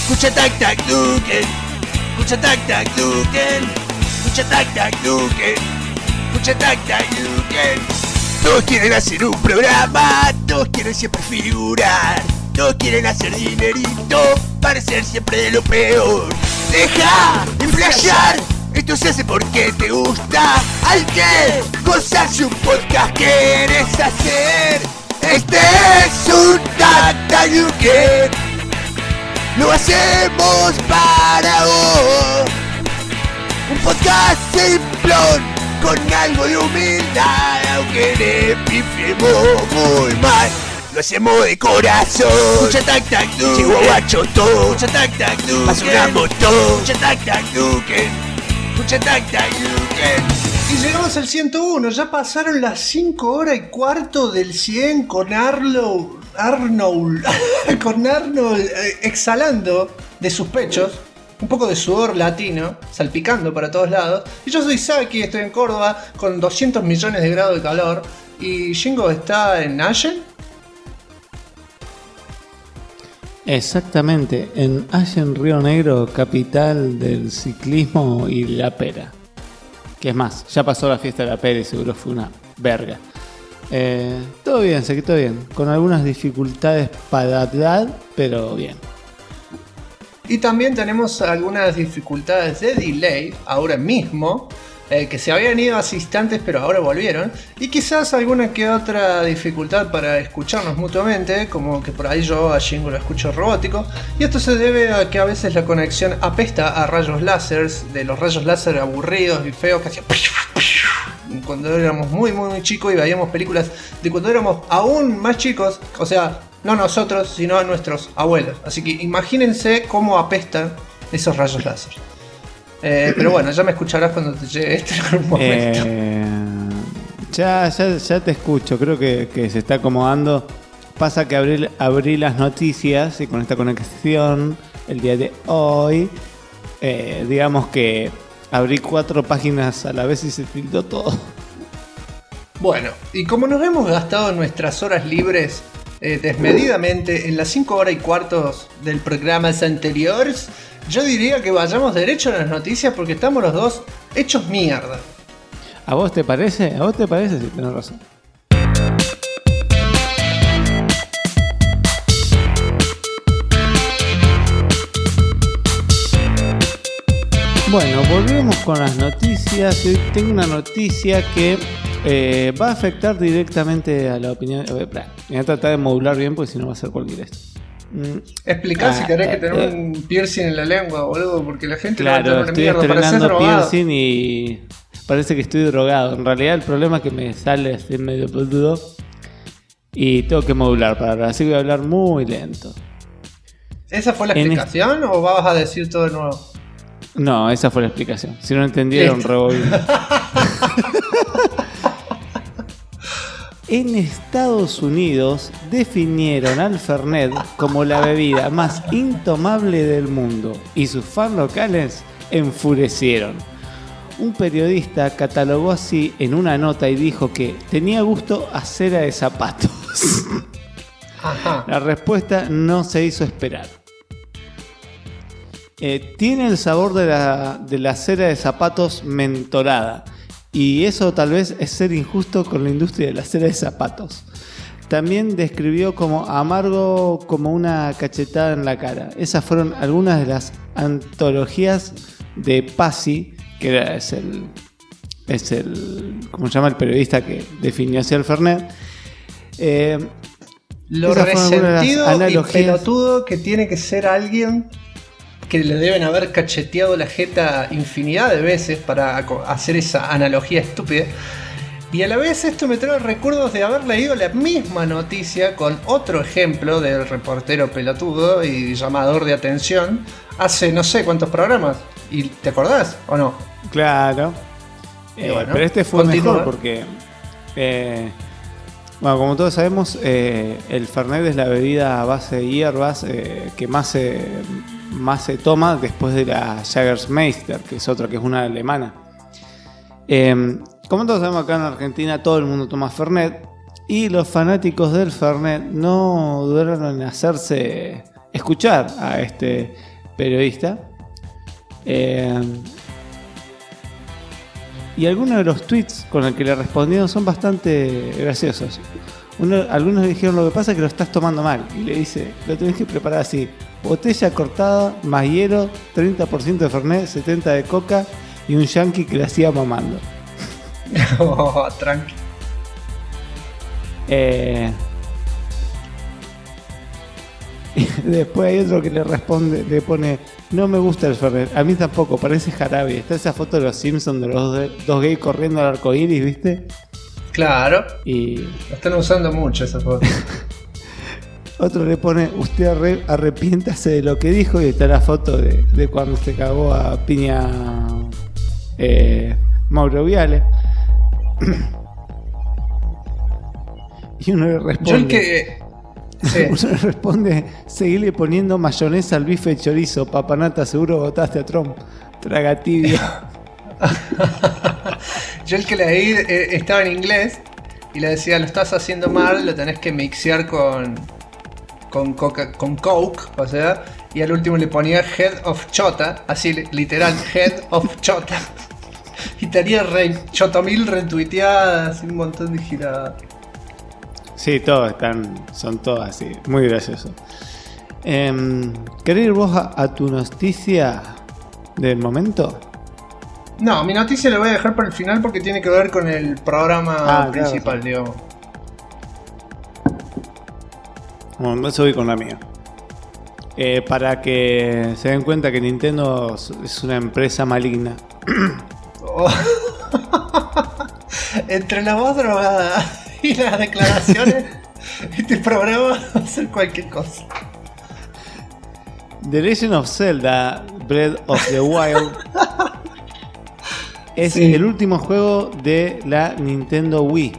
Escucha tac tac Duken. Escucha tac tac Duken. Escucha tac tac Duken. Escucha tac tac Duken. Todos quieren hacer un programa, todos quieren siempre figurar, todos quieren hacer dinerito, parecer siempre lo peor. Deja de flashear, esto se hace porque te gusta. Hay que gozarse un podcast que querés hacer. Este es un tac tac Duken. Lo hacemos para vos. Un podcast simplón con algo de humildad, aunque le pifiemos muy mal. Lo hacemos de corazón. Escucha tac tac Duken. Llegó guacho todo. Escucha tac tac Duken. Pasa una moto. Escucha tac tac Duken. Escucha tac tac Duken. Y llegamos al 101. Ya pasaron las 5 horas y cuarto del 100 con Arnold exhalando de sus pechos un poco de sudor latino, salpicando para todos lados. Y yo soy Saki, estoy en Córdoba con 200 millones de grados de calor. Y Jingo está en Allen. Exactamente, en Allen, Río Negro, capital del ciclismo y la pera. Que es más, ya pasó la fiesta de la pera y seguro fue una verga. Todo bien, Saki, todo bien. Con algunas dificultades para hablar, pero bien. Y también tenemos algunas dificultades de delay ahora mismo, que se habían ido hace instantes pero ahora volvieron. Y quizás alguna que otra dificultad para escucharnos mutuamente, como que por ahí yo a Jingo lo escucho robótico. Y esto se debe a que a veces la conexión apesta a rayos láser, de los rayos láser aburridos y feos que hacían cuando éramos muy chicos y veíamos películas de cuando éramos aún más chicos, o sea, no nosotros, sino a nuestros abuelos. Así que imagínense cómo apestan esos rayos láser. Pero bueno, ya me escucharás cuando te llegue este en algún momento. Ya te escucho, creo que se está acomodando. Pasa que abrí las noticias y con esta conexión, el día de hoy, digamos que abrí 4 páginas a la vez y se filtró todo. Bueno, y como nos hemos gastado nuestras horas libres desmedidamente en las 5 horas y cuartos del programa anteriores, yo diría que vayamos derecho a las noticias porque estamos los dos hechos mierda. ¿A vos te parece? ¿A vos te parece? Sí, tenés razón. Bueno, volvemos con las noticias. Hoy tengo una noticia que va a afectar directamente a la opinión. Voy a tratar de modular bien porque si no va a ser cualquier esto. Explicar si querés que tenés un piercing en la lengua, boludo, porque la gente claro, le va a estoy estrenando piercing y parece que estoy drogado. En realidad el problema es que me sale así medio peludo y tengo que modular para hablar, así que voy a hablar muy lento. ¿Esa fue la explicación o vas a decir todo de nuevo? No, esa fue la explicación. Si no entendieron, rebobino. En Estados Unidos definieron al Fernet como la bebida más intomable del mundo y sus fans locales enfurecieron. Un periodista catalogó así en una nota y dijo que tenía gusto a cera de zapatos. Ajá. La respuesta no se hizo esperar. Tiene el sabor de la cera de zapatos mentolada. Y eso tal vez es ser injusto con la industria de la cera de zapatos. También describió como amargo como una cachetada en la cara. Esas fueron algunas de las antologías de Pazzi, que es el ¿cómo se llama? El periodista que definió así el Fernet. Lo resentido y pelotudo que tiene que ser alguien que le deben haber cacheteado la jeta infinidad de veces para hacer esa analogía estúpida. Y a la vez esto me trae recuerdos de haber leído la misma noticia con otro ejemplo del reportero pelotudo y llamador de atención hace no sé cuántos programas. ¿Y te acordás o no? Claro. Bueno, pero este fue mejor porque bueno, como todos sabemos, el Fernet es la bebida a base de hierbas que más se toma después de la Jägermeister, que es otra, que es una alemana. Como todos sabemos, acá en Argentina todo el mundo toma Fernet y los fanáticos del Fernet no dudaron en hacerse escuchar a este periodista. Y algunos de los tweets con los que le respondieron son bastante graciosos. Algunos le dijeron: lo que pasa es que lo estás tomando mal. Y le dice: lo tenés que preparar así: botella cortada, más hielo, 30% de Fernet, 70% de coca y un yankee que la siga mamando. Oh, tranqui. Después hay otro que le responde, le pone: no me gusta el Fernet, a mí tampoco, parece jarabe. Está esa foto de los Simpsons de los dos gays corriendo al arco iris, ¿viste? Claro. Y la están usando mucho esa foto. otro le pone: usted arrepiéntase de lo que dijo. Y está la foto de cuando se cagó a piña Mauro Viale. Y uno le responde: yo el que... Sí. Uno le responde: seguile poniendo mayonesa al bife de chorizo, papanata, seguro votaste a Trump. Traga tibio. Yo el que leí estaba en inglés y le decía: lo estás haciendo mal, lo tenés que mixear con Coke, o sea, y al último le ponía Head of Chota, así literal, Head of Chota. Y tenía Chotomil retuiteadas y un montón de giradas. Sí, son todos así, muy graciosos. ¿Querés ir vos a tu noticia del momento? No, mi noticia la voy a dejar para el final porque tiene que ver con el programa principal, claro. Digamos. Bueno, eso voy con la mía. Para que se den cuenta que Nintendo es una empresa maligna. Oh. Entre la voz drogada y las declaraciones, este programa va a ser cualquier cosa. The Legend of Zelda Breath of the Wild es el último juego de la Nintendo Wii.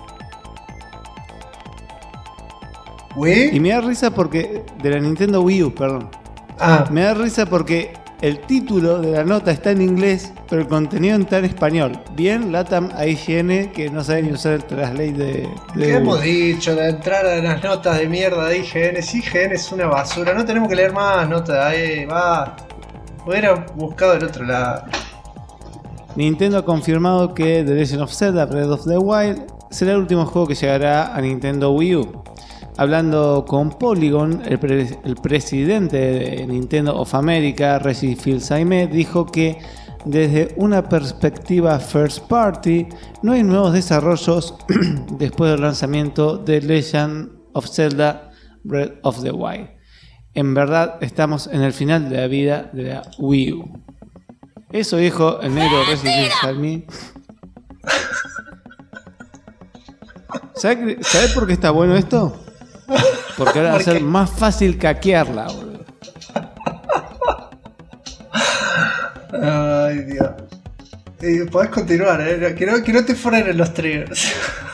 ¿Wii? Y me da risa porque... de la Nintendo Wii U, perdón. Me da risa porque el título de la nota está en inglés, pero el contenido está en español. Bien, LATAM IGN, que no sabe ni usar el translate de ¿Qué hemos dicho de entrar a las notas de mierda de IGN? Si IGN es una basura, no tenemos que leer más notas. Ahí va. Hubiera buscado del otro lado. Nintendo ha confirmado que The Legend of Zelda Breath of the Wild será el último juego que llegará a Nintendo Wii U. Hablando con Polygon, el presidente de Nintendo of America, Reggie Fils-Aimé, dijo que desde una perspectiva first party no hay nuevos desarrollos después del lanzamiento de Legend of Zelda Breath of the Wild. En verdad estamos en el final de la vida de la Wii U. Eso dijo el negro Reggie Fils-Aimé. ¿Sabes por qué está bueno esto? Porque ahora va a ser más fácil caquearla, boludo. Ay, Dios. Podés continuar, que no te frenen los triggers.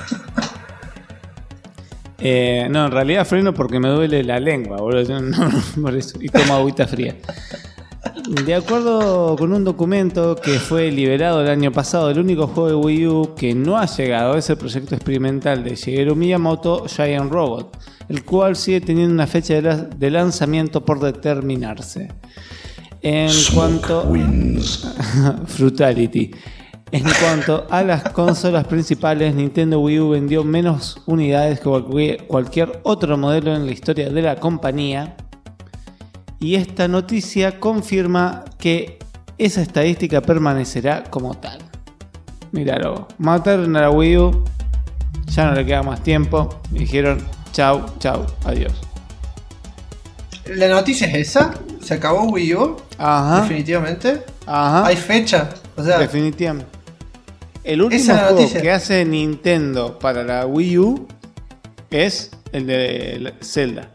No, en realidad freno porque me duele la lengua, boludo. No, por eso. Y tomo agüita fría. De acuerdo con un documento que fue liberado el año pasado, el único juego de Wii U que no ha llegado es el proyecto experimental de Shigeru Miyamoto, Giant Robot, el cual sigue teniendo una fecha de lanzamiento por determinarse. En cuanto Frutality. En cuanto a las consolas principales, Nintendo Wii U vendió menos unidades que cualquier otro modelo en la historia de la compañía. Y esta noticia confirma que esa estadística permanecerá como tal. Míralo, mataron a la Wii U, ya no le queda más tiempo, dijeron chau, adiós. ¿La noticia es esa? ¿Se acabó Wii U? Ajá. Definitivamente. Ajá. ¿Hay fecha? O sea, definitivamente. El último juego que hace Nintendo para la Wii U es el de Zelda.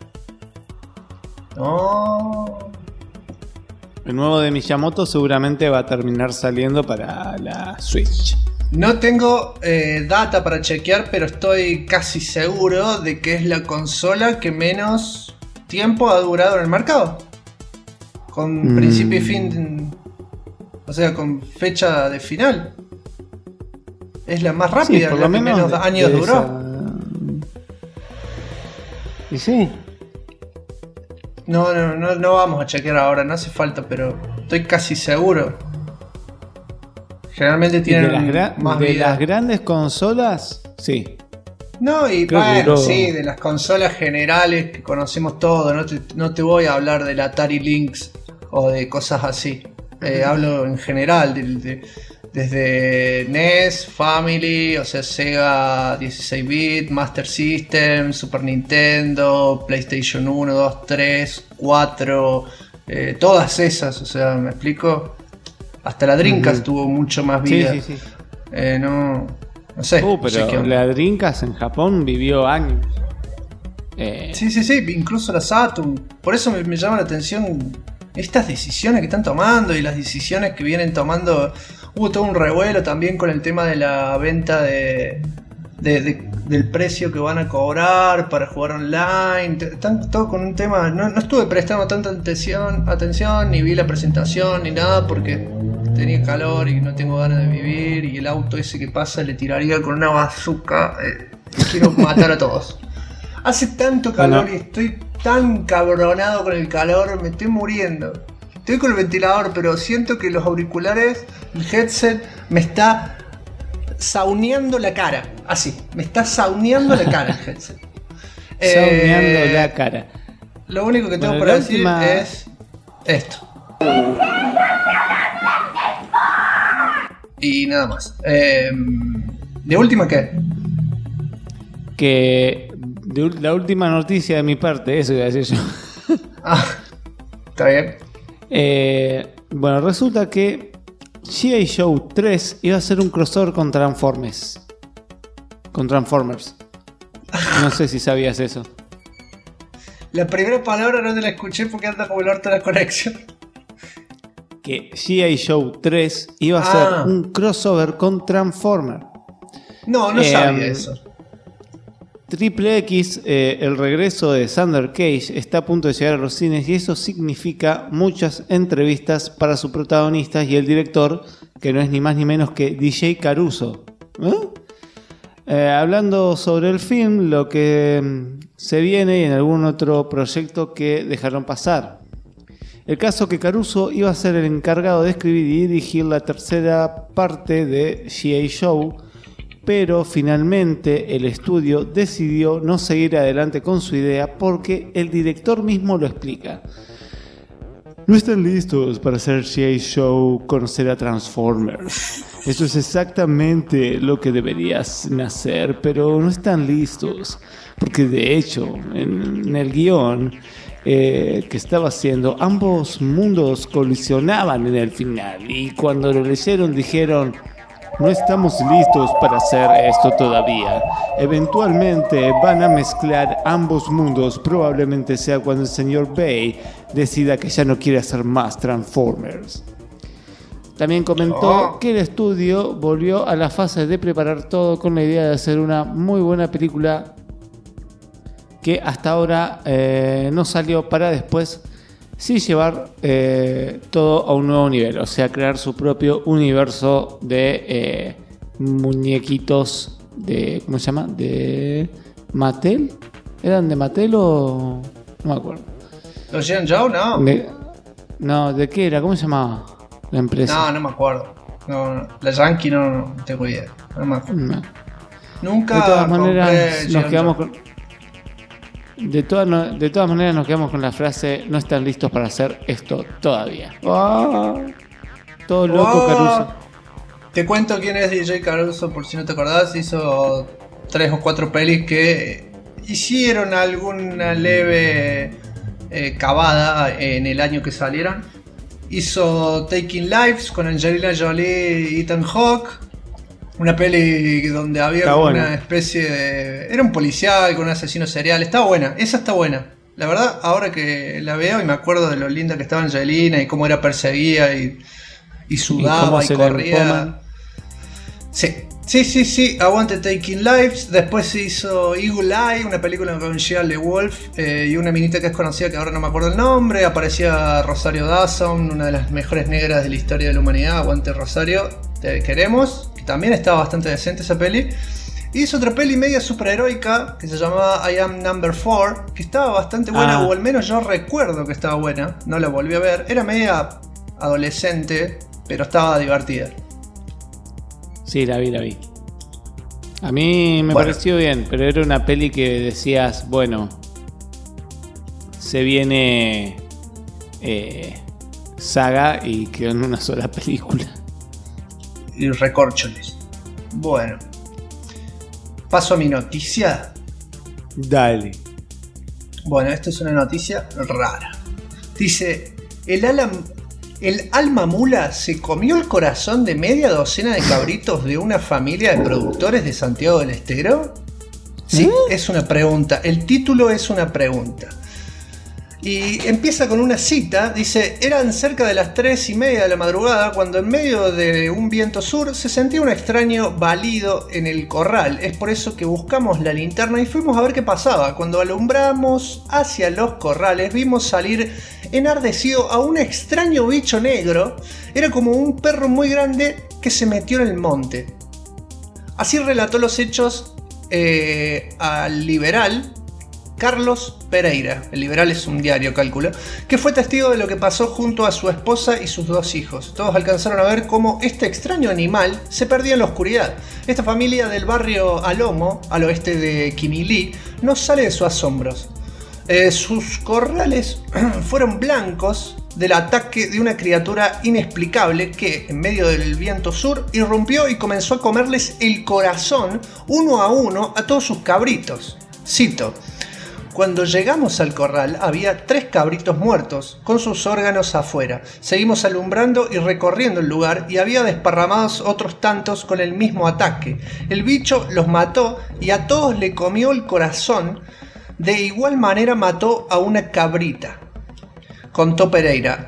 Oh. El nuevo de Miyamoto seguramente va a terminar saliendo para la Switch. No tengo data para chequear, pero estoy casi seguro de que es la consola que menos tiempo ha durado en el mercado. Con principio y fin, o sea, con fecha de final. Es la más rápida, sí, la que menos años duró. Y sí. No vamos a chequear ahora, no hace falta, pero estoy casi seguro. Generalmente tienen más de vida. las grandes consolas, sí. No, y Creo que bueno, duró- sí, de las consolas generales que conocemos todos. No te voy a hablar del Atari Lynx o de cosas así. Hablo en general, desde NES, Family, o sea, Sega 16-bit, Master System, Super Nintendo, PlayStation 1, 2, 3, 4, todas esas, o sea, ¿me explico? Hasta la Dreamcast tuvo mucho más vida. Sí. No sé. no sé qué Pero onda. la Dreamcast en Japón vivió años. Sí, incluso la Saturn. Por eso me llama la atención estas decisiones que están tomando y las decisiones que vienen tomando. Hubo todo un revuelo también con el tema de la venta del precio que van a cobrar para jugar online. Están todo con un tema. No estuve prestando tanta atención, ni vi la presentación, ni nada, porque tenía calor y no tengo ganas de vivir. Y el auto ese que pasa le tiraría con una bazooka. Quiero matar a todos. Hace tanto calor Bueno. y estoy tan cabronado con el calor, me estoy muriendo. Estoy con el ventilador, pero siento que los auriculares, el headset, me está sauneando la cara. Así, me está sauneando la cara el headset. Sauneando la cara. Lo único que tengo Bueno, para la decir última- es esto. Y nada más. ¿De última qué? Que la última noticia de mi parte, eso iba a decir yo. Ah, está bien. Bueno, resulta que G.I. Joe 3 iba a ser un crossover con Transformers. No sé si sabías eso. La primera palabra no te la escuché porque anda como el orto la conexión. Que G.I. Joe 3 iba a ser un crossover con Transformers. No sabía eso. Triple X, el regreso de Thunder Cage, está a punto de llegar a los cines y eso significa muchas entrevistas para su protagonista y el director, que no es ni más ni menos que DJ Caruso. Hablando sobre el film, lo que se viene y en algún otro proyecto que dejaron pasar. El caso que Caruso iba a ser el encargado de escribir y dirigir la tercera parte de G.I. Joe, pero finalmente el estudio decidió no seguir adelante con su idea porque el director mismo lo explica. No están listos para hacer G.I. Joe, conocer a Transformers. Eso es exactamente lo que deberías hacer, pero no están listos. Porque de hecho, en el guión que estaba haciendo, ambos mundos colisionaban en el final. Y cuando lo leyeron dijeron... No estamos listos para hacer esto todavía. Eventualmente van a mezclar ambos mundos. Probablemente sea cuando el señor Bay decida que ya no quiere hacer más Transformers. También comentó que el estudio volvió a la fase de preparar todo con la idea de hacer una muy buena película que hasta ahora no salió para después sí llevar todo a un nuevo nivel, o sea, crear su propio universo de muñequitos de... ¿Cómo se llama? ¿De Mattel? ¿Eran de Mattel o...? No me acuerdo. ¿Los G.I. Joe? No. ¿De qué era? ¿Cómo se llamaba la empresa? No me acuerdo. No. La Yankee no tengo idea. No me acuerdo. No. Nunca De todas compré maneras G.I. nos Joe. quedamos con... De todas maneras nos quedamos con la frase no están listos para hacer esto todavía. Todo loco Caruso. Te cuento quién es DJ Caruso por si no te acordás. Hizo 3 o 4 pelis que hicieron alguna leve cavada en el año que salieron. Hizo Taking Lives con Angelina Jolie y Ethan Hawke. Una peli donde había Está como buena. una especie de... Era un policial con un asesino serial. Está buena, esa está buena. La verdad, ahora que la veo y me acuerdo de lo linda que estaba Angelina y cómo era perseguida y sudaba cómo y se la corría. empoman. Sí, aguante Taking Lives. Después se hizo Eagle Eye, una película con Shia LaBeouf y una minita que es conocida que ahora no me acuerdo el nombre. Aparecía Rosario Dawson, una de las mejores negras de la historia de la humanidad. Aguante Rosario, te queremos. También estaba bastante decente esa peli. Y hizo otra peli media superheroica que se llamaba I Am Number 4, que estaba bastante buena, o al menos yo recuerdo que estaba buena. No la volví a ver. Era media adolescente, pero estaba divertida. Sí, la vi. A mí me pareció bien, pero era una peli que decías, bueno, se viene saga y quedó en una sola película. Y recorcholes. Bueno. Paso a mi noticia. Dale. Bueno, esta es una noticia rara. Dice, el alma mula se comió el corazón de media docena de cabritos de una familia de productores de Santiago del Estero. Sí, es una pregunta. El título es una pregunta. Y empieza con una cita, dice, eran cerca de las 3:30 de la madrugada cuando en medio de un viento sur se sentía un extraño balido en el corral. Es por eso que buscamos la linterna y fuimos a ver qué pasaba. Cuando alumbramos hacia los corrales vimos salir enardecido a un extraño bicho negro. Era como un perro muy grande que se metió en el monte. Así relató los hechos al liberal Carlos Pereira, el Liberal es un diario, cálculo, que fue testigo de lo que pasó junto a su esposa y sus 2 hijos. Todos alcanzaron a ver cómo este extraño animal se perdía en la oscuridad. Esta familia del barrio Alomo, al oeste de Quimilí, no sale de sus asombros. Sus corrales fueron blancos del ataque de una criatura inexplicable que, en medio del viento sur, irrumpió y comenzó a comerles el corazón uno a uno a todos sus cabritos. Cito: cuando llegamos al corral había 3 cabritos muertos, con sus órganos afuera. Seguimos alumbrando y recorriendo el lugar y había desparramados otros tantos con el mismo ataque. El bicho los mató y a todos le comió el corazón. De igual manera mató a una cabrita. Contó Pereira,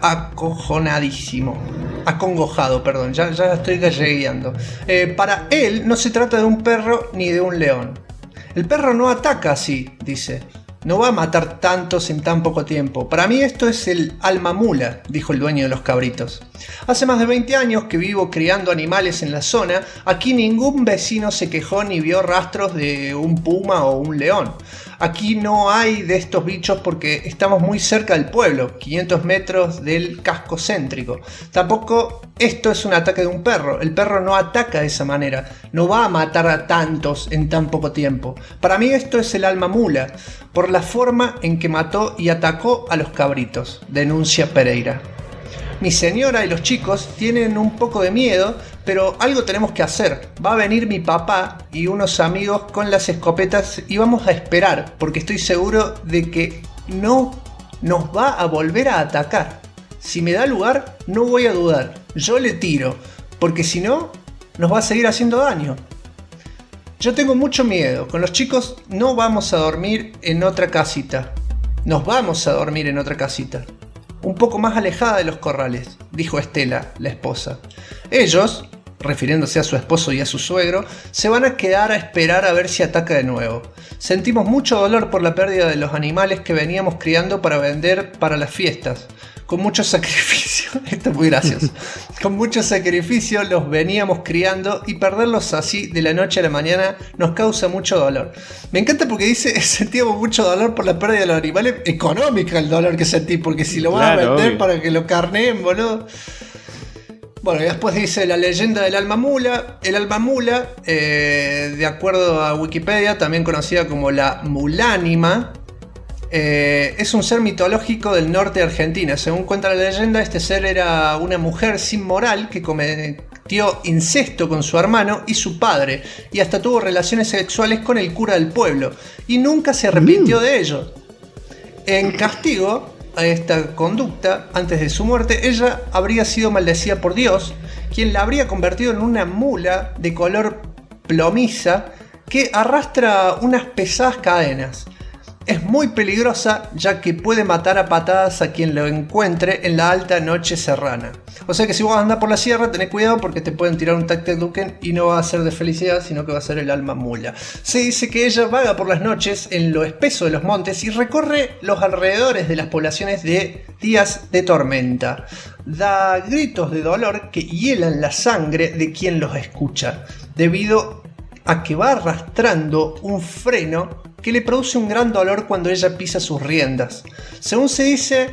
acongojado, perdón, ya estoy gallegueando. Para él no se trata de un perro ni de un león. El perro no ataca así, dice. No va a matar tantos en tan poco tiempo. Para mí esto es el alma mula, dijo el dueño de los cabritos. Hace más de 20 años que vivo criando animales en la zona. Aquí ningún vecino se quejó ni vio rastros de un puma o un león. Aquí no hay de estos bichos porque estamos muy cerca del pueblo, 500 metros del casco céntrico. Tampoco esto es un ataque de un perro. El perro no ataca de esa manera. No va a matar a tantos en tan poco tiempo. Para mí esto es el alma mula, por la forma en que mató y atacó a los cabritos, denuncia Pereira. Mi señora y los chicos tienen un poco de miedo, pero algo tenemos que hacer. Va a venir mi papá y unos amigos con las escopetas y vamos a esperar, porque estoy seguro de que no nos va a volver a atacar. Si me da lugar, no voy a dudar. Yo le tiro, porque si no, nos va a seguir haciendo daño. Yo tengo mucho miedo. Con los chicos no vamos a dormir en otra casita. Nos vamos a dormir en otra casita, un poco más alejada de los corrales, dijo Estela, la esposa. Ellos, refiriéndose a su esposo y a su suegro, se van a quedar a esperar a ver si ataca de nuevo. Sentimos mucho dolor por la pérdida de los animales que veníamos criando para vender para las fiestas. Con mucho sacrificio, esto es muy gracioso, con mucho sacrificio los veníamos criando y perderlos así de la noche a la mañana nos causa mucho dolor. Me encanta porque dice, sentíamos mucho dolor por la pérdida de los animales, económica el dolor que sentí, porque si lo vas a vender obvio, para que lo carneen, boludo. Bueno, y después dice la leyenda del alma mula. El alma mula, de acuerdo a Wikipedia, también conocida como la mulánima, es un ser mitológico del norte de Argentina. Según cuenta la leyenda, este ser era una mujer sin moral que cometió incesto con su hermano y su padre, y hasta tuvo relaciones sexuales con el cura del pueblo, y nunca se arrepintió de ello. En castigo a esta conducta, antes de su muerte, ella habría sido maldecida por Dios, quien la habría convertido en una mula de color plomiza que arrastra unas pesadas cadenas. Es muy peligrosa, ya que puede matar a patadas a quien lo encuentre en la alta noche serrana. O sea que si vos andás por la sierra, tenés cuidado porque te pueden tirar un tacteduken y no va a ser de felicidad, sino que va a ser el alma mula. Se dice que ella vaga por las noches en lo espeso de los montes y recorre los alrededores de las poblaciones de días de tormenta. Da gritos de dolor que hielan la sangre de quien los escucha, debido a que va arrastrando un freno que le produce un gran dolor cuando ella pisa sus riendas. Según se dice,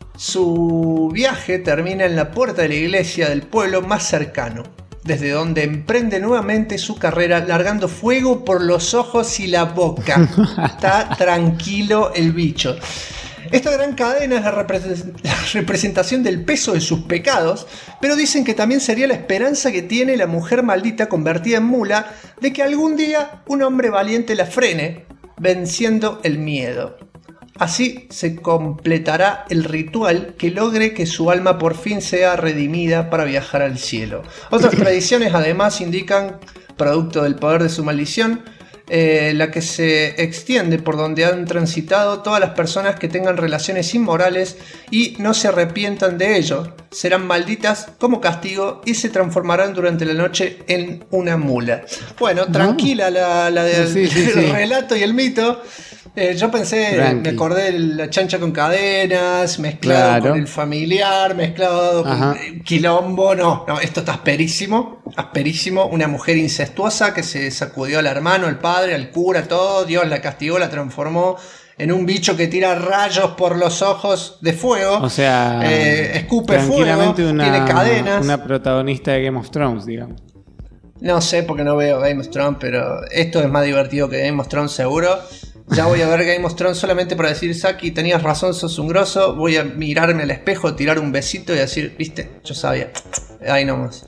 su viaje termina en la puerta de la iglesia del pueblo más cercano, desde donde emprende nuevamente su carrera largando fuego por los ojos y la boca. Está tranquilo el bicho. Esta gran cadena es la representación del peso de sus pecados, pero dicen que también sería la esperanza que tiene la mujer maldita convertida en mula de que algún día un hombre valiente la frene, venciendo el miedo. Así se completará el ritual que logre que su alma por fin sea redimida para viajar al cielo. Otras tradiciones además indican, producto del poder de su maldición, la que se extiende por donde han transitado todas las personas que tengan relaciones inmorales y no se arrepientan de ello. Serán malditas como castigo y se transformarán durante la noche en una mula. Bueno, tranquila la del el relato y el mito. Yo pensé, me acordé de la chancha con cadenas, mezclado con el familiar, mezclado con quilombo. No, esto está asperísimo, asperísimo. Una mujer incestuosa que se sacudió al hermano, al padre, al cura, todo. Dios la castigó, la transformó en un bicho que tira rayos por los ojos de fuego. O sea, escupe fuego, tiene cadenas. Una protagonista de Game of Thrones, digamos. No sé porque no veo Game of Thrones, pero esto es más divertido que Game of Thrones seguro. Ya voy a ver Game of Thrones solamente para decir, Saki, tenías razón, sos un grosso. Voy a mirarme al espejo, tirar un besito y decir, viste, yo sabía. Ahí nomás.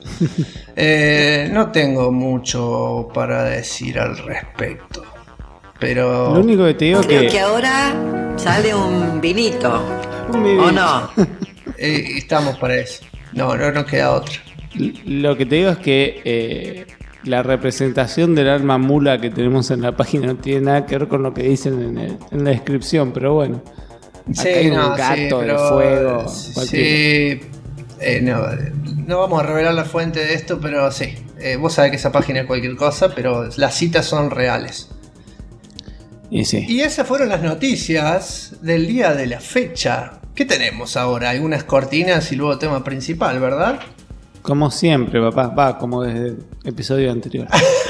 No tengo mucho para decir al respecto. Pero... Lo único que te digo creo que ahora sale un vinito. ¿O no? Estamos para eso. No nos queda otra. Lo que te digo es que... la representación del alma mula que tenemos en la página no tiene nada que ver con lo que dicen en la descripción, pero bueno. Sí, acá hay un gato de fuego. Sí, no vamos a revelar la fuente de esto, pero sí. Vos sabés que esa página es cualquier cosa, pero las citas son reales. Y esas fueron las noticias del día de la fecha. ¿Qué tenemos ahora? Algunas cortinas y luego tema principal, ¿verdad? Como siempre, papá. Va, como desde el episodio anterior.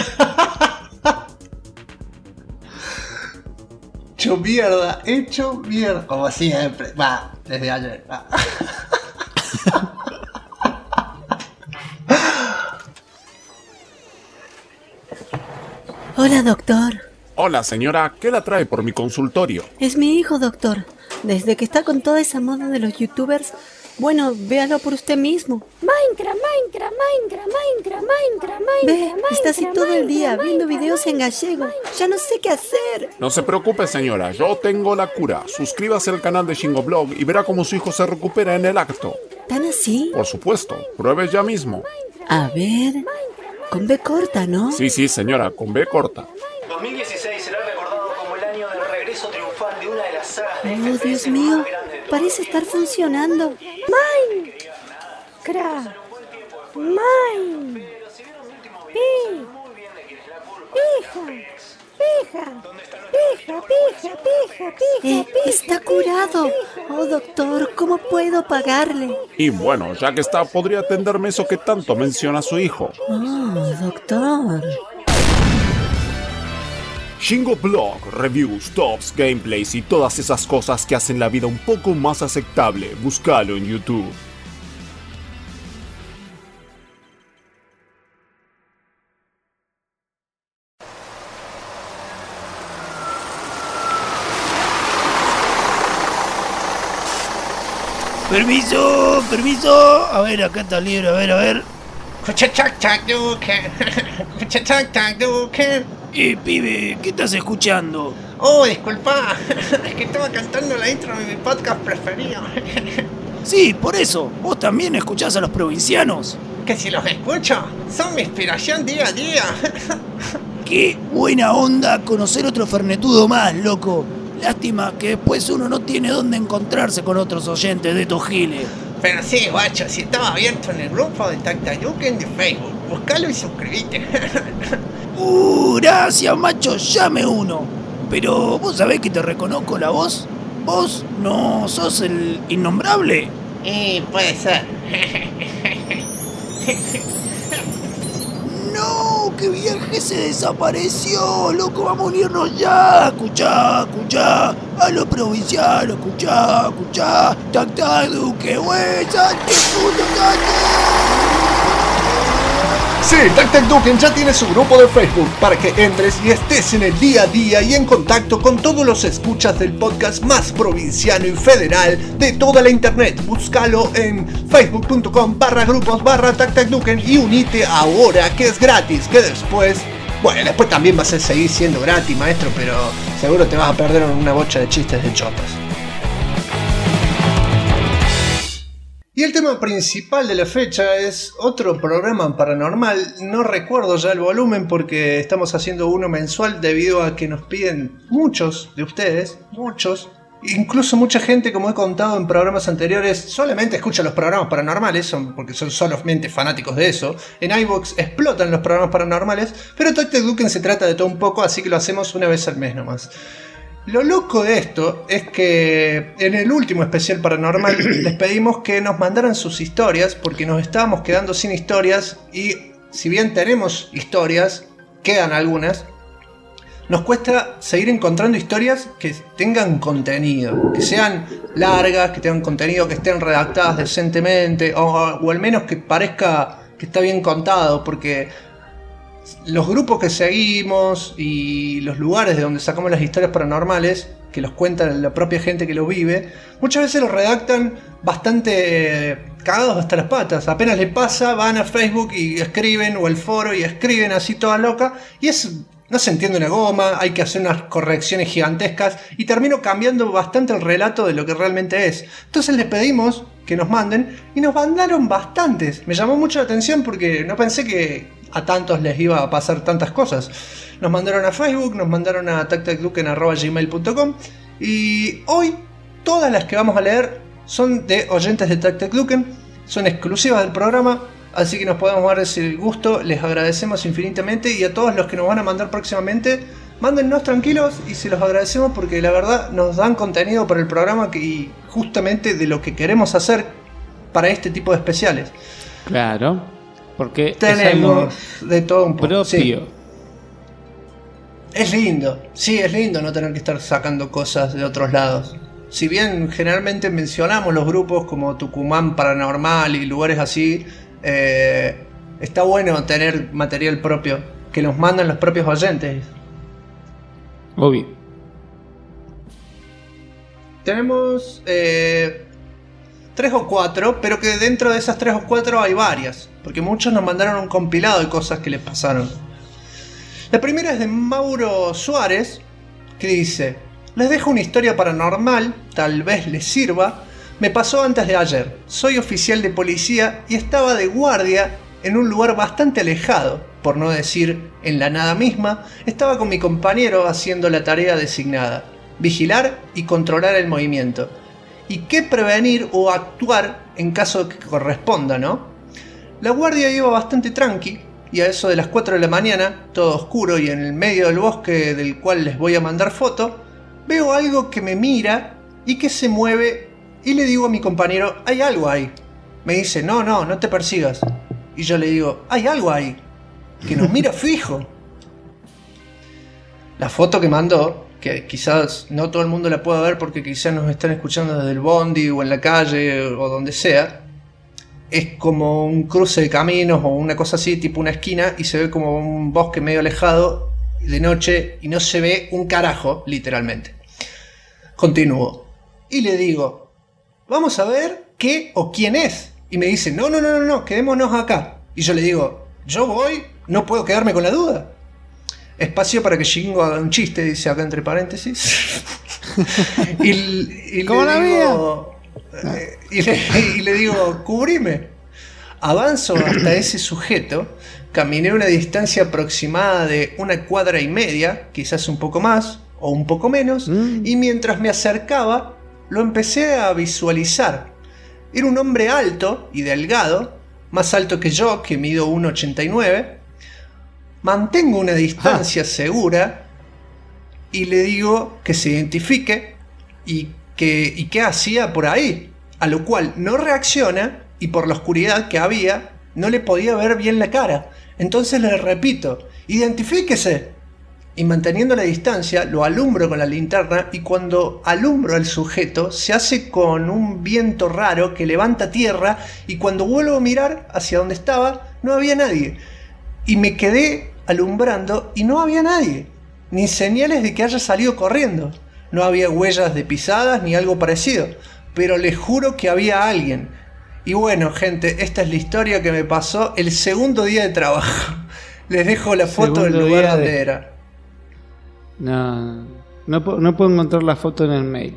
Hecho mierda. Como siempre. Va, desde ayer. Va. Hola, doctor. Hola, señora. ¿Qué la trae por mi consultorio? Es mi hijo, doctor. Desde que está con toda esa moda de los youtubers... Bueno, véalo por usted mismo. Minecraft. Ve, está así todo el día viendo videos en gallego. Ya no sé qué hacer. No se preocupe, señora. Yo tengo la cura. Suscríbase al canal de Shingoblog y verá cómo su hijo se recupera en el acto. ¿Tan así? Por supuesto. Pruebe ya mismo. A ver... Con B corta, ¿no? Sí, señora. Con B corta. 2016 será recordado como el año del regreso triunfal de una de las sagas de FPS Dios mío. Parece estar funcionando. Minecraft. Pija. Está curado. Oh, doctor, ¿cómo puedo pagarle? Y bueno, ya que está, podría atenderme eso que tanto menciona su hijo. Oh, doctor. Shingoblog, reviews, tops, gameplays y todas esas cosas que hacen la vida un poco más aceptable. Búscalo en YouTube. Permiso. A ver, acá está el libro, a ver. Pibe, ¿qué estás escuchando? Oh, disculpa, es que estaba cantando la intro de mi podcast preferido. Sí, por eso, ¿vos también escuchás a los provincianos? Que si los escucho, son mi inspiración día a día. Qué buena onda conocer otro fernetudo más, loco. Lástima que después uno no tiene dónde encontrarse con otros oyentes de estos giles. Pero sí, guacho, si estaba abierto en el grupo de Tactayuken de Facebook, buscalo y suscribite. Gracias, macho, llame uno. Pero vos sabés que te reconozco la voz. ¿Vos no sos el innombrable? Puede ser. No, Duque Vierge se desapareció, loco, vamos a unirnos ya. Escuchá, a los provincianos, escuchá. Tac, Duque, güey, salte, puto, Sí, Tac Duque ya tiene su grupo de Facebook para que entres y estés en el día a día y en contacto con todos los escuchas del podcast más provinciano y federal de toda la internet. Búscalo en facebook.com/grupos/TacTacDuquen y unite ahora, que es gratis, que después también vas a seguir siendo gratis, maestro, pero seguro te vas a perder una bocha de chistes de chotas. Y el tema principal de la fecha es otro programa paranormal. No recuerdo ya el volumen porque estamos haciendo uno mensual debido a que nos piden muchos de ustedes, incluso mucha gente, como he contado en programas anteriores, solamente escucha los programas paranormales, porque son solamente fanáticos de eso. En iVoox explotan los programas paranormales, pero TacTacDuquen se trata de todo un poco, así que lo hacemos una vez al mes nomás. Lo loco de esto es que en el último especial paranormal les pedimos que nos mandaran sus historias porque nos estábamos quedando sin historias y si bien tenemos historias, quedan algunas. Nos cuesta seguir encontrando historias que tengan contenido, que sean largas, que tengan contenido, que estén redactadas decentemente o al menos que parezca que está bien contado, porque los grupos que seguimos y los lugares de donde sacamos las historias paranormales, que los cuenta la propia gente que lo vive, muchas veces los redactan bastante cagados hasta las patas. Apenas les pasa, van a Facebook y escriben, o el foro, y escriben así toda loca, y no se entiende una goma, hay que hacer unas correcciones gigantescas, y termino cambiando bastante el relato de lo que realmente es. Entonces les pedimos que nos manden, y nos mandaron bastantes. Me llamó mucho la atención porque no pensé que a tantos les iba a pasar tantas cosas. Nos mandaron a Facebook, nos mandaron a tactacduquen@gmail.com, y hoy todas las que vamos a leer son de oyentes de TacTacDuquen, son exclusivas del programa, así que nos podemos dar ese gusto, les agradecemos infinitamente, y a todos los que nos van a mandar próximamente, mándennos tranquilos y se los agradecemos porque la verdad nos dan contenido para el programa y justamente de lo que queremos hacer para este tipo de especiales. Claro, porque tenemos de todo un poco propio. Sí. Es lindo no tener que estar sacando cosas de otros lados. Si bien generalmente mencionamos los grupos como Tucumán Paranormal y lugares así, está bueno tener material propio que nos mandan los propios oyentes. Obvio. Tenemos 3 o 4, pero que dentro de esas 3 o 4 hay varias, porque muchos nos mandaron un compilado de cosas que les pasaron. La primera es de Mauro Suárez, que dice: les dejo una historia paranormal, tal vez les sirva. Me pasó antes de ayer. Soy oficial de policía y estaba de guardia en un lugar bastante alejado, por no decir en la nada misma. Estaba con mi compañero haciendo la tarea designada: vigilar y controlar el movimiento. Y qué prevenir o actuar en caso de que corresponda, ¿no? La guardia iba bastante tranqui, y a eso de las 4 de la mañana, todo oscuro y en el medio del bosque del cual les voy a mandar foto, veo algo que me mira y que se mueve, y le digo a mi compañero: hay algo ahí. Me dice: no te persigas. Y yo le digo: hay algo ahí, que nos mira fijo. La foto que mandó, que quizás no todo el mundo la pueda ver porque quizás nos están escuchando desde el bondi o en la calle o donde sea, es como un cruce de caminos o una cosa así, tipo una esquina, y se ve como un bosque medio alejado de noche y no se ve un carajo, literalmente. Continúo y le digo: vamos a ver qué o quién es. Y me dice: no, quedémonos acá. Y yo le digo: yo voy, no puedo quedarme con la duda. Espacio para que Shingo haga un chiste, dice acá entre paréntesis. y ¿cómo la digo, y le digo: cubrime. Avanzo hasta ese sujeto, caminé una distancia aproximada de 1,5 cuadras, quizás un poco más o un poco menos, y mientras me acercaba lo empecé a visualizar. Era un hombre alto y delgado, más alto que yo, que mido 1,89. Mantengo una distancia segura y le digo que se identifique y qué hacía por ahí, a lo cual no reacciona, y por la oscuridad que había no le podía ver bien la cara. Entonces le repito, identifíquese. Y manteniendo la distancia, lo alumbro con la linterna y cuando alumbro al sujeto se hace con un viento raro que levanta tierra y cuando vuelvo a mirar hacia donde estaba no había nadie. Y me quedé alumbrando y no había nadie, ni señales de que haya salido corriendo. No había huellas de pisadas ni algo parecido, pero les juro que había alguien. Y bueno, gente, esta es la historia que me pasó el segundo día de trabajo. Les dejo la foto del lugar donde era. No puedo encontrar la foto en el mail.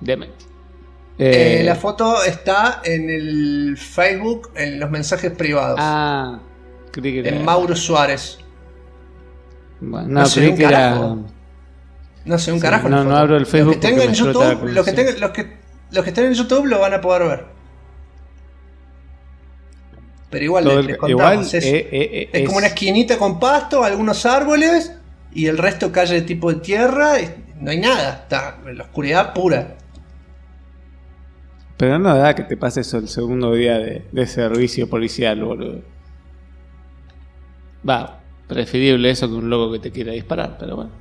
La foto está en el Facebook, en los mensajes privados. Creí que era... En Mauro Suárez. Bueno, no creí que era... No sé, un carajo. No abro el Facebook. Los que tengan YouTube, los que estén en YouTube lo van a poder ver. Pero igual les contamos. Es como una esquinita con pasto, algunos árboles y el resto calle de tipo de tierra. No hay nada, está en la oscuridad pura. Pero no da que te pase eso el segundo día de servicio policial, boludo. Va, preferible eso que un loco que te quiera disparar, pero bueno.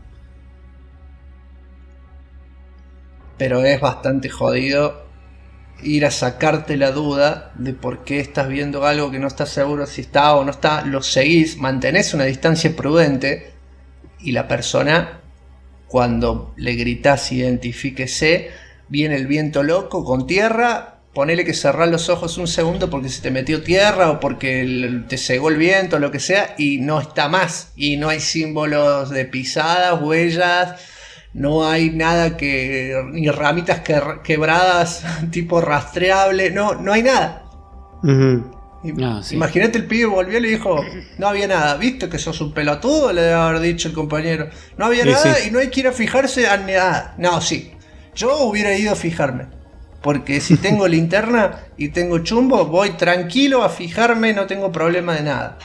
Pero es bastante jodido ir a sacarte la duda de por qué estás viendo algo que no estás seguro si está o no está. Lo seguís, mantenés una distancia prudente y la persona, cuando le gritás identifíquese, viene el viento loco con tierra, ponele que cerrás los ojos un segundo porque se te metió tierra o porque te cegó el viento o lo que sea y no está más. Y no hay símbolos de pisadas, huellas, no hay nada ni ramitas quebradas tipo rastreable, no hay nada. Sí. Imagínate, el pibe volvió y le dijo, no había nada, ¿viste que sos un pelotudo? Le debe haber dicho el compañero. No había nada y no hay que ir a fijarse a nada. No, sí. Yo hubiera ido a fijarme. Porque si tengo linterna y tengo chumbo, voy tranquilo a fijarme, no tengo problema de nada.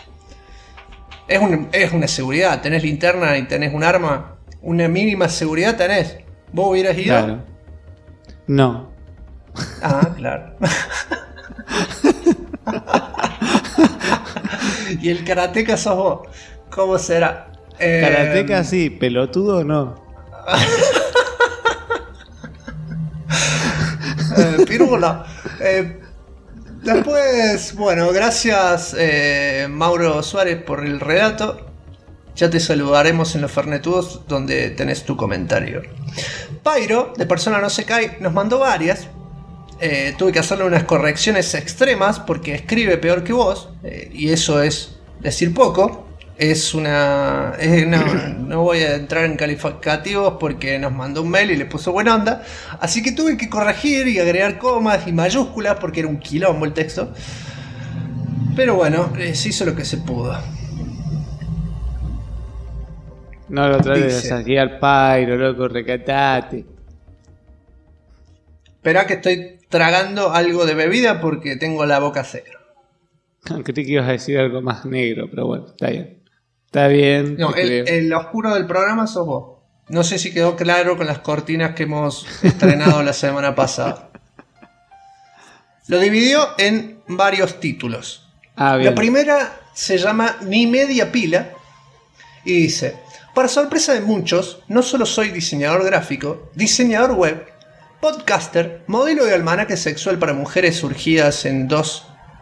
Es una seguridad. Tenés linterna y tenés un arma, una mínima seguridad tenés. ¿Vos hubieras ido? Claro. No. Claro. Y el karateca sos vos. ¿Cómo será? Karateca sí, pelotudo no. Pirula. Después, bueno, gracias Mauro Suárez por el relato. Ya te saludaremos en los Fernetudos donde tenés tu comentario. Pyro, de Persona No Se Cae, nos mandó varias. Tuve que hacerle unas correcciones extremas porque escribe peor que vos, y eso es decir poco. No voy a entrar en calificativos porque nos mandó un mail y le puso buena onda, así que tuve que corregir y agregar comas y mayúsculas porque era un quilombo el texto, pero bueno, se hizo lo que se pudo. No lo traes aquí al Pyro, loco, recatate. Esperá que estoy tragando algo de bebida porque tengo la boca seca. Creí que ibas a decir algo más negro, pero bueno, está bien. Está bien. No, el oscuro del programa sos vos. No sé si quedó claro con las cortinas que hemos estrenado la semana pasada. Lo dividió en varios títulos. Bien. La primera se llama Ni media pila y dice: para sorpresa de muchos, no solo soy diseñador gráfico, diseñador web, podcaster, modelo de almanaque sexual para mujeres surgidas en dos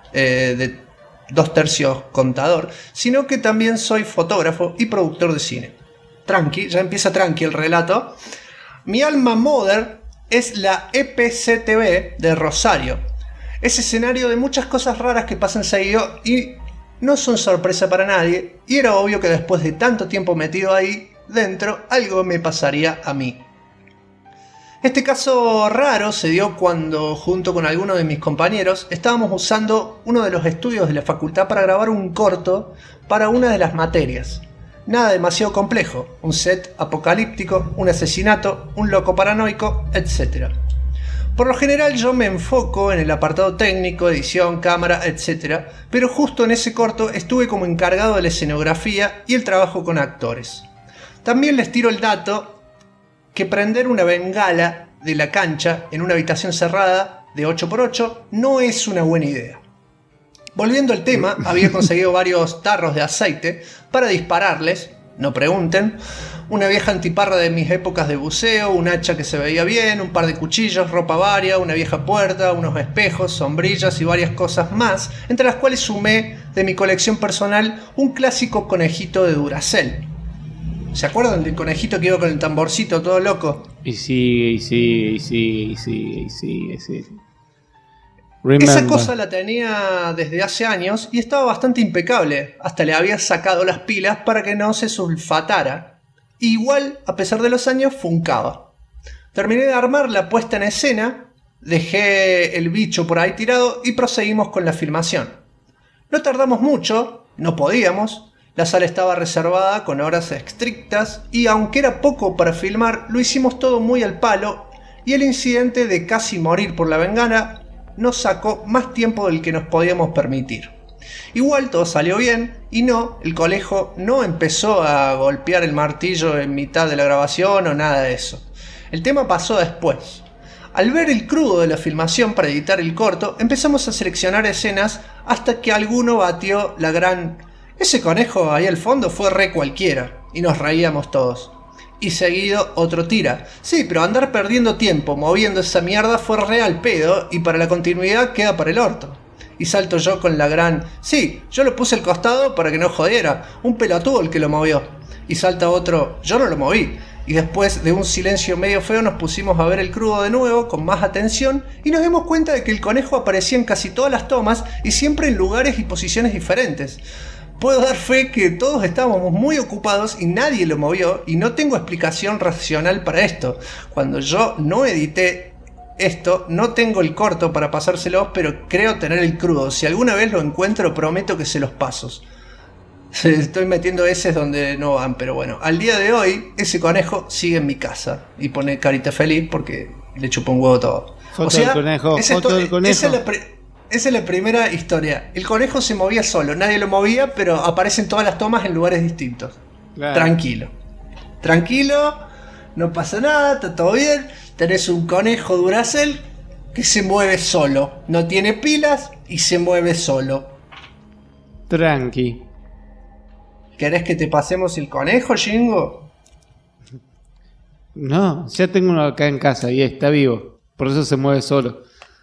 tercios contador, sino que también soy fotógrafo y productor de cine. Tranqui, ya empieza tranqui el relato. Mi alma mater es la EPCTV de Rosario. Es escenario de muchas cosas raras que pasan seguido y no son sorpresa para nadie, y era obvio que después de tanto tiempo metido ahí dentro, algo me pasaría a mí. Este caso raro se dio cuando, junto con algunos de mis compañeros, estábamos usando uno de los estudios de la facultad para grabar un corto para una de las materias. Nada demasiado complejo, un set apocalíptico, un asesinato, un loco paranoico, etc. Por lo general yo me enfoco en el apartado técnico, edición, cámara, etc. Pero justo en ese corto estuve como encargado de la escenografía y el trabajo con actores. También les tiro el dato que prender una bengala de la cancha en una habitación cerrada de 8x8 no es una buena idea. Volviendo al tema, había conseguido varios tarros de aceite para dispararles, no pregunten, una vieja antiparra de mis épocas de buceo, un hacha que se veía bien, un par de cuchillos, ropa varia, una vieja puerta, unos espejos, sombrillas y varias cosas más, entre las cuales sumé de mi colección personal un clásico conejito de Duracell. ¿Se acuerdan del conejito que iba con el tamborcito todo loco? Y sigue. Esa cosa la tenía desde hace años y estaba bastante impecable. Hasta le había sacado las pilas para que no se sulfatara. Igual, a pesar de los años, funcaba. Terminé de armar la puesta en escena, dejé el bicho por ahí tirado y proseguimos con la filmación. No tardamos mucho, no podíamos. La sala estaba reservada con horas estrictas y aunque era poco para filmar, lo hicimos todo muy al palo y el incidente de casi morir por la bengala nos sacó más tiempo del que nos podíamos permitir. Igual todo salió bien y no, el conejo no empezó a golpear el martillo en mitad de la grabación o nada de eso. El tema pasó después. Al ver el crudo de la filmación para editar el corto, empezamos a seleccionar escenas hasta que alguno batió la gran... Ese conejo ahí al fondo fue re cualquiera, y nos reíamos todos. Y seguido otro tira. Sí, pero andar perdiendo tiempo moviendo esa mierda fue real pedo, y para la continuidad queda para el orto. Y salto yo con la gran... Sí, yo lo puse al costado para que no jodiera, un pelotudo el que lo movió. Y salta otro... Yo no lo moví. Y después de un silencio medio feo nos pusimos a ver el crudo de nuevo con más atención y nos dimos cuenta de que el conejo aparecía en casi todas las tomas y siempre en lugares y posiciones diferentes. Puedo dar fe que todos estábamos muy ocupados y nadie lo movió y no tengo explicación racional para esto. Cuando yo no edité esto, no tengo el corto para pasárselos, pero creo tener el crudo. Si alguna vez lo encuentro, prometo que se los paso. Estoy metiendo eses donde no van, pero bueno. Al día de hoy, ese conejo sigue en mi casa y pone carita feliz porque le chupó un huevo todo. Foto del conejo, foto del conejo. Esa es la primera historia. El conejo se movía solo, nadie lo movía, pero aparecen todas las tomas en lugares distintos. Claro. Tranquilo, no pasa nada, está todo bien. Tenés un conejo Duracell que se mueve solo, no tiene pilas y se mueve solo. Tranqui. ¿Querés que te pasemos el conejo, Jingo? No, ya tengo uno acá en casa y está vivo, por eso se mueve solo.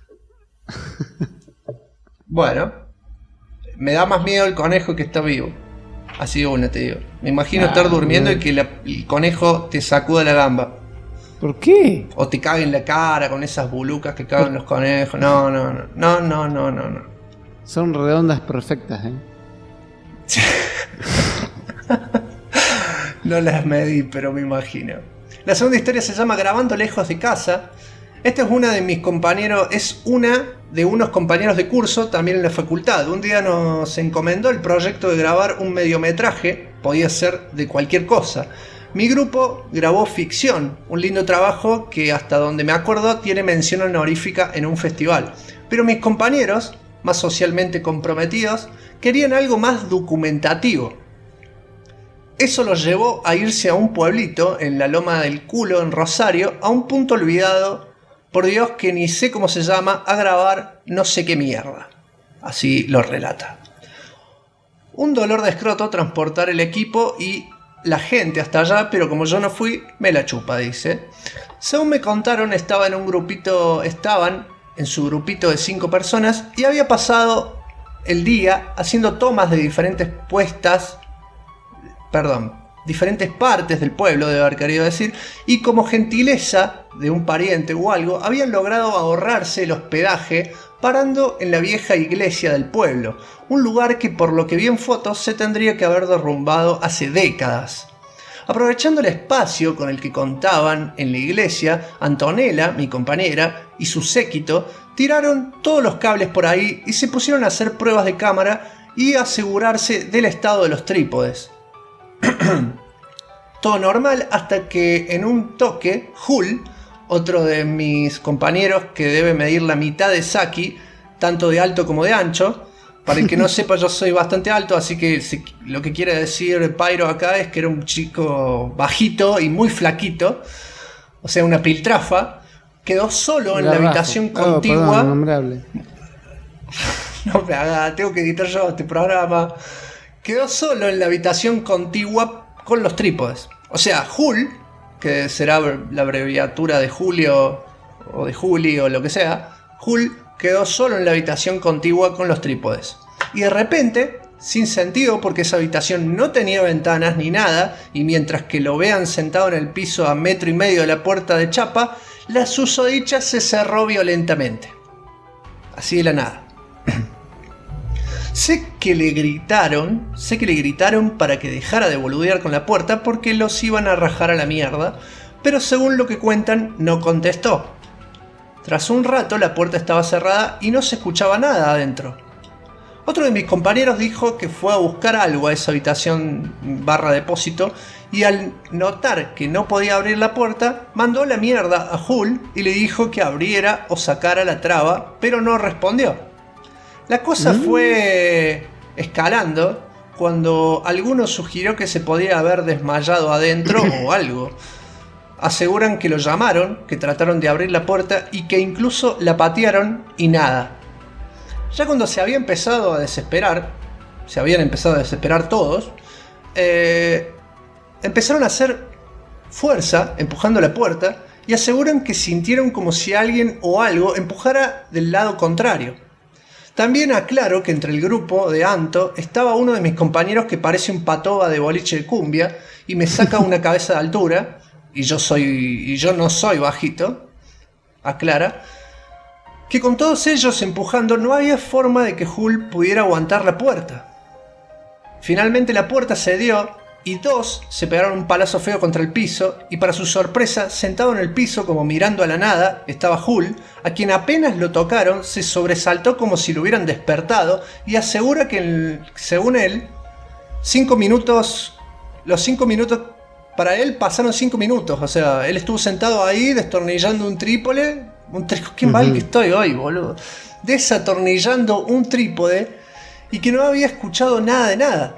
Bueno, me da más miedo el conejo que está vivo. Así de una te digo. Me imagino estar durmiendo y que el conejo te sacuda la gamba. ¿Por qué? O te cague en la cara con esas bulucas que cagan los conejos. No. Son redondas perfectas, No las medí, pero me imagino. La segunda historia se llama Grabando lejos de casa. Esta es una de unos compañeros de curso también en la facultad. Un día nos encomendó el proyecto de grabar un mediometraje, podía ser de cualquier cosa. Mi grupo grabó ficción, un lindo trabajo que hasta donde me acuerdo tiene mención honorífica en un festival. Pero mis compañeros, más socialmente comprometidos, querían algo más documentativo. Eso los llevó a irse a un pueblito en la Loma del Culo, en Rosario, a un punto olvidado, por Dios que ni sé cómo se llama, a grabar no sé qué mierda. Así lo relata. Un dolor de escroto transportar el equipo y la gente hasta allá, pero como yo no fui, me la chupa, dice. Según me contaron, estaban en su grupito de 5 personas y había pasado el día haciendo tomas de diferentes partes del pueblo, debe haber querido decir, y como gentileza de un pariente o algo, habían logrado ahorrarse el hospedaje parando en la vieja iglesia del pueblo, un lugar que por lo que vi en fotos se tendría que haber derrumbado hace décadas. Aprovechando el espacio con el que contaban en la iglesia, Antonella, mi compañera, y su séquito tiraron todos los cables por ahí y se pusieron a hacer pruebas de cámara y asegurarse del estado de los trípodes. Todo normal hasta que en un toque, Hull, otro de mis compañeros que debe medir la mitad de Saki, tanto de alto como de ancho. Para el que no sepa, yo soy bastante alto, así que lo que quiere decir Pyro acá es que era un chico bajito y muy flaquito, o sea, una piltrafa. Quedó solo en la habitación contigua. Perdón, nombrable. no me haga, tengo que editar yo este programa. Quedó solo en la habitación contigua con los trípodes. O sea, Jul, que será la abreviatura de Julio o de Juli o lo que sea, Jul quedó solo en la habitación contigua con los trípodes. Y de repente, sin sentido porque esa habitación no tenía ventanas ni nada, y mientras que lo vean sentado en el piso a 1,5 metros de la puerta de chapa, la susodicha se cerró violentamente. Así de la nada. Sé que le gritaron para que dejara de boludear con la puerta porque los iban a rajar a la mierda, pero según lo que cuentan, no contestó. Tras un rato la puerta estaba cerrada y no se escuchaba nada adentro. Otro de mis compañeros dijo que fue a buscar algo a esa habitación /depósito y al notar que no podía abrir la puerta, mandó a la mierda a Jul y le dijo que abriera o sacara la traba, pero no respondió. La cosa fue escalando cuando alguno sugirió que se podía haber desmayado adentro o algo. Aseguran que lo llamaron, que trataron de abrir la puerta y que incluso la patearon y nada. Ya cuando se habían empezado a desesperar todos, empezaron a hacer fuerza empujando la puerta y aseguran que sintieron como si alguien o algo empujara del lado contrario. También aclaro que entre el grupo de Anto estaba uno de mis compañeros que parece un patoba de boliche de cumbia y me saca una cabeza de altura, y yo no soy bajito, aclara, que con todos ellos empujando no había forma de que Jul pudiera aguantar la puerta. Finalmente la puerta cedió y dos se pegaron un palazo feo contra el piso, y para su sorpresa, sentado en el piso como mirando a la nada, estaba Jul, a quien apenas lo tocaron se sobresaltó como si lo hubieran despertado y asegura que, según él, los 5 minutos, para él pasaron 5 minutos, o sea, él estuvo sentado ahí destornillando un trípode, qué mal que estoy hoy, boludo, desatornillando un trípode y que no había escuchado nada de nada.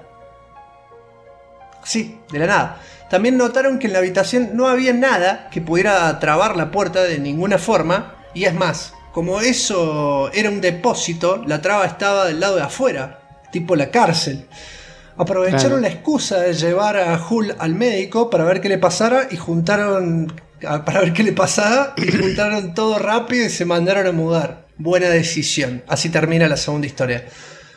Sí, de la nada. También notaron que en la habitación no había nada que pudiera trabar la puerta de ninguna forma. Y es más, como eso era un depósito, la traba estaba del lado de afuera, tipo la cárcel. Aprovecharon la excusa de llevar a Jul al médico para ver qué le pasara y juntaron todo rápido y se mandaron a mudar. Buena decisión. Así termina la segunda historia.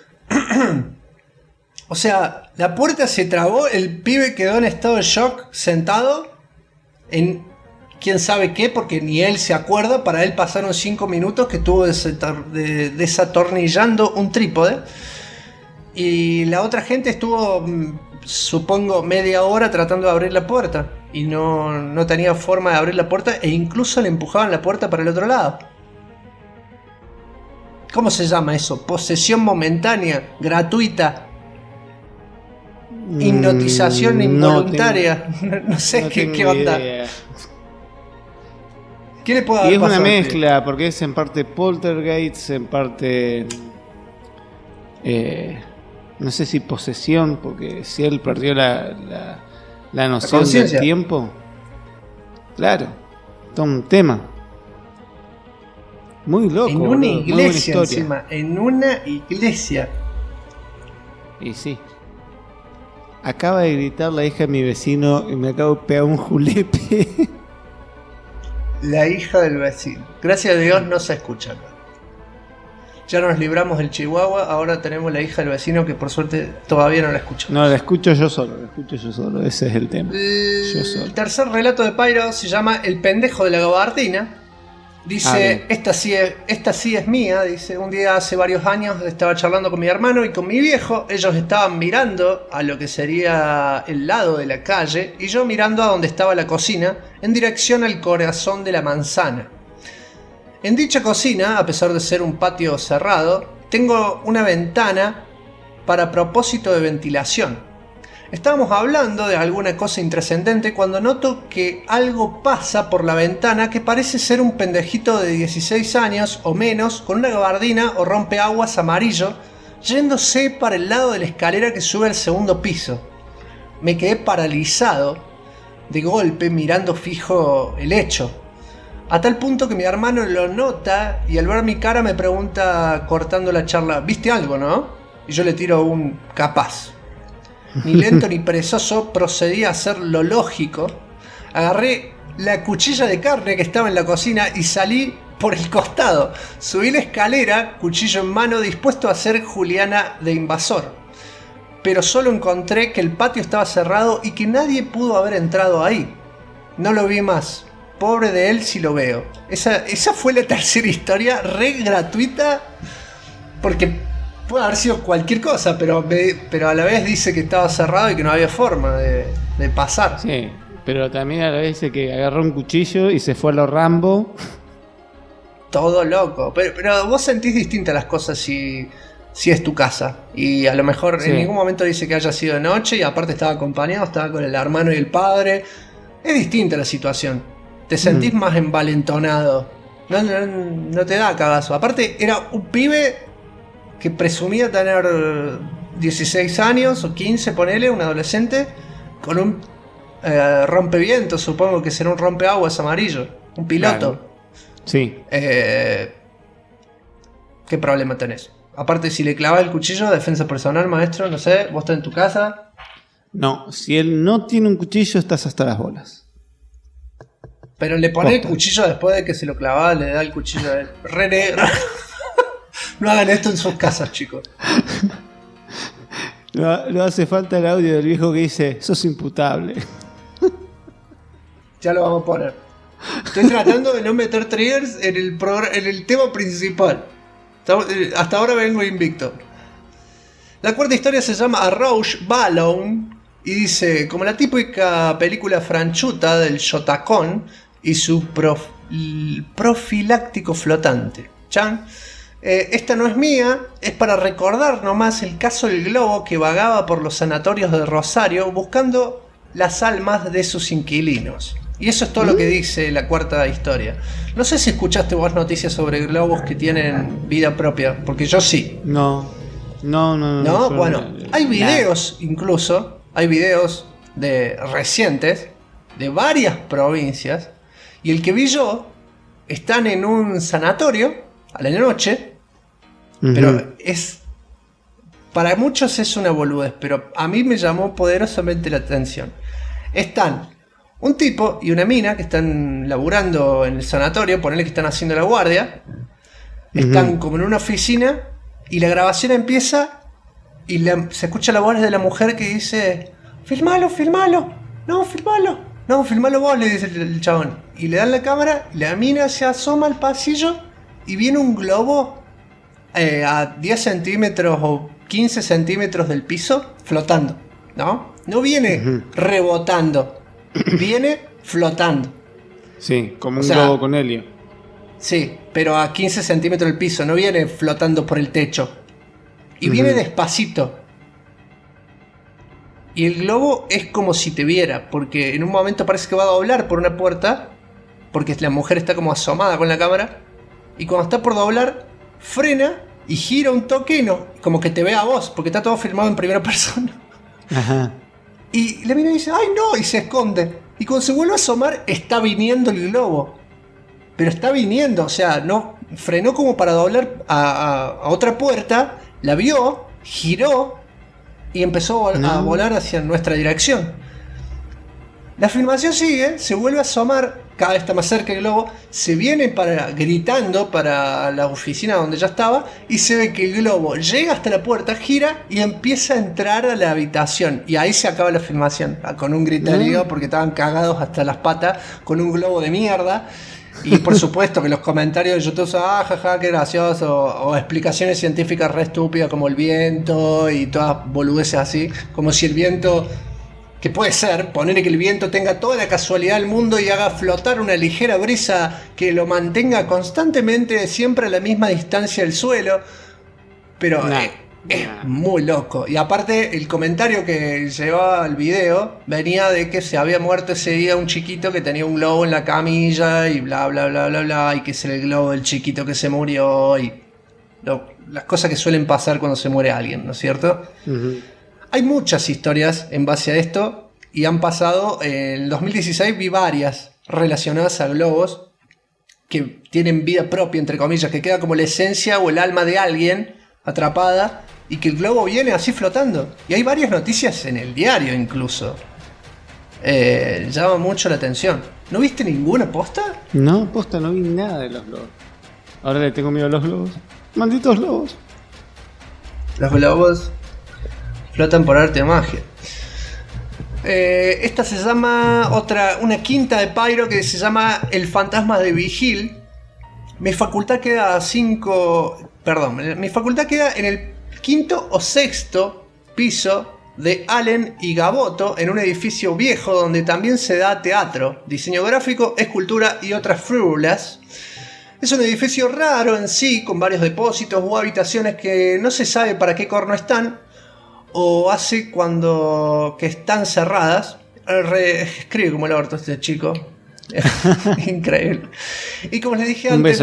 O sea, la puerta se trabó, el pibe quedó en estado de shock, sentado en quién sabe qué, porque ni él se acuerda. Para él pasaron 5 minutos que estuvo desatornillando un trípode. Y la otra gente estuvo, supongo, media hora tratando de abrir la puerta. Y no tenía forma de abrir la puerta e incluso le empujaban la puerta para el otro lado. ¿Cómo se llama eso? Posesión momentánea, gratuita. Hipnotización involuntaria. No sé qué onda. Idea. ¿Qué le puede haber Y es pasado? una mezcla, porque es en parte poltergeist, en parte no sé si posesión, porque si él perdió la noción del conciencia. tiempo. Claro, todo un tema. Muy loco. En una boludo, muy buena iglesia historia. encima. En una iglesia. Y sí. Acaba de gritar la hija de mi vecino y me acabo de pegar un julepe. La hija del vecino. Gracias a Dios no se escucha. Ya nos libramos del Chihuahua. Ahora tenemos la hija del vecino que por suerte todavía no la escucho. No, la escucho yo solo. Ese es el tema. Yo El solo. tercer relato de Pyro se llama El pendejo de la gabardina. Dice, esta sí es mía. Dice, un día hace varios años estaba charlando con mi hermano y con mi viejo. Ellos estaban mirando a lo que sería el lado de la calle y yo mirando a donde estaba la cocina en dirección al corazón de la manzana. En dicha cocina, a pesar de ser un patio cerrado, tengo una ventana para propósito de ventilación. Estábamos hablando de alguna cosa intrascendente cuando noto que algo pasa por la ventana que parece ser un pendejito de 16 años o menos con una gabardina o rompeaguas amarillo yéndose para el lado de la escalera que sube al segundo piso. Me quedé paralizado de golpe mirando fijo el hecho. A tal punto que mi hermano lo nota y al ver mi cara me pregunta, cortando la charla, ¿viste algo, no? Y yo le tiro un capaz. Ni lento ni perezoso procedí a hacer lo lógico. Agarré la cuchilla de carne que estaba en la cocina y salí por el costado. Subí la escalera, cuchillo en mano, dispuesto a hacer Juliana de invasor. Pero solo encontré que el patio estaba cerrado y que nadie pudo haber entrado ahí. No lo vi más. Pobre de él si lo veo. Esa fue la tercera historia, re gratuita, porque puede haber sido cualquier cosa, pero a la vez dice que estaba cerrado y que no había forma de pasar. Sí, pero también a la vez dice que agarró un cuchillo y se fue a lo Rambo. Todo loco. Pero vos sentís distintas las cosas si es tu casa. Y a lo mejor en ningún momento dice que haya sido de noche y aparte estaba acompañado, estaba con el hermano y el padre. Es distinta la situación. Te sentís más envalentonado. No te da cagazo. Aparte, era un pibe que presumía tener 16 años o 15, ponele, un adolescente, con un rompevientos, supongo que será un rompeaguas amarillo. Un piloto. Claro. Sí. ¿Qué problema tenés? Aparte, si le clavas el cuchillo, defensa personal, maestro, no sé, vos estás en tu casa. No, si él no tiene un cuchillo, estás hasta las bolas. Pero le pone el cuchillo después de que se lo clavaba, le da el cuchillo a él. Re negro. No hagan esto en sus casas, chicos. No hace falta el audio del viejo que dice, sos imputable. Ya lo vamos a poner. Estoy tratando de no meter triggers en el tema principal. Hasta ahora vengo invicto. La cuarta historia se llama A Rouge Ballon y dice, como la típica película franchuta del Shotacón y su profiláctico flotante. ¿Chan? Esta no es mía, es para recordar nomás el caso del globo que vagaba por los sanatorios de Rosario buscando las almas de sus inquilinos. Y eso es todo lo que dice la cuarta historia. No sé si escuchaste vos noticias sobre globos que tienen vida propia, porque yo sí. No. Bueno, hay videos incluso, hay videos recientes de varias provincias, y el que vi yo, están en un sanatorio a la noche, pero para muchos es una boludez, pero a mí me llamó poderosamente la atención. Están un tipo y una mina que están laburando en el sanatorio, ponele que están haciendo la guardia, están como en una oficina y la grabación empieza y se escucha la voz de la mujer que dice, filmalo, no, filmalo vos, le dice el chabón. Y le dan la cámara, y la mina se asoma al pasillo y viene un globo a 10 centímetros o 15 centímetros del piso flotando, ¿no? No viene rebotando, viene flotando. Sí, como un globo con helio. Sí, pero a 15 centímetros del piso, no viene flotando por el techo. Y viene despacito. Y el globo es como si te viera, porque en un momento parece que va a doblar por una puerta, porque la mujer está como asomada con la cámara, y cuando está por doblar, frena y gira un toque y como que te ve a vos, porque está todo filmado en primera persona. Ajá. Y la mina dice, ¡ay no! Y se esconde. Y cuando se vuelve a asomar, está viniendo el globo. Pero está viniendo, o sea, no frenó como para doblar a otra puerta, la vio, giró y empezó a volar hacia nuestra dirección. La filmación sigue, se vuelve a asomar, cada vez está más cerca el globo, se viene gritando para la oficina donde ya estaba y se ve que el globo llega hasta la puerta, gira y empieza a entrar a la habitación. Y ahí se acaba la filmación, con un griterío porque estaban cagados hasta las patas con un globo de mierda. Y por supuesto que los comentarios de YouTube son jaja, qué gracioso, o explicaciones científicas re estúpidas como el viento y todas boludeces así, como si el viento, que puede ser, ponerle que el viento tenga toda la casualidad del mundo y haga flotar una ligera brisa que lo mantenga constantemente siempre a la misma distancia del suelo, pero es muy loco. Y aparte el comentario que llevaba el video venía de que se había muerto ese día un chiquito que tenía un globo en la camilla y bla bla bla bla bla, y que es el globo del chiquito que se murió y las cosas que suelen pasar cuando se muere alguien, ¿no es cierto? Hay muchas historias en base a esto y han pasado, en el 2016 vi varias relacionadas a globos que tienen vida propia, entre comillas, que queda como la esencia o el alma de alguien atrapada y que el globo viene así flotando. Y hay varias noticias en el diario incluso. Llama mucho la atención. ¿No viste ninguna posta? No, posta, no vi nada de los globos. Ahora le tengo miedo a los globos. Malditos globos. Los globos flotan por arte de magia. Esta se llama una quinta de Pyro que se llama El Fantasma de Vigil. Mi facultad queda en el quinto o sexto piso de Allen y Gaboto, en un edificio viejo donde también se da teatro, diseño gráfico, escultura y otras frívolas. Es un edificio raro en sí, con varios depósitos o habitaciones que no se sabe para qué corno están, o hace cuando que están cerradas. Escribe como el orto este chico. Increíble. Y como les dije antes,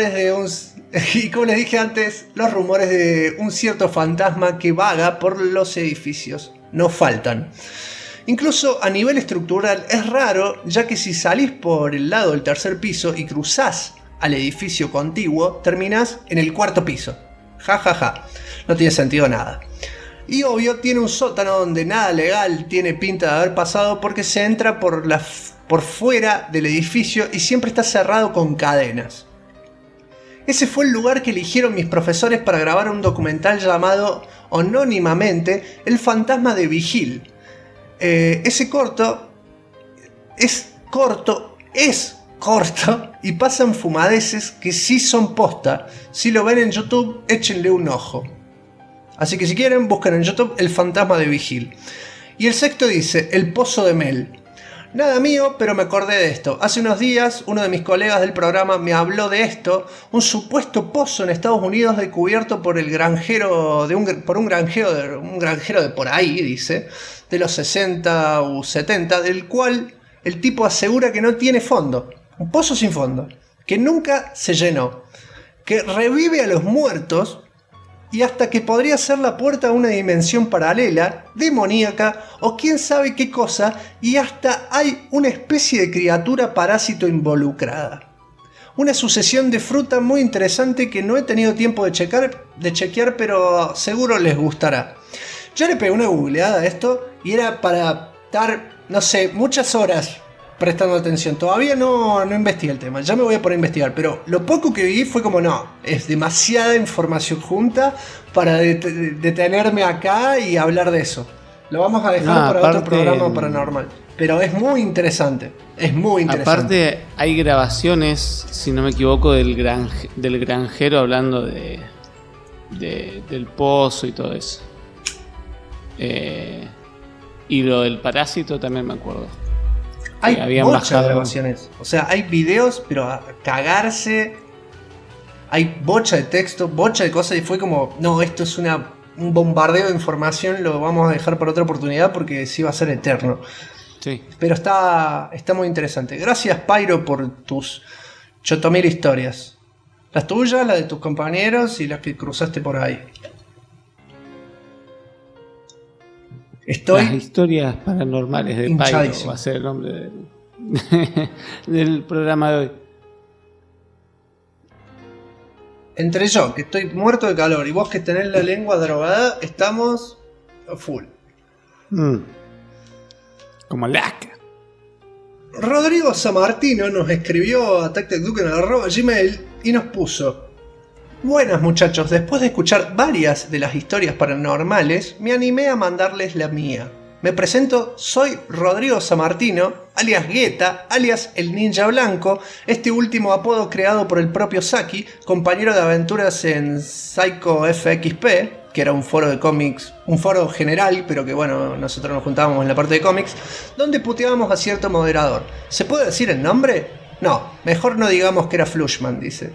los rumores de un cierto fantasma que vaga por los edificios no faltan. Incluso a nivel estructural es raro, ya que si salís por el lado del tercer piso y cruzás al edificio contiguo, terminás en el cuarto piso. Ja, ja, ja. No tiene sentido nada. Y obvio, tiene un sótano donde nada legal tiene pinta de haber pasado, porque se entra por fuera del edificio y siempre está cerrado con cadenas. Ese fue el lugar que eligieron mis profesores para grabar un documental llamado anónimamente El Fantasma de Vigil. Ese corto es corto y pasan fumadeces que sí son posta. Si lo ven en YouTube, échenle un ojo. Así que si quieren, busquen en YouTube El Fantasma de Vigil. Y el sexto dice El Pozo de Mel. Nada mío, pero me acordé de esto. Hace unos días, uno de mis colegas del programa me habló de esto. Un supuesto pozo en Estados Unidos descubierto por el granjero un granjero de por ahí, dice, de los 60 u 70, del cual el tipo asegura que no tiene fondo. Un pozo sin fondo, que nunca se llenó, que revive a los muertos y hasta que podría ser la puerta a una dimensión paralela, demoníaca o quién sabe qué cosa, y hasta hay una especie de criatura parásito involucrada. Una sucesión de fruta muy interesante que no he tenido tiempo de chequear, pero seguro les gustará. Yo le pegué una googleada a esto y era para estar, no sé, muchas horas prestando atención. Todavía no investigué el tema, ya me voy a poner a investigar, pero lo poco que vi fue como no, es demasiada información junta para detenerme acá y hablar de eso. Lo vamos a dejar para otro programa paranormal, pero es muy interesante, Aparte hay grabaciones, si no me equivoco, del granjero hablando del pozo y todo eso. Y lo del parásito también me acuerdo. Hay muchas grabaciones. O sea, hay videos, pero a cagarse. Hay bocha de texto, bocha de cosas. Y fue como, no, esto es un bombardeo de información. Lo vamos a dejar para otra oportunidad porque sí va a ser eterno. Sí. Pero está muy interesante. Gracias, Pyro, por tus 8000 historias. Las tuyas, las de tus compañeros y las que cruzaste por ahí. Las historias paranormales de Pyro va a ser el nombre del programa de hoy. Entre yo, que estoy muerto de calor, y vos que tenés la lengua drogada, estamos a full. Como laca. Rodrigo Samartino nos escribió a tactacduken@gmail y nos puso: buenas muchachos, después de escuchar varias de las historias paranormales, me animé a mandarles la mía. Me presento, soy Rodrigo Samartino, alias Guetta, alias el Ninja Blanco, este último apodo creado por el propio Saki, compañero de aventuras en Psycho FXP, que era un foro de cómics, un foro general, pero que bueno, nosotros nos juntábamos en la parte de cómics, donde puteábamos a cierto moderador. ¿Se puede decir el nombre? No, mejor no digamos que era Flushman, dice.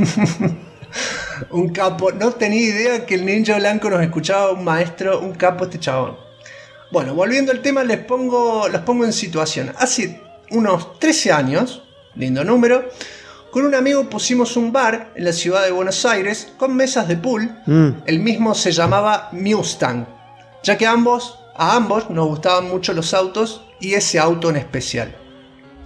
Un capo, no tenía idea que el Ninja Blanco nos escuchaba, un maestro, un capo este chabón. Bueno, volviendo al tema, los pongo en situación. Hace unos 13 años, lindo número, con un amigo pusimos un bar en la ciudad de Buenos Aires con mesas de pool. El mismo se llamaba Mustang, ya que a ambos nos gustaban mucho los autos y ese auto en especial.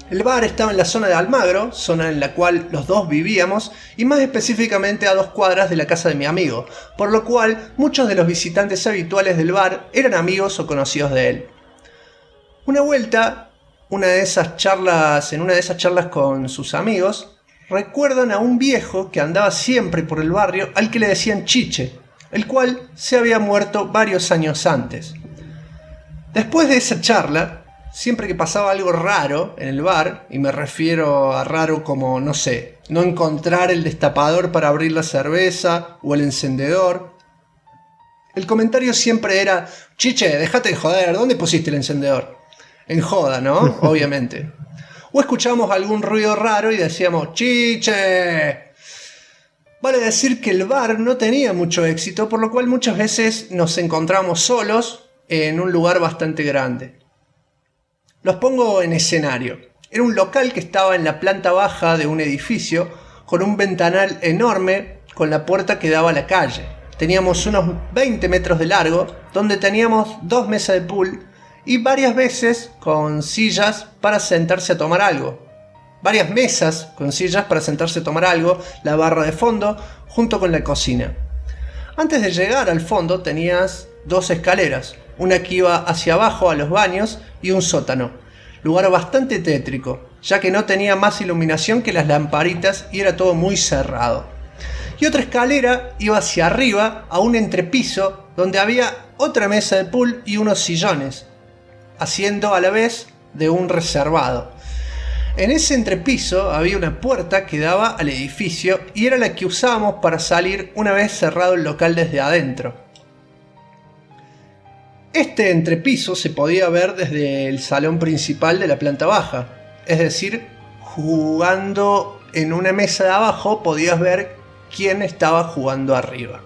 El bar estaba en la zona de Almagro, zona en la cual los dos vivíamos, y más específicamente a 2 cuadras de la casa de mi amigo, por lo cual muchos de los visitantes habituales del bar eran amigos o conocidos de él. Una vuelta, en una de esas charlas con sus amigos, recuerdan a un viejo que andaba siempre por el barrio al que le decían Chiche, el cual se había muerto varios años antes. Después de esa charla, siempre que pasaba algo raro en el bar, y me refiero a raro como, no sé, no encontrar el destapador para abrir la cerveza o el encendedor, el comentario siempre era: Chiche, déjate de joder, ¿dónde pusiste el encendedor? En joda, ¿no? Obviamente. O escuchábamos algún ruido raro y decíamos: Chiche. Vale decir que el bar no tenía mucho éxito, por lo cual muchas veces nos encontramos solos en un lugar bastante grande. Los pongo en escenario. Era un local que estaba en la planta baja de un edificio con un ventanal enorme con la puerta que daba a la calle. Teníamos unos 20 metros de largo, donde teníamos 2 mesas de pool y varias veces con sillas para sentarse a tomar algo. Varias mesas con sillas para sentarse a tomar algo, la barra de fondo, junto con la cocina. Antes de llegar al fondo tenías 2 escaleras, una que iba hacia abajo a los baños y un sótano. Lugar bastante tétrico, ya que no tenía más iluminación que las lamparitas y era todo muy cerrado. Y otra escalera iba hacia arriba a un entrepiso donde había otra mesa de pool y unos sillones, haciendo a la vez de un reservado. En ese entrepiso había una puerta que daba al edificio y era la que usábamos para salir una vez cerrado el local desde adentro. Este entrepiso se podía ver desde el salón principal de la planta baja, es decir, jugando en una mesa de abajo podías ver quién estaba jugando arriba.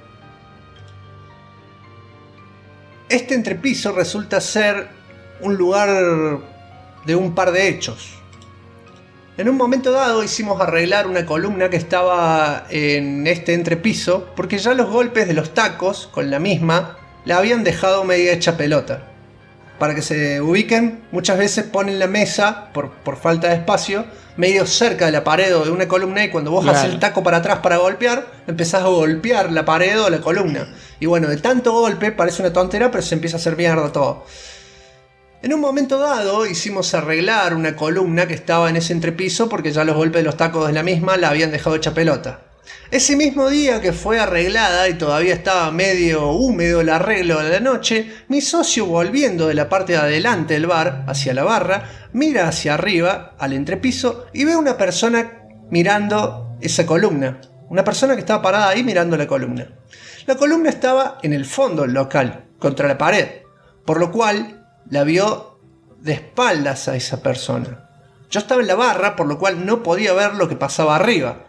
Este entrepiso resulta ser un lugar de un par de hechos. En un momento dado hicimos arreglar una columna que estaba en este entrepiso porque ya los golpes de los tacos con la misma la habían dejado media hecha pelota. Para que se ubiquen, muchas veces ponen la mesa, por falta de espacio, medio cerca de la pared o de una columna, y cuando vos haces el taco para atrás para golpear, empezás a golpear la pared o la columna. Y bueno, de tanto golpe, parece una tontera, pero se empieza a hacer mierda todo. En un momento dado hicimos arreglar una columna que estaba en ese entrepiso porque ya los golpes de los tacos de la misma la habían dejado hecha pelota. Ese mismo día que fue arreglada y todavía estaba medio húmedo el arreglo de la noche, mi socio, volviendo de la parte de adelante del bar hacia la barra, mira hacia arriba al entrepiso y ve una persona mirando esa columna. Una persona que estaba parada ahí mirando la columna. La columna estaba en el fondo del local, contra la pared, por lo cual la vio de espaldas a esa persona. Yo estaba en la barra, por lo cual no podía ver lo que pasaba arriba.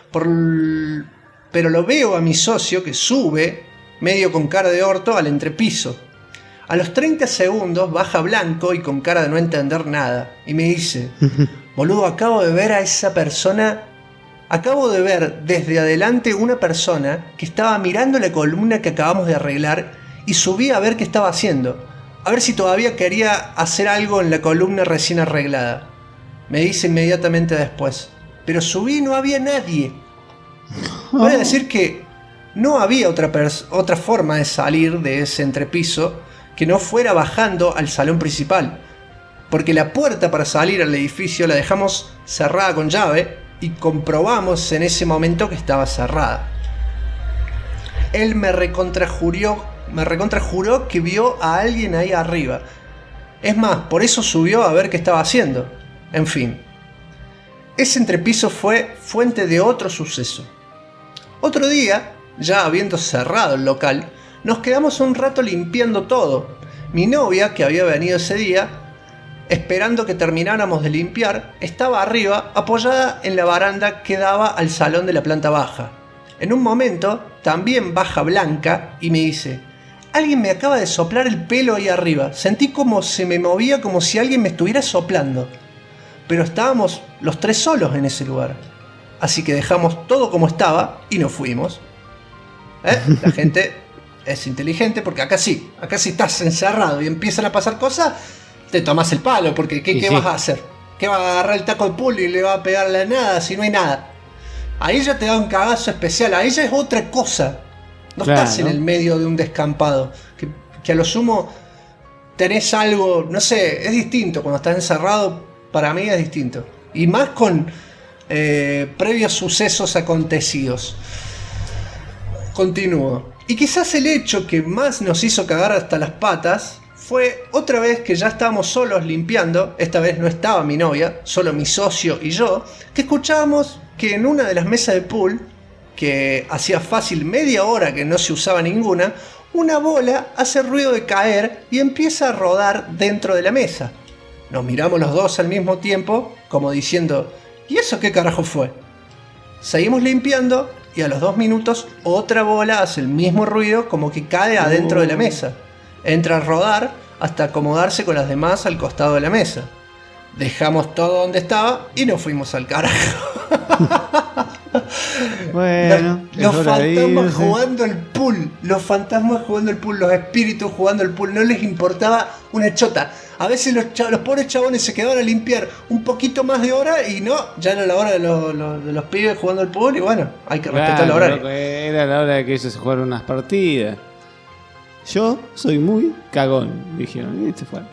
Pero lo veo a mi socio que sube, medio con cara de orto, al entrepiso. A los 30 segundos baja blanco y con cara de no entender nada. Y me dice: boludo, acabo de ver a esa persona. Acabo de ver desde adelante una persona que estaba mirando la columna que acabamos de arreglar y subí a ver qué estaba haciendo. A ver si todavía quería hacer algo en la columna recién arreglada. Me dice inmediatamente después: pero subí y no había nadie. Voy a decir que no había otra forma de salir de ese entrepiso que no fuera bajando al salón principal, porque la puerta para salir al edificio la dejamos cerrada con llave y comprobamos en ese momento que estaba cerrada. Él me recontrajuró que vio a alguien ahí arriba. Es más, por eso subió a ver qué estaba haciendo. En fin, ese entrepiso fue fuente de otro suceso. Otro día, ya habiendo cerrado el local, nos quedamos un rato limpiando todo. Mi novia, que había venido ese día, esperando que termináramos de limpiar, estaba arriba, apoyada en la baranda que daba al salón de la planta baja. En un momento, también baja Blanca y me dice: alguien me acaba de soplar el pelo ahí arriba. Sentí como se me movía, como si alguien me estuviera soplando. Pero estábamos los 3 solos en ese lugar. Así que dejamos todo como estaba y nos fuimos. La gente es inteligente porque acá sí estás encerrado y empiezan a pasar cosas, te tomas el palo porque ¿qué vas a hacer? ¿Qué va a agarrar el taco de pool y le va a pegar a la nada si no hay nada? Ahí ya te da un cagazo especial, ahí ya es otra cosa. No Claro. estás en el medio de un descampado. Que a lo sumo tenés algo, no sé, es distinto. Cuando estás encerrado, para mí es distinto. Y más con previos sucesos acontecidos. Continúo. Y quizás el hecho que más nos hizo cagar hasta las patas fue otra vez que ya estábamos solos limpiando. Esta vez no estaba mi novia, solo mi socio y yo. Que escuchábamos que en una de las mesas de pool, que hacía fácil media hora que no se usaba ninguna, una bola hace ruido de caer y empieza a rodar dentro de la mesa. Nos miramos los dos al mismo tiempo, como diciendo, ¿y eso qué carajo fue? Seguimos limpiando y a los 2 minutos otra bola hace el mismo ruido, como que cae adentro de la mesa. Entra a rodar hasta acomodarse con las demás al costado de la mesa. Dejamos todo donde estaba y nos fuimos al carajo. Bueno, Los es hora de fantasmas irse. jugando el pool. Los fantasmas jugando el pool. Los espíritus jugando el pool. No les importaba una chota. A veces los pobres chabones se quedaban a limpiar un poquito más de hora y no, ya era la hora de los pibes jugando al pool y bueno, hay que respetar la Claro, hora. loco, era la hora de que ellos se jugaran unas partidas. Yo soy muy cagón, dijeron, y se fueron.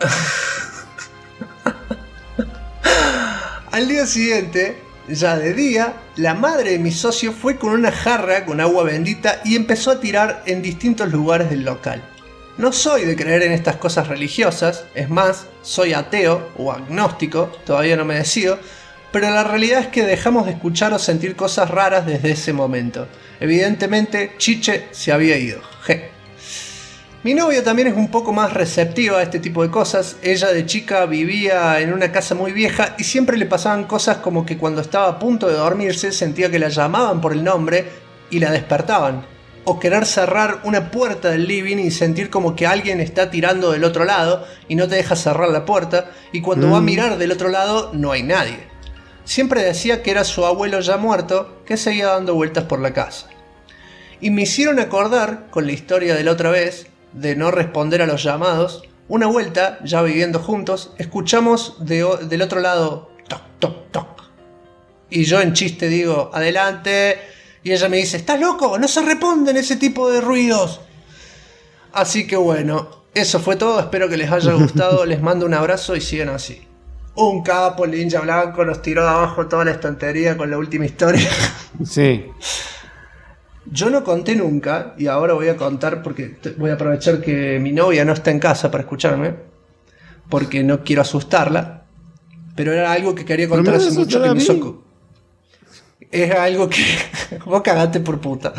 Al día siguiente, ya de día, la madre de mi socio fue con una jarra con agua bendita y empezó a tirar en distintos lugares del local. No soy de creer en estas cosas religiosas, es más, soy ateo o agnóstico, todavía no me decido, pero la realidad es que dejamos de escuchar o sentir cosas raras desde ese momento. Evidentemente, Chiche se había ido. Je. Mi novia también es un poco más receptiva a este tipo de cosas. Ella de chica vivía en una casa muy vieja y siempre le pasaban cosas como que cuando estaba a punto de dormirse sentía que la llamaban por el nombre y la despertaban. O querer cerrar una puerta del living y sentir como que alguien está tirando del otro lado y no te deja cerrar la puerta, y cuando va a mirar del otro lado no hay nadie. Siempre decía que era su abuelo ya muerto que seguía dando vueltas por la casa. Y me hicieron acordar, con la historia de la otra vez, de no responder a los llamados. Una vuelta, ya viviendo juntos, escuchamos del otro lado toc, toc, toc. Y yo en chiste digo, adelante. Y ella me dice, ¿estás loco? No se responden ese tipo de ruidos. Así que bueno, eso fue todo. Espero que les haya gustado. Les mando un abrazo y sigan así. Un capo, el ninja blanco nos tiró de abajo toda la estantería con la última historia. Sí. Yo no conté nunca, y ahora voy a contar porque voy a aprovechar que mi novia no está en casa para escucharme, porque no quiero asustarla, pero era algo que quería contar Pero me hace vas a mucho que me asustar a mí. soco. Era algo que... Vos cagaste por puta.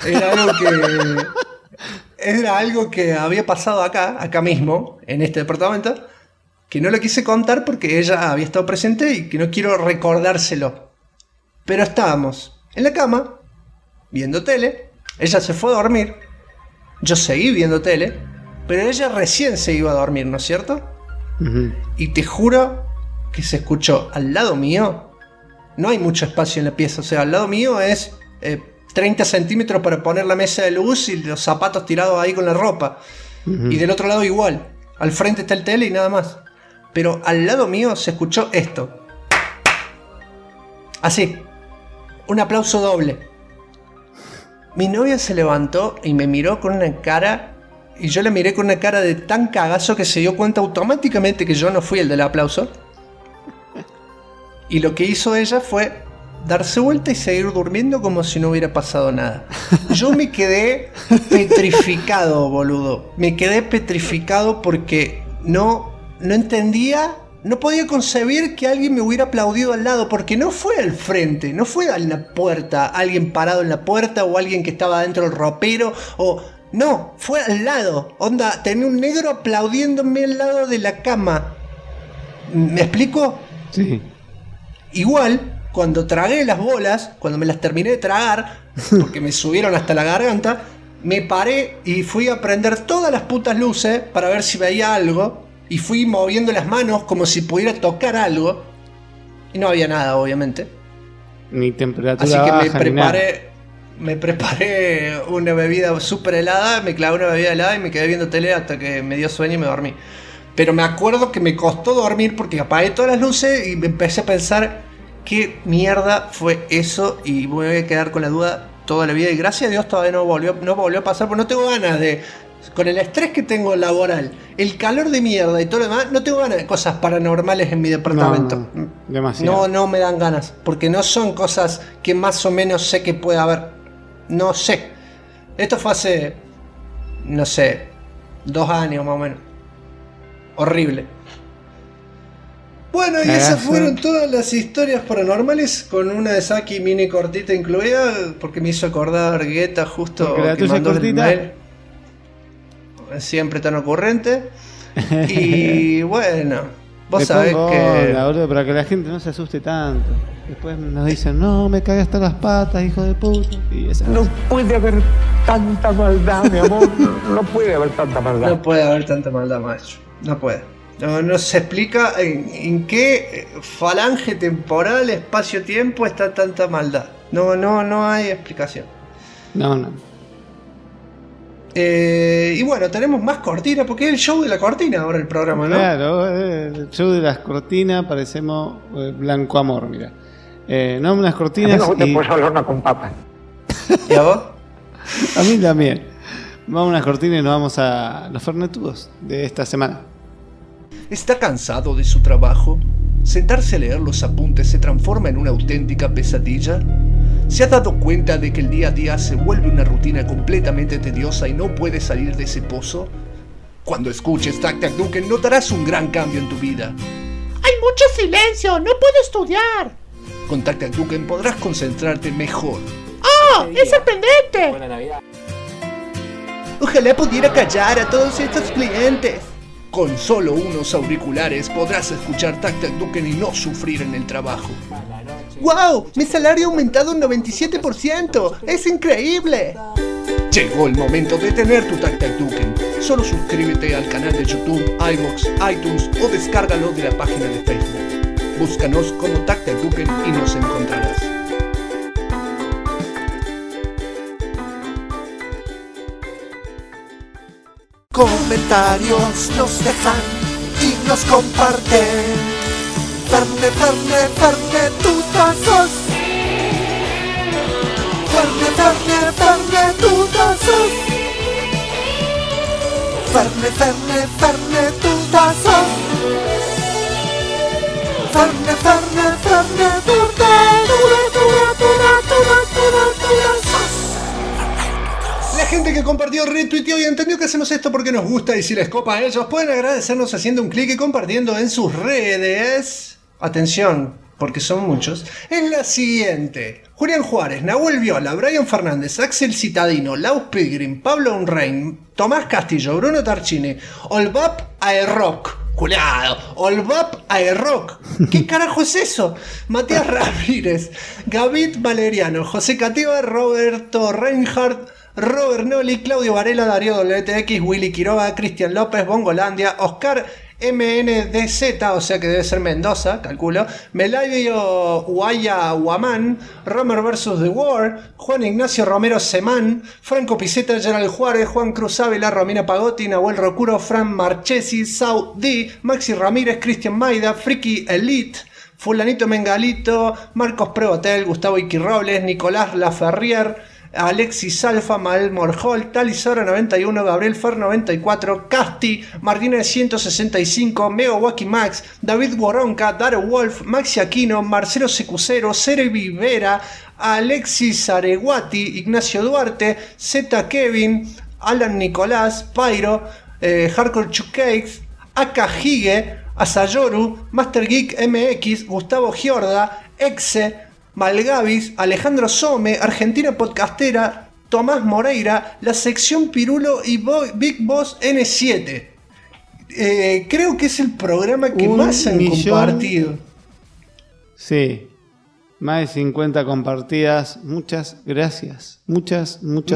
Era algo que había pasado acá mismo, en este departamento, que no lo quise contar porque ella había estado presente y que no quiero recordárselo. Pero estábamos en la cama, viendo tele, ella se fue a dormir, yo seguí viendo tele, pero ella recién se iba a dormir, ¿no es cierto? Ujú. Y te juro que se escuchó al lado mío, no hay mucho espacio en la pieza, o sea, al lado mío es 30 centímetros para poner la mesa de luz y los zapatos tirados ahí con la ropa, y del otro lado igual, al frente está el tele y nada más, pero al lado mío se escuchó esto, así, un aplauso doble. Mi novia se levantó y me miró con una cara, y yo la miré con una cara de tan cagazo que se dio cuenta automáticamente que yo no fui el del aplauso. Y lo que hizo ella fue darse vuelta y seguir durmiendo como si no hubiera pasado nada. Yo me quedé petrificado, boludo. Me quedé petrificado porque no entendía, no podía concebir que alguien me hubiera aplaudido al lado, porque no fue al frente, no fue en la puerta, alguien parado en la puerta o alguien que estaba dentro del ropero, o no, fue al lado. Onda, tenía un negro aplaudiéndome al lado de la cama. ¿Me explico? Sí. Igual, cuando tragué las bolas, cuando me las terminé de tragar, porque me subieron hasta la garganta, me paré y fui a prender todas las putas luces para ver si veía algo, y fui moviendo las manos como si pudiera tocar algo, y no había nada, obviamente. Ni temperatura Así que baja, ni nada. me preparé una bebida súper helada, me clavé una bebida helada y me quedé viendo tele hasta que me dio sueño y me dormí. Pero me acuerdo que me costó dormir porque apagué todas las luces y me empecé a pensar qué mierda fue eso y me voy a quedar con la duda toda la vida. Y gracias a Dios todavía no volvió a pasar, porque no tengo ganas de... Con el estrés que tengo laboral, el calor de mierda y todo lo demás, no tengo ganas de cosas paranormales en mi departamento. No, demasiado. No me dan ganas, porque no son cosas que más o menos sé que puede haber. No sé. Esto fue hace, no sé, 2 años más o menos. Horrible. Bueno, y esas fueron todas las historias paranormales, con una de Saki mini cortita incluida, porque me hizo acordar Guetta justo que mandó el mail. Siempre tan ocurrente. Y bueno, vos sabés que... Boludo, para que la gente no se asuste tanto. Después nos dicen, no, me cagaste las patas, hijo de puta. Y esa no puede haber tanta maldad, mi amor. No puede haber tanta maldad. No puede haber tanta maldad, macho. No puede. No se explica en qué falange temporal, espacio-tiempo está tanta maldad. No hay explicación. No. Y bueno, tenemos más cortina, porque es el show de la cortina ahora el programa, ¿no? Claro, el show de las cortinas, parecemos Blanco Amor, mira. No, unas cortinas. A mí no te puedes hablar una con papas. ¿Y a vos? A mí también. Vamos a unas cortinas y nos vamos a los fernetudos de esta semana. ¿Está cansado de su trabajo? ¿Sentarse a leer los apuntes se transforma en una auténtica pesadilla? ¿Se ha dado cuenta de que el día a día se vuelve una rutina completamente tediosa y no puede salir de ese pozo? Cuando escuches Tac Tac Duken notarás un gran cambio en tu vida. ¡Hay mucho silencio! ¡No puedo estudiar! Con Tac Tac Duken podrás concentrarte mejor. ¡Oh! ¡Es sorprendente! Buena Navidad. Ojalá pudiera callar a todos estos clientes. Con solo unos auriculares podrás escuchar Tac Tac Duken y no sufrir en el trabajo. ¡Wow! Mi salario ha aumentado un 97%. ¡Es increíble! Llegó el momento de tener tu Tac Tac Duken. Solo suscríbete al canal de YouTube, iVoox, iTunes o descárgalo de la página de Facebook. Búscanos como Tac Tac Duken y nos encontrarás. Comentarios nos dejan y nos comparten. Ferne, tú sos. Ferne, tú sos. Ferne, tú sos. Ferne, La gente que compartió, retuiteó y entendió que hacemos esto porque nos gusta, y si les copa a ellos pueden agradecernos haciendo un clic y compartiendo en sus redes. Atención, porque son muchos. Es la siguiente: Julián Juárez, Nahuel Viola, Brian Fernández, Axel Citadino, Laus Pilgrim, Pablo Unrein, Tomás Castillo, Bruno Tarchini, Olbap Aerrock. Culeado, Olbap Aerrock. ¿Qué carajo es eso? Matías Ramírez, Gavit Valeriano, José Cativa, Roberto Reinhardt, Robert Noli, Claudio Varela, Darío WTX, Willy Quiroga, Cristian López, Bongolandia, Oscar MNDZ, o sea que debe ser Mendoza, calculo, Melavio Guaya Guamán, Romer vs. The War, Juan Ignacio Romero Semán, Franco Piceta, Gerald Juárez, Juan Cruz Ávila, Romina Pagotti, Nahuel Rocuro, Fran Marchesi, Sau D, Maxi Ramírez, Cristian Maida, Friki Elite, Fulanito Mengalito, Marcos Prehotel, Gustavo Iquirrobles, Nicolás Laferrier, Alexis Alfa, Mael Morjol, Talizora 91, Gabriel Fer 94, Casti, Martínez 165, Mego Waki Max, David Woronka, Daro Wolf, Maxi Aquino, Marcelo Secucero, Cere Vivera, Alexis Areguati, Ignacio Duarte, Z Kevin, Alan Nicolás, Pyro, Hardcore Chukakes, Aka Hige, Asayoru, Master Geek MX, Gustavo Giorda, Exe, Malgavis, Alejandro Some, Argentina Podcastera, Tomás Moreira, la sección Pirulo y Big Boss N7. Creo que es el programa que más han compartido. Sí, más de 50 compartidas. Muchas gracias. Muchas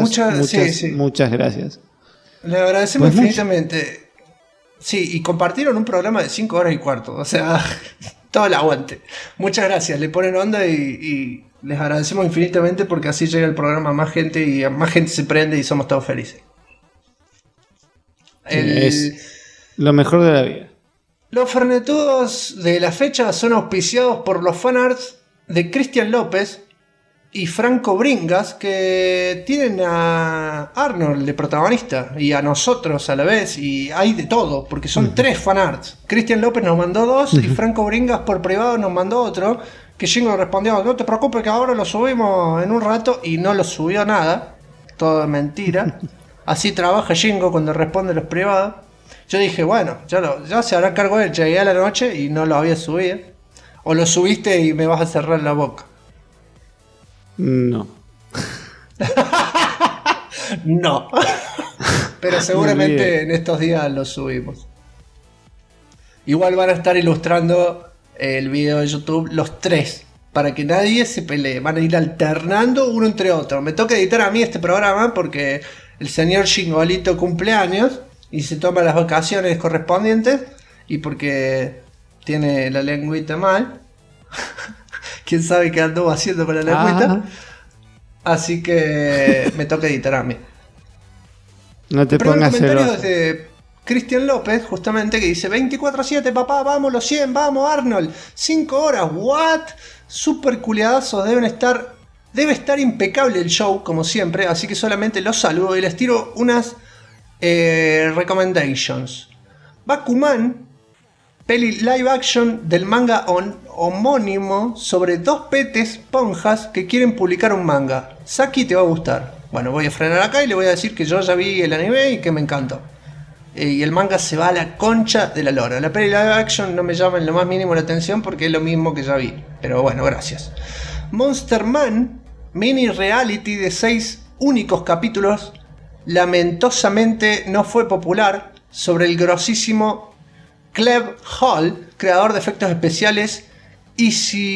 gracias. Le agradecemos infinitamente. Sí, y compartieron un programa de 5 horas y cuarto. O sea, todo el aguante. Muchas gracias, le ponen onda y les agradecemos infinitamente porque así llega el programa a más gente y a más gente se prende y somos todos felices. Lo mejor de la vida. Los fernetudos de la fecha son auspiciados por los fanarts de Cristian López y Franco Bringas, que tienen a Arnold de protagonista y a nosotros a la vez, y hay de todo, porque son 3 fanarts. Cristian López nos mandó 2 y Franco Bringas por privado nos mandó otro, que Jingo respondió: no te preocupes que ahora lo subimos en un rato, y no lo subió nada, todo mentira. Así trabaja Jingo cuando responde los privados. Yo dije, bueno, ya se hará cargo él. Llegué a la noche y no lo había subido. O lo subiste y me vas a cerrar la boca. No. No. Pero seguramente en estos días lo subimos. Igual van a estar ilustrando el video de YouTube los 3, para que nadie se pelee. Van a ir alternando uno entre otro. Me toca editar a mí este programa porque el señor Chingolito cumple años y se toma las vacaciones correspondientes, y porque tiene la lengüita mal. Quién sabe qué ando haciendo con la lengüita. Así que me toca editar a mí. No te pongas celoso. Comentarios de Cristian López, justamente, que dice: 24/7, papá, vamos los 100, vamos Arnold, 5 horas, what? Super culiadazos, debe estar impecable el show, como siempre, así que solamente los saludo y les tiro unas recommendations. Bakuman, peli live action del manga homónimo sobre 2 petes ponjas que quieren publicar un manga. Saki, te va a gustar. Bueno, voy a frenar acá y le voy a decir que yo ya vi el anime y que me encantó. Y el manga se va a la concha de la lora. La peli live action no me llama en lo más mínimo la atención porque es lo mismo que ya vi. Pero bueno, gracias. Monster Man, mini reality de 6 únicos capítulos, lamentosamente no fue popular, sobre el grosísimo Cleb Hall, creador de efectos especiales, y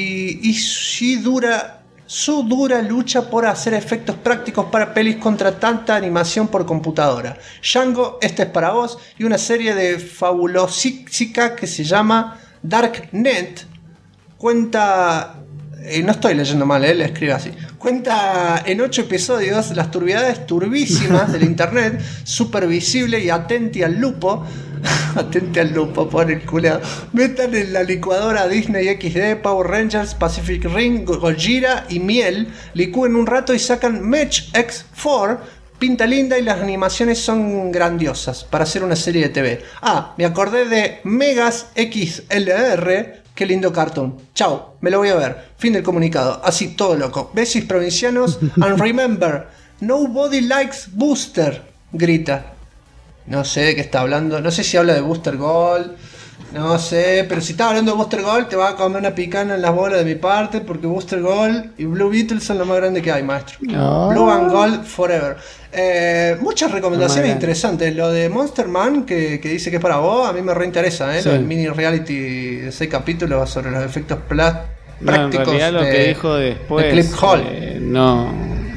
su dura lucha por hacer efectos prácticos para pelis contra tanta animación por computadora. Django, este es para vos, y una serie de fabulosística que se llama Darknet. Cuenta... no estoy leyendo mal, le escribo así. Cuenta en 8 episodios las turbidades turbísimas del internet, super visible y atenti al lupo. Atenti al lupo, pone el culeado. Metan en la licuadora Disney XD, Power Rangers, Pacific Rim, Gojira y miel. Licúen un rato y sacan Mech X4. Pinta linda y las animaciones son grandiosas para hacer una serie de TV. Ah, me acordé de Megas XLR. Qué lindo cartoon. Chau, me lo voy a ver. Fin del comunicado. Así todo loco. Besis provincianos. And remember, nobody likes Booster. Grita. No sé de qué está hablando. No sé si habla de Booster Gold. No sé. Pero si está hablando de Booster Gold, te va a comer una picana en las bolas de mi parte. Porque Booster Gold y Blue Beetle son lo más grande que hay, maestro. Oh. Blue and Gold forever. Muchas recomendaciones interesantes. Lo de Monster Man, que dice que es para vos, a mí me reinteresa. Sí. El mini reality de 6 capítulos sobre los efectos prácticos. En realidad lo que dijo después de Clip Hall. No.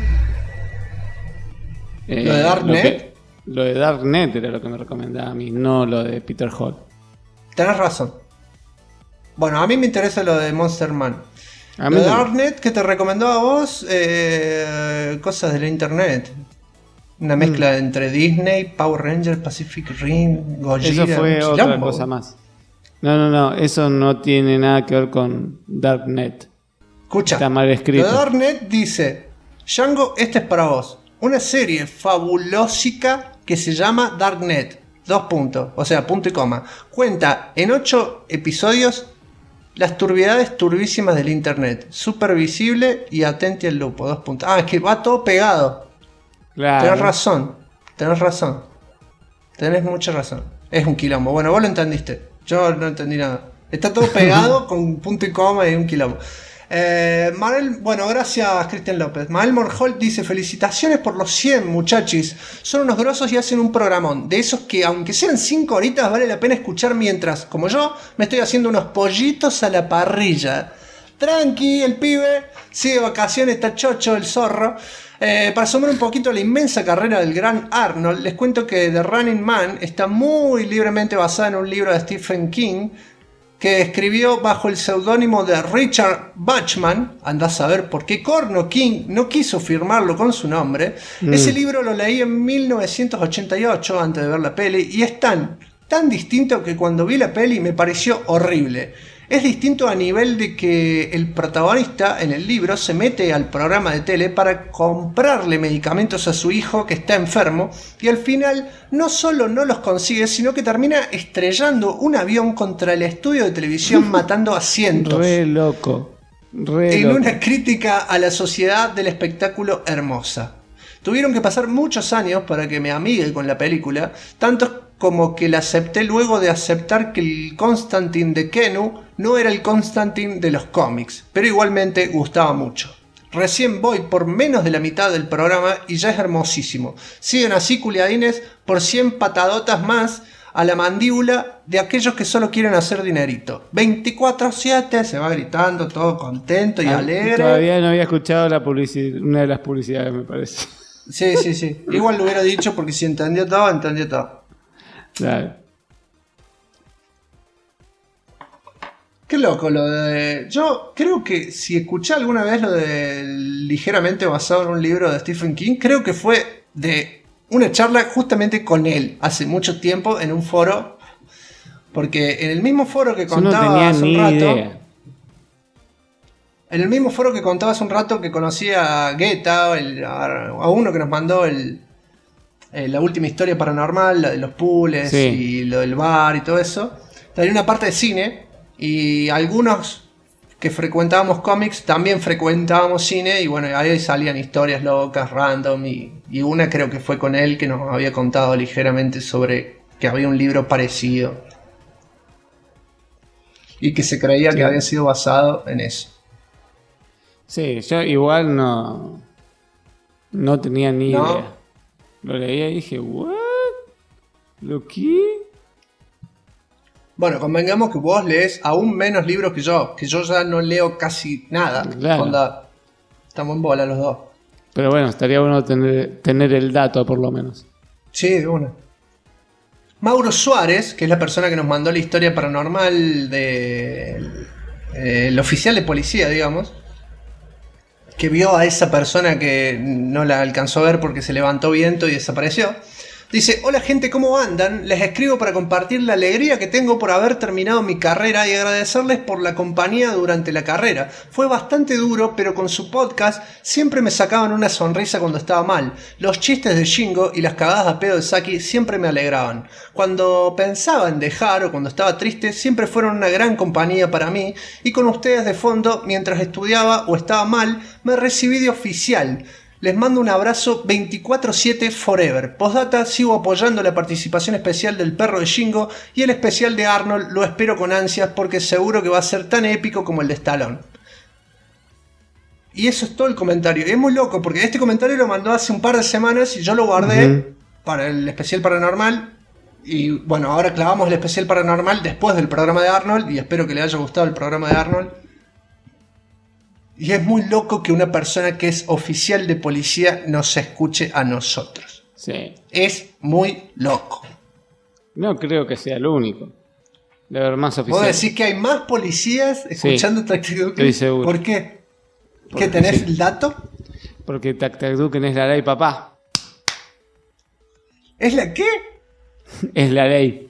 Lo de Darknet. Lo de Darknet era lo que me recomendaba a mí, no lo de Peter Hall. Tenés razón. Bueno, a mí me interesa lo de Monster Man. Lo de Darknet, que te recomendó a vos, cosas de la internet. Una mezcla entre Disney, Power Rangers, Pacific Rim, Gojira. Eso fue otra cosa más. No, eso no tiene nada que ver con Darknet. Escucha, está mal escrito. Lo de Darknet dice: Django, este es para vos. Una serie fabulósica que se llama Darknet. 2 puntos, o sea, punto y coma. Cuenta en 8 episodios las turbidades turbísimas del internet. Super visible y atenti al lupo. 2 puntos. Ah, es que va todo pegado. Claro. Tenés razón. Tenés mucha razón. Es un quilombo. Bueno, vos lo entendiste. Yo no entendí nada. Está todo pegado con punto y coma y un quilombo. Bueno, gracias Cristian López. Mael Morholt dice: felicitaciones por los 100 muchachis. Son unos grosos y hacen un programón. De esos que aunque sean 5 horitas vale la pena escuchar mientras, como yo, me estoy haciendo unos pollitos a la parrilla. Tranqui, el pibe sigue de vacaciones, está chocho el zorro. Para sumar un poquito la inmensa carrera del gran Arnold, les cuento que The Running Man está muy libremente basada en un libro de Stephen King que escribió bajo el seudónimo de Richard Bachman. Andás a ver por qué corno King no quiso firmarlo con su nombre. Ese libro lo leí en 1988 antes de ver la peli y es tan tan distinto que cuando vi la peli me pareció horrible. Es distinto a nivel de que el protagonista en el libro se mete al programa de tele para comprarle medicamentos a su hijo que está enfermo y al final no solo no los consigue, sino que termina estrellando un avión contra el estudio de televisión matando a cientos. Re loco. En una crítica a la sociedad del espectáculo hermosa. Tuvieron que pasar muchos años para que me amigue con la película, tanto como que la acepté luego de aceptar que el Constantine de Kenu no era el Constantine de los cómics, pero igualmente gustaba mucho. Recién voy por menos de la mitad del programa y ya es hermosísimo. Siguen así culiadines por 100 patadotas más a la mandíbula de aquellos que solo quieren hacer dinerito. 24/7 se va gritando, todo contento y alegre. Todavía no había escuchado una de las publicidades, me parece. Sí. Igual lo hubiera dicho porque si entendió todo, entendió todo. Claro. Qué loco lo de... Yo creo que si escuché alguna vez lo de ligeramente basado en un libro de Stephen King, creo que fue de una charla justamente con él hace mucho tiempo en un foro. Porque en el mismo foro que contaba hace un rato... idea. En el mismo foro que contaba hace un rato que conocía a Guetta, a uno que nos mandó la última historia paranormal, la de los pools y lo del bar y todo eso. Tenía una parte de cine y algunos que frecuentábamos cómics también frecuentábamos cine y bueno, ahí salían historias locas, random y una creo que fue con él que nos había contado ligeramente sobre que había un libro parecido y que se creía que había sido basado en eso. Sí, yo igual no tenía ni idea. Lo leía y dije, ¿what? ¿Lo qué? Bueno, convengamos que vos lees aún menos libros que yo ya no leo casi nada. Claro. Onda, estamos en bola los dos. Pero bueno, estaría bueno tener el dato por lo menos. Sí, de una. Mauro Suárez, que es la persona que nos mandó la historia paranormal el oficial de policía, digamos, que vio a esa persona que no la alcanzó a ver porque se levantó viento y desapareció. Dice, hola gente, ¿cómo andan? Les escribo para compartir la alegría que tengo por haber terminado mi carrera y agradecerles por la compañía durante la carrera. Fue bastante duro, pero con su podcast siempre me sacaban una sonrisa cuando estaba mal. Los chistes de Shingo y las cagadas a pedo de Saki siempre me alegraban. Cuando pensaba en dejar o cuando estaba triste, siempre fueron una gran compañía para mí y con ustedes de fondo, mientras estudiaba o estaba mal, me recibí de oficial. Les mando un abrazo 24/7 forever. Postdata, sigo apoyando la participación especial del perro de Shingo y el especial de Arnold lo espero con ansias porque seguro que va a ser tan épico como el de Stallone. Y eso es todo el comentario. Es muy loco porque este comentario lo mandó hace un par de semanas y yo lo guardé para el especial paranormal. Y bueno, ahora clavamos el especial paranormal después del programa de Arnold y espero que le haya gustado el programa de Arnold. Y es muy loco que una persona que es oficial de policía nos escuche a nosotros. Sí. Es muy loco. No creo que sea el único. Debe haber más oficiales. ¿Vos decís que hay más policías escuchando Tactic Duken? Estoy seguro. ¿Por qué? ¿Qué tenés el dato? Porque Tactic Duken es la ley, papá. ¿Es la qué? Es la ley.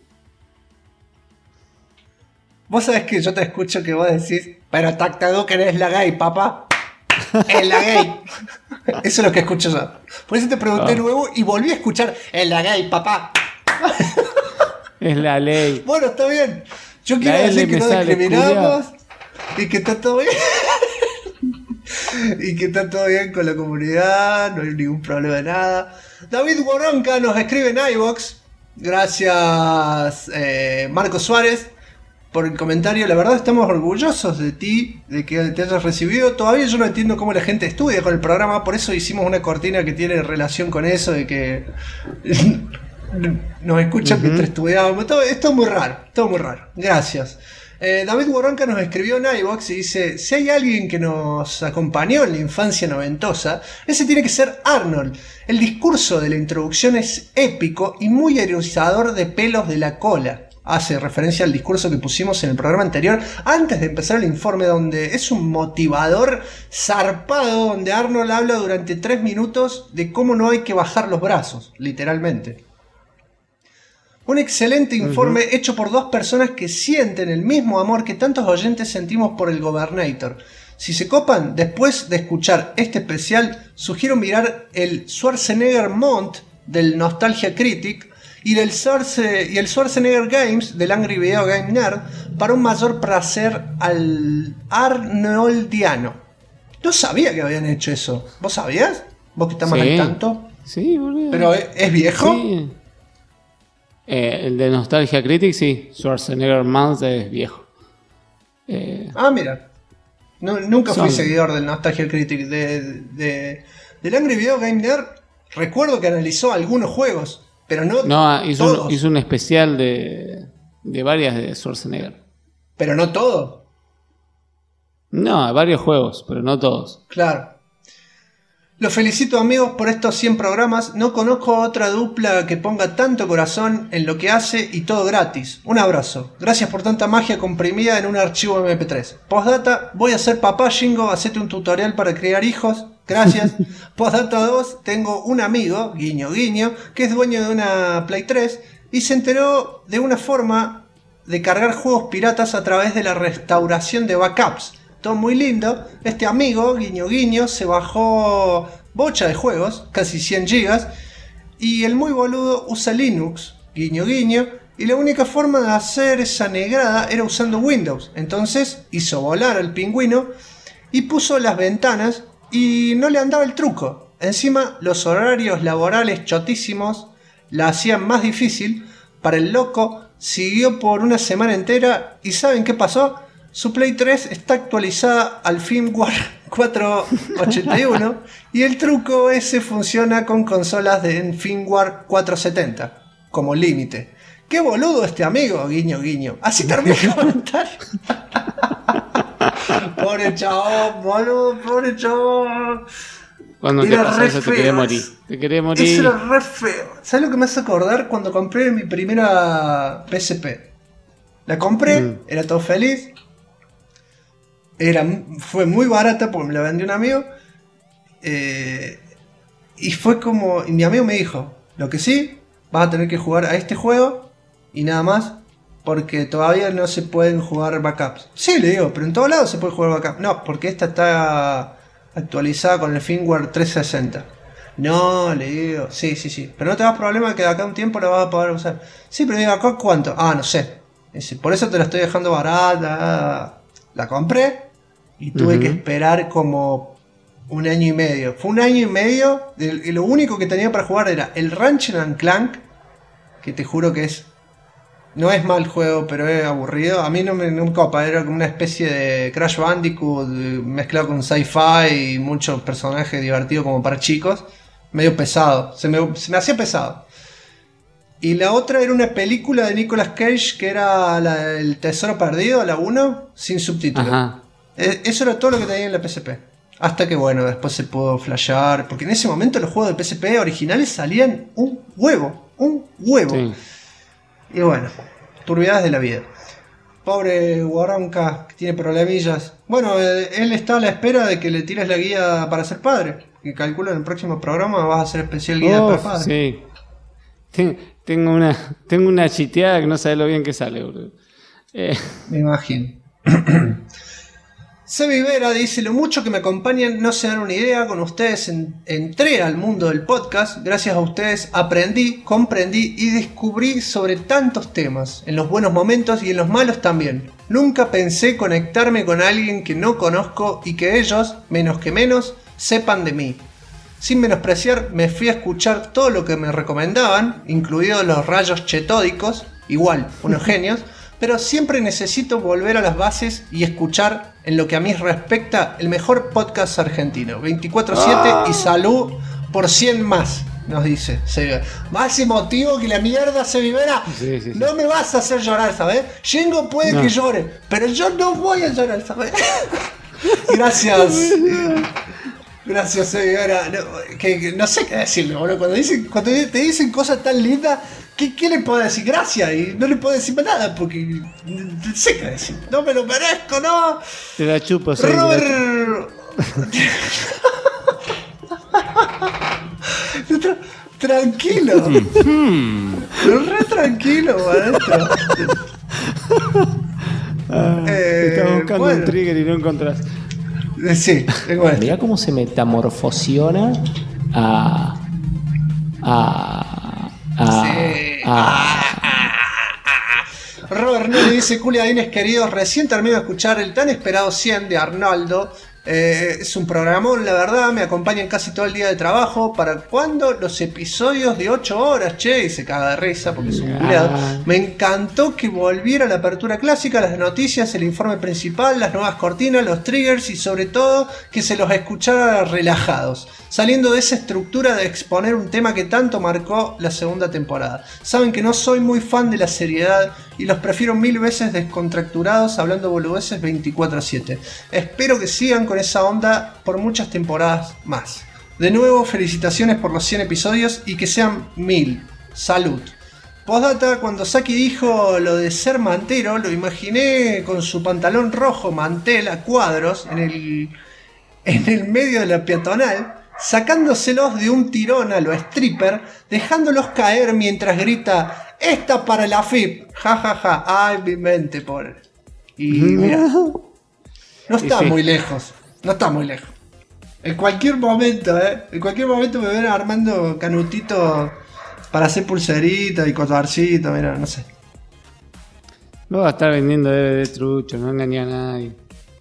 Vos sabés que yo te escucho que vos decís, pero Tactic Duken es la gay, papá. Es la gay. Eso es lo que escucho yo. Por eso te pregunté nuevo y volví a escuchar, es la gay, papá. Es la ley. Bueno, está bien. Yo quiero decir que no discriminamos y que está todo bien. Y que está todo bien con la comunidad, no hay ningún problema de nada. David Woronka nos escribe en iVoox. Gracias, Marco Suárez, por el comentario. La verdad estamos orgullosos de ti, de que te hayas recibido. Todavía yo no entiendo cómo la gente estudia con el programa, por eso hicimos una cortina que tiene relación con eso, de que nos escuchan mientras estudiábamos. Esto es muy raro, Gracias. David Woronka nos escribió en iVoox y dice, si hay alguien que nos acompañó en la infancia noventosa, ese tiene que ser Arnold. El discurso de la introducción es épico y muy erizador de pelos de la cola. Hace referencia al discurso que pusimos en el programa anterior antes de empezar el informe, donde es un motivador zarpado, donde Arnold habla durante 3 minutos de cómo no hay que bajar los brazos, literalmente. Un excelente informe hecho por 2 personas que sienten el mismo amor que tantos oyentes sentimos por el Governator. Si se copan, después de escuchar este especial, sugiero mirar el Schwarzenegger Mount del Nostalgia Critic y el Schwarzenegger Games del Angry Video Game Nerd para un mayor placer al arnoldiano. No sabía que habían hecho eso. ¿Vos sabías? ¿Vos que estás más al tanto? Sí, boludo. ¿Pero es viejo? Sí. El de Nostalgia Critic, sí. Schwarzenegger Mount es viejo. Mira. Nunca fui seguidor del Nostalgia Critic. Del Angry Video Game Nerd recuerdo que analizó algunos juegos, pero no todos. Hizo un especial de varias de Schwarzenegger. Pero no todo. No, varios juegos, pero no todos. Claro. Los felicito, amigos, por estos 100 programas. No conozco otra dupla que ponga tanto corazón en lo que hace y todo gratis. Un abrazo. Gracias por tanta magia comprimida en un archivo MP3. Postdata, voy a ser papá, Shingo. Hacete un tutorial para criar hijos. Gracias. Postdata 2, tengo un amigo, guiño guiño, que es dueño de una Play 3 y se enteró de una forma de cargar juegos piratas a través de la restauración de backups. Todo muy lindo. Este amigo, guiño guiño, se bajó bocha de juegos, casi 100 gigas, y el muy boludo usa Linux, guiño guiño, y la única forma de hacer esa negrada era usando Windows. Entonces hizo volar al pingüino y puso las ventanas y no le andaba el truco. Encima los horarios laborales chotísimos la hacían más difícil. Para el loco siguió por una semana entera y ¿saben qué pasó? Su Play 3 está actualizada al firmware 481 y el truco ese funciona con consolas en firmware 470 como límite. ¡Qué boludo este amigo! Guiño, guiño. Así termina el comentario. Pobre chabón, boludo, pobre chabón. Cuando te pasó eso te quería morir. Te quería morir. Eso era re feo. ¿Sabes lo que me hace acordar? Cuando compré mi primera PSP. La compré, era todo feliz. Fue muy barata porque me la vendió un amigo. Y fue como... Y mi amigo me dijo, lo que sí, vas a tener que jugar a este juego y nada más, porque todavía no se pueden jugar backups. Sí, le digo, pero en todos lados se puede jugar backups. No, porque esta está actualizada con el firmware 360. No, le digo, sí. Pero no te das problema que de acá a un tiempo la vas a poder usar. Sí, pero digo, ¿acá cuánto? No sé. Por eso te la estoy dejando barata. La compré. Y tuve que esperar como 1 año y medio. Fue 1 año y medio. Y lo único que tenía para jugar era el Ratchet and Clank. Que te juro que no es mal juego, pero es aburrido. A mí no me copa. Era como una especie de Crash Bandicoot mezclado con sci-fi y muchos personajes divertidos como para chicos. Medio pesado. Se me hacía pesado. Y la otra era una película de Nicolas Cage que era El Tesoro Perdido, la 1, sin subtítulos. Ajá. Eso era todo lo que tenía en la PSP. Hasta que bueno, después se pudo flashear. Porque en ese momento los juegos de PSP originales salían un huevo. Sí. Y bueno, turbidades de la vida. Pobre Guarranca, que tiene problemillas. Bueno, él está a la espera de que le tires la guía para ser padre. Que calculo en el próximo programa vas a hacer especial guía para padre. Sí. Tengo una chiteada que no sabe lo bien que sale, boludo. Me imagino. Sebi Vera dice: lo mucho que me acompañan no se dan una idea. Con ustedes entré al mundo del podcast. Gracias a ustedes aprendí, comprendí y descubrí sobre tantos temas, en los buenos momentos y en los malos también. Nunca pensé conectarme con alguien que no conozco y que ellos, menos que menos, sepan de mí. Sin menospreciar, me fui a escuchar todo lo que me recomendaban, incluidos los rayos chetódicos, igual, unos genios. Pero siempre necesito volver a las bases y escuchar, en lo que a mí respecta, el mejor podcast argentino. 24/7 y salud por 100 más, nos dice Sevivera. Más emotivo que la mierda, Sevivera. Sí. No me vas a hacer llorar, ¿sabes? Shingo puede que llore, pero yo no voy a llorar, ¿sabes? Gracias. Gracias, Sevivera. No sé qué decirle, boludo. Cuando te dicen cosas tan lindas... ¿Qué le puedo decir? Gracias, y no le puedo decir más nada porque no sé qué decir. No me lo merezco, ¿no? Te la chupo, sí. Tranquilo. Re tranquilo, maestro. Estás buscando un trigger y no encontrás. Sí, mirá cómo se metamorfosiona Robert no le dice: culiadines queridos, recién termino de escuchar el tan esperado 100 de Arnaldo. Es un programón, la verdad, me acompañan casi todo el día de trabajo. ¿Para cuándo los episodios de 8 horas? Che, y se caga de risa porque es un culiado. Me encantó que volviera la apertura clásica, las noticias, el informe principal, las nuevas cortinas, los triggers y sobre todo que se los escuchara relajados, saliendo de esa estructura de exponer un tema que tanto marcó la segunda temporada. Saben que no soy muy fan de la seriedad y los prefiero 1000 veces descontracturados, hablando boludeces 24/7. Espero que sigan con esa onda por muchas temporadas más. De nuevo, felicitaciones por los 100 episodios y que sean 1000. Salud. Postdata, cuando Saki dijo lo de ser mantero, lo imaginé con su pantalón rojo mantel a cuadros en el medio de la peatonal, sacándoselos de un tirón a lo stripper, dejándolos caer mientras grita: ¡esta para la FIP! Ja, ja, ja. Ay, mi mente, pobre. Y mira, no está muy lejos. No está muy lejos. En cualquier momento, en cualquier momento me ven armando canutitos para hacer pulseritas y cotarcitos, mira, no sé. No va a estar vendiendo DVD trucho, no engañé a nadie.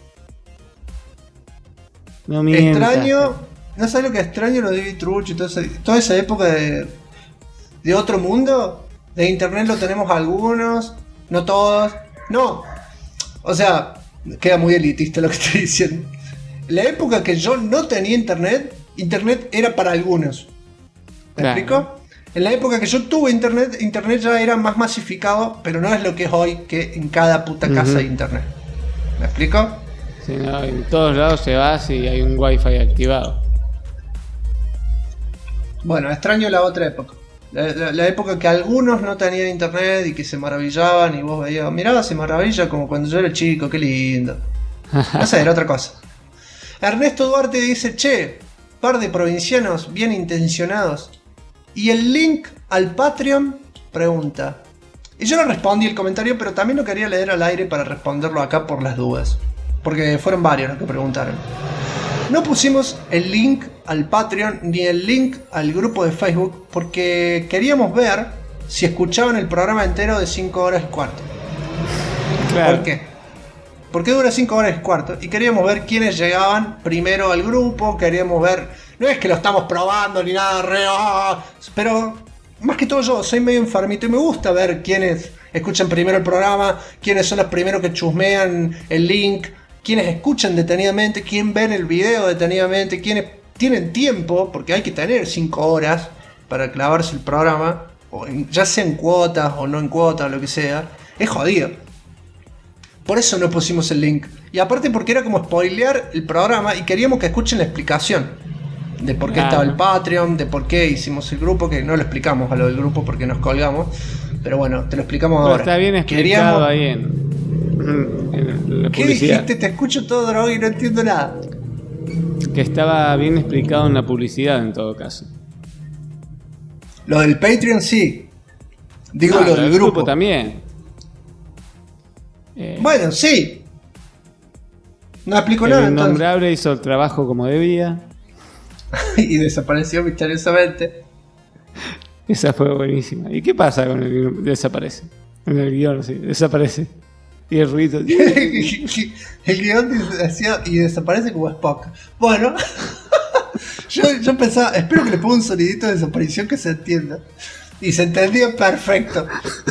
No mientas. Extraño, ¿no sabes lo que extraño? Los DVD trucho y toda esa época de otro mundo. De internet lo tenemos algunos, no todos. No, o sea, queda muy elitista lo que estoy diciendo. La época que yo no tenía internet era para algunos. ¿Me explico? En la época que yo tuve internet ya era más masificado, pero no es lo que es hoy, que en cada puta casa hay internet. ¿Me explico? Sí, no, en todos lados se va y hay un wifi activado. Bueno, extraño la otra época. La época que algunos no tenían internet y que se maravillaban y vos veías, mirá, se maravilla como cuando yo era chico, qué lindo. No sé, era otra cosa. Ernesto Duarte dice: che, par de provincianos bien intencionados. ¿Y el link al Patreon? Pregunta. Y yo le respondí el comentario, pero también lo quería leer al aire para responderlo acá por las dudas. Porque fueron varios los que preguntaron. No pusimos el link al Patreon ni el link al grupo de Facebook porque queríamos ver si escuchaban el programa entero de 5 horas y cuarto. Claro. ¿Por qué? Porque dura 5 horas y cuarto y queríamos ver quiénes llegaban primero al grupo, queríamos ver... No es que lo estamos probando ni nada, pero más que todo yo soy medio enfermito y me gusta ver quiénes escuchan primero el programa, quiénes son los primeros que chusmean el link, quiénes escuchan detenidamente, quién ven el video detenidamente, quiénes tienen tiempo, porque hay que tener 5 horas para clavarse el programa, o ya sea en cuotas o no en cuotas o lo que sea. Es jodido. Por eso no pusimos el link. Y aparte porque era como spoilear el programa y queríamos que escuchen la explicación de por qué estaba el Patreon, de por qué hicimos el grupo, que no lo explicamos a lo del grupo porque nos colgamos. Pero bueno, te lo explicamos ahora. Está bien explicado ahí en la ¿Qué publicidad. dijiste? Te escucho todo droga y no entiendo nada. Que estaba bien explicado en la publicidad en todo caso. Lo del Patreon sí. Digo No, lo del grupo también. Bueno, sí. No explicó nada. El innombrable hizo el trabajo como debía. Y desapareció misteriosamente. Esa fue buenísima. ¿Y qué pasa con el desaparece? En el guión, sí, desaparece. Y el ruido. El guión decía y desaparece como Spock. Bueno, yo pensaba, espero que le ponga un sonidito de desaparición que se entienda. Y se entendía perfecto.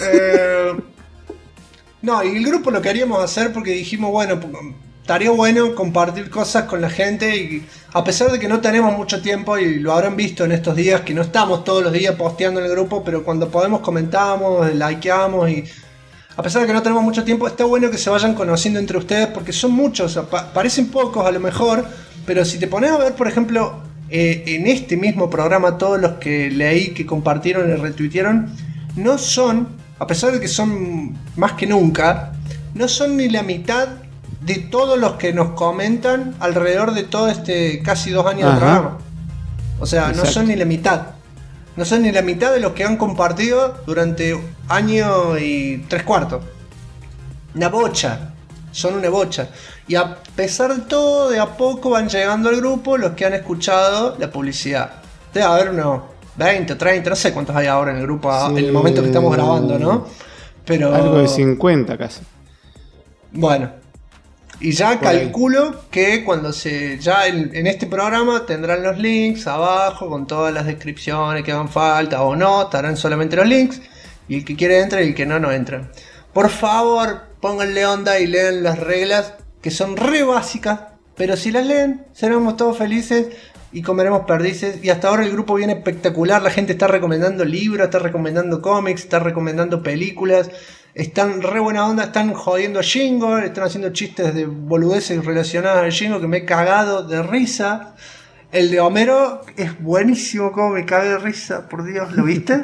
No, y el grupo lo queríamos hacer porque dijimos, bueno, estaría bueno compartir cosas con la gente y a pesar de que no tenemos mucho tiempo y lo habrán visto en estos días que no estamos todos los días posteando en el grupo, pero cuando podemos comentamos, likeamos y a pesar de que no tenemos mucho tiempo, está bueno que se vayan conociendo entre ustedes porque son muchos, parecen pocos a lo mejor, pero si te pones a ver, por ejemplo, en este mismo programa todos los que leí que compartieron y retuitearon, no son, a pesar de que son más que nunca, no son ni la mitad de todos los que nos comentan alrededor de todo este casi 2 años de programa. O sea, no son ni la mitad. No son ni la mitad de los que han compartido durante año y 3/4. Una bocha. Son una bocha. Y a pesar de todo, de a poco van llegando al grupo los que han escuchado la publicidad. Debe haber unos 20, 30, no sé cuántos hay ahora en el grupo en el momento que estamos grabando, ¿no? Pero algo de 50 casi. Bueno. Y ya calculo que cuando ya en este programa tendrán los links abajo con todas las descripciones que hagan falta o no, estarán solamente los links. Y el que quiere entra y el que no, no entra. Por favor, pónganle onda y lean las reglas que son re básicas, pero si las leen, seremos todos felices y comeremos perdices. Y hasta ahora el grupo viene espectacular, la gente está recomendando libros, está recomendando cómics, está recomendando películas, están re buena onda, están jodiendo a Shingo, están haciendo chistes de boludeces relacionadas a Shingo que me he cagado de risa. El de Homero es buenísimo, como me cagué de risa, por Dios, ¿lo viste?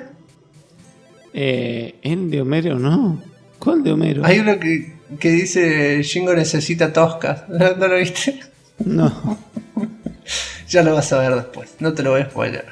El de Homero no. ¿Cuál de Homero? Hay uno que dice Shingo necesita toscas. ¿No lo viste? No. Ya lo vas a ver después. No te lo voy a spoiler.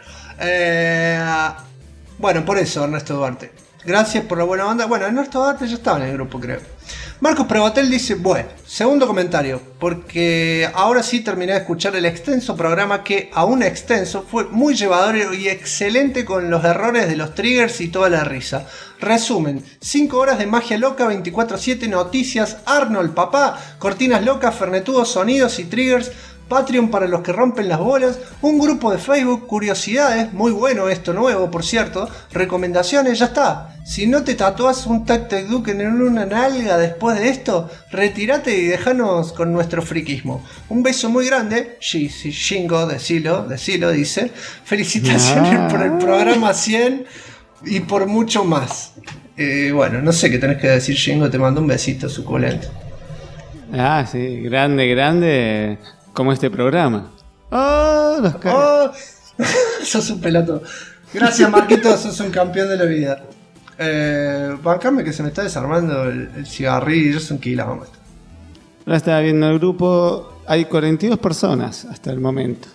Bueno, por eso, Ernesto Duarte. Gracias por la buena onda. Bueno, Ernesto Duarte ya estaba en el grupo, creo. Marcos Prevotel dice, bueno, segundo comentario, porque ahora sí terminé de escuchar el extenso programa que, aún extenso, fue muy llevadero y excelente con los errores de los triggers y toda la risa. Resumen, 5 horas de magia loca, 24/7 noticias, Arnold, papá, cortinas locas, fernetudos, sonidos y triggers, Patreon para los que rompen las bolas, un grupo de Facebook, curiosidades, muy bueno esto nuevo por cierto, recomendaciones, ya está. Si no te tatuas un Tactic Duke en una nalga después de esto, retírate y déjanos con nuestro friquismo. Un beso muy grande, Shingo, decilo, dice. Felicitaciones por el programa 100 y por mucho más. Bueno, no sé qué tenés que decir, Shingo, te mando un besito suculento. Ah, sí, grande. Como este programa. ¡Oh! Los caras. Sos un pelotudo. Gracias, Marquito, sos un campeón de la vida. Bancame que se me está desarmando el cigarrillo, es un quilombo. Ahora estaba viendo el grupo. Hay 42 personas hasta el momento.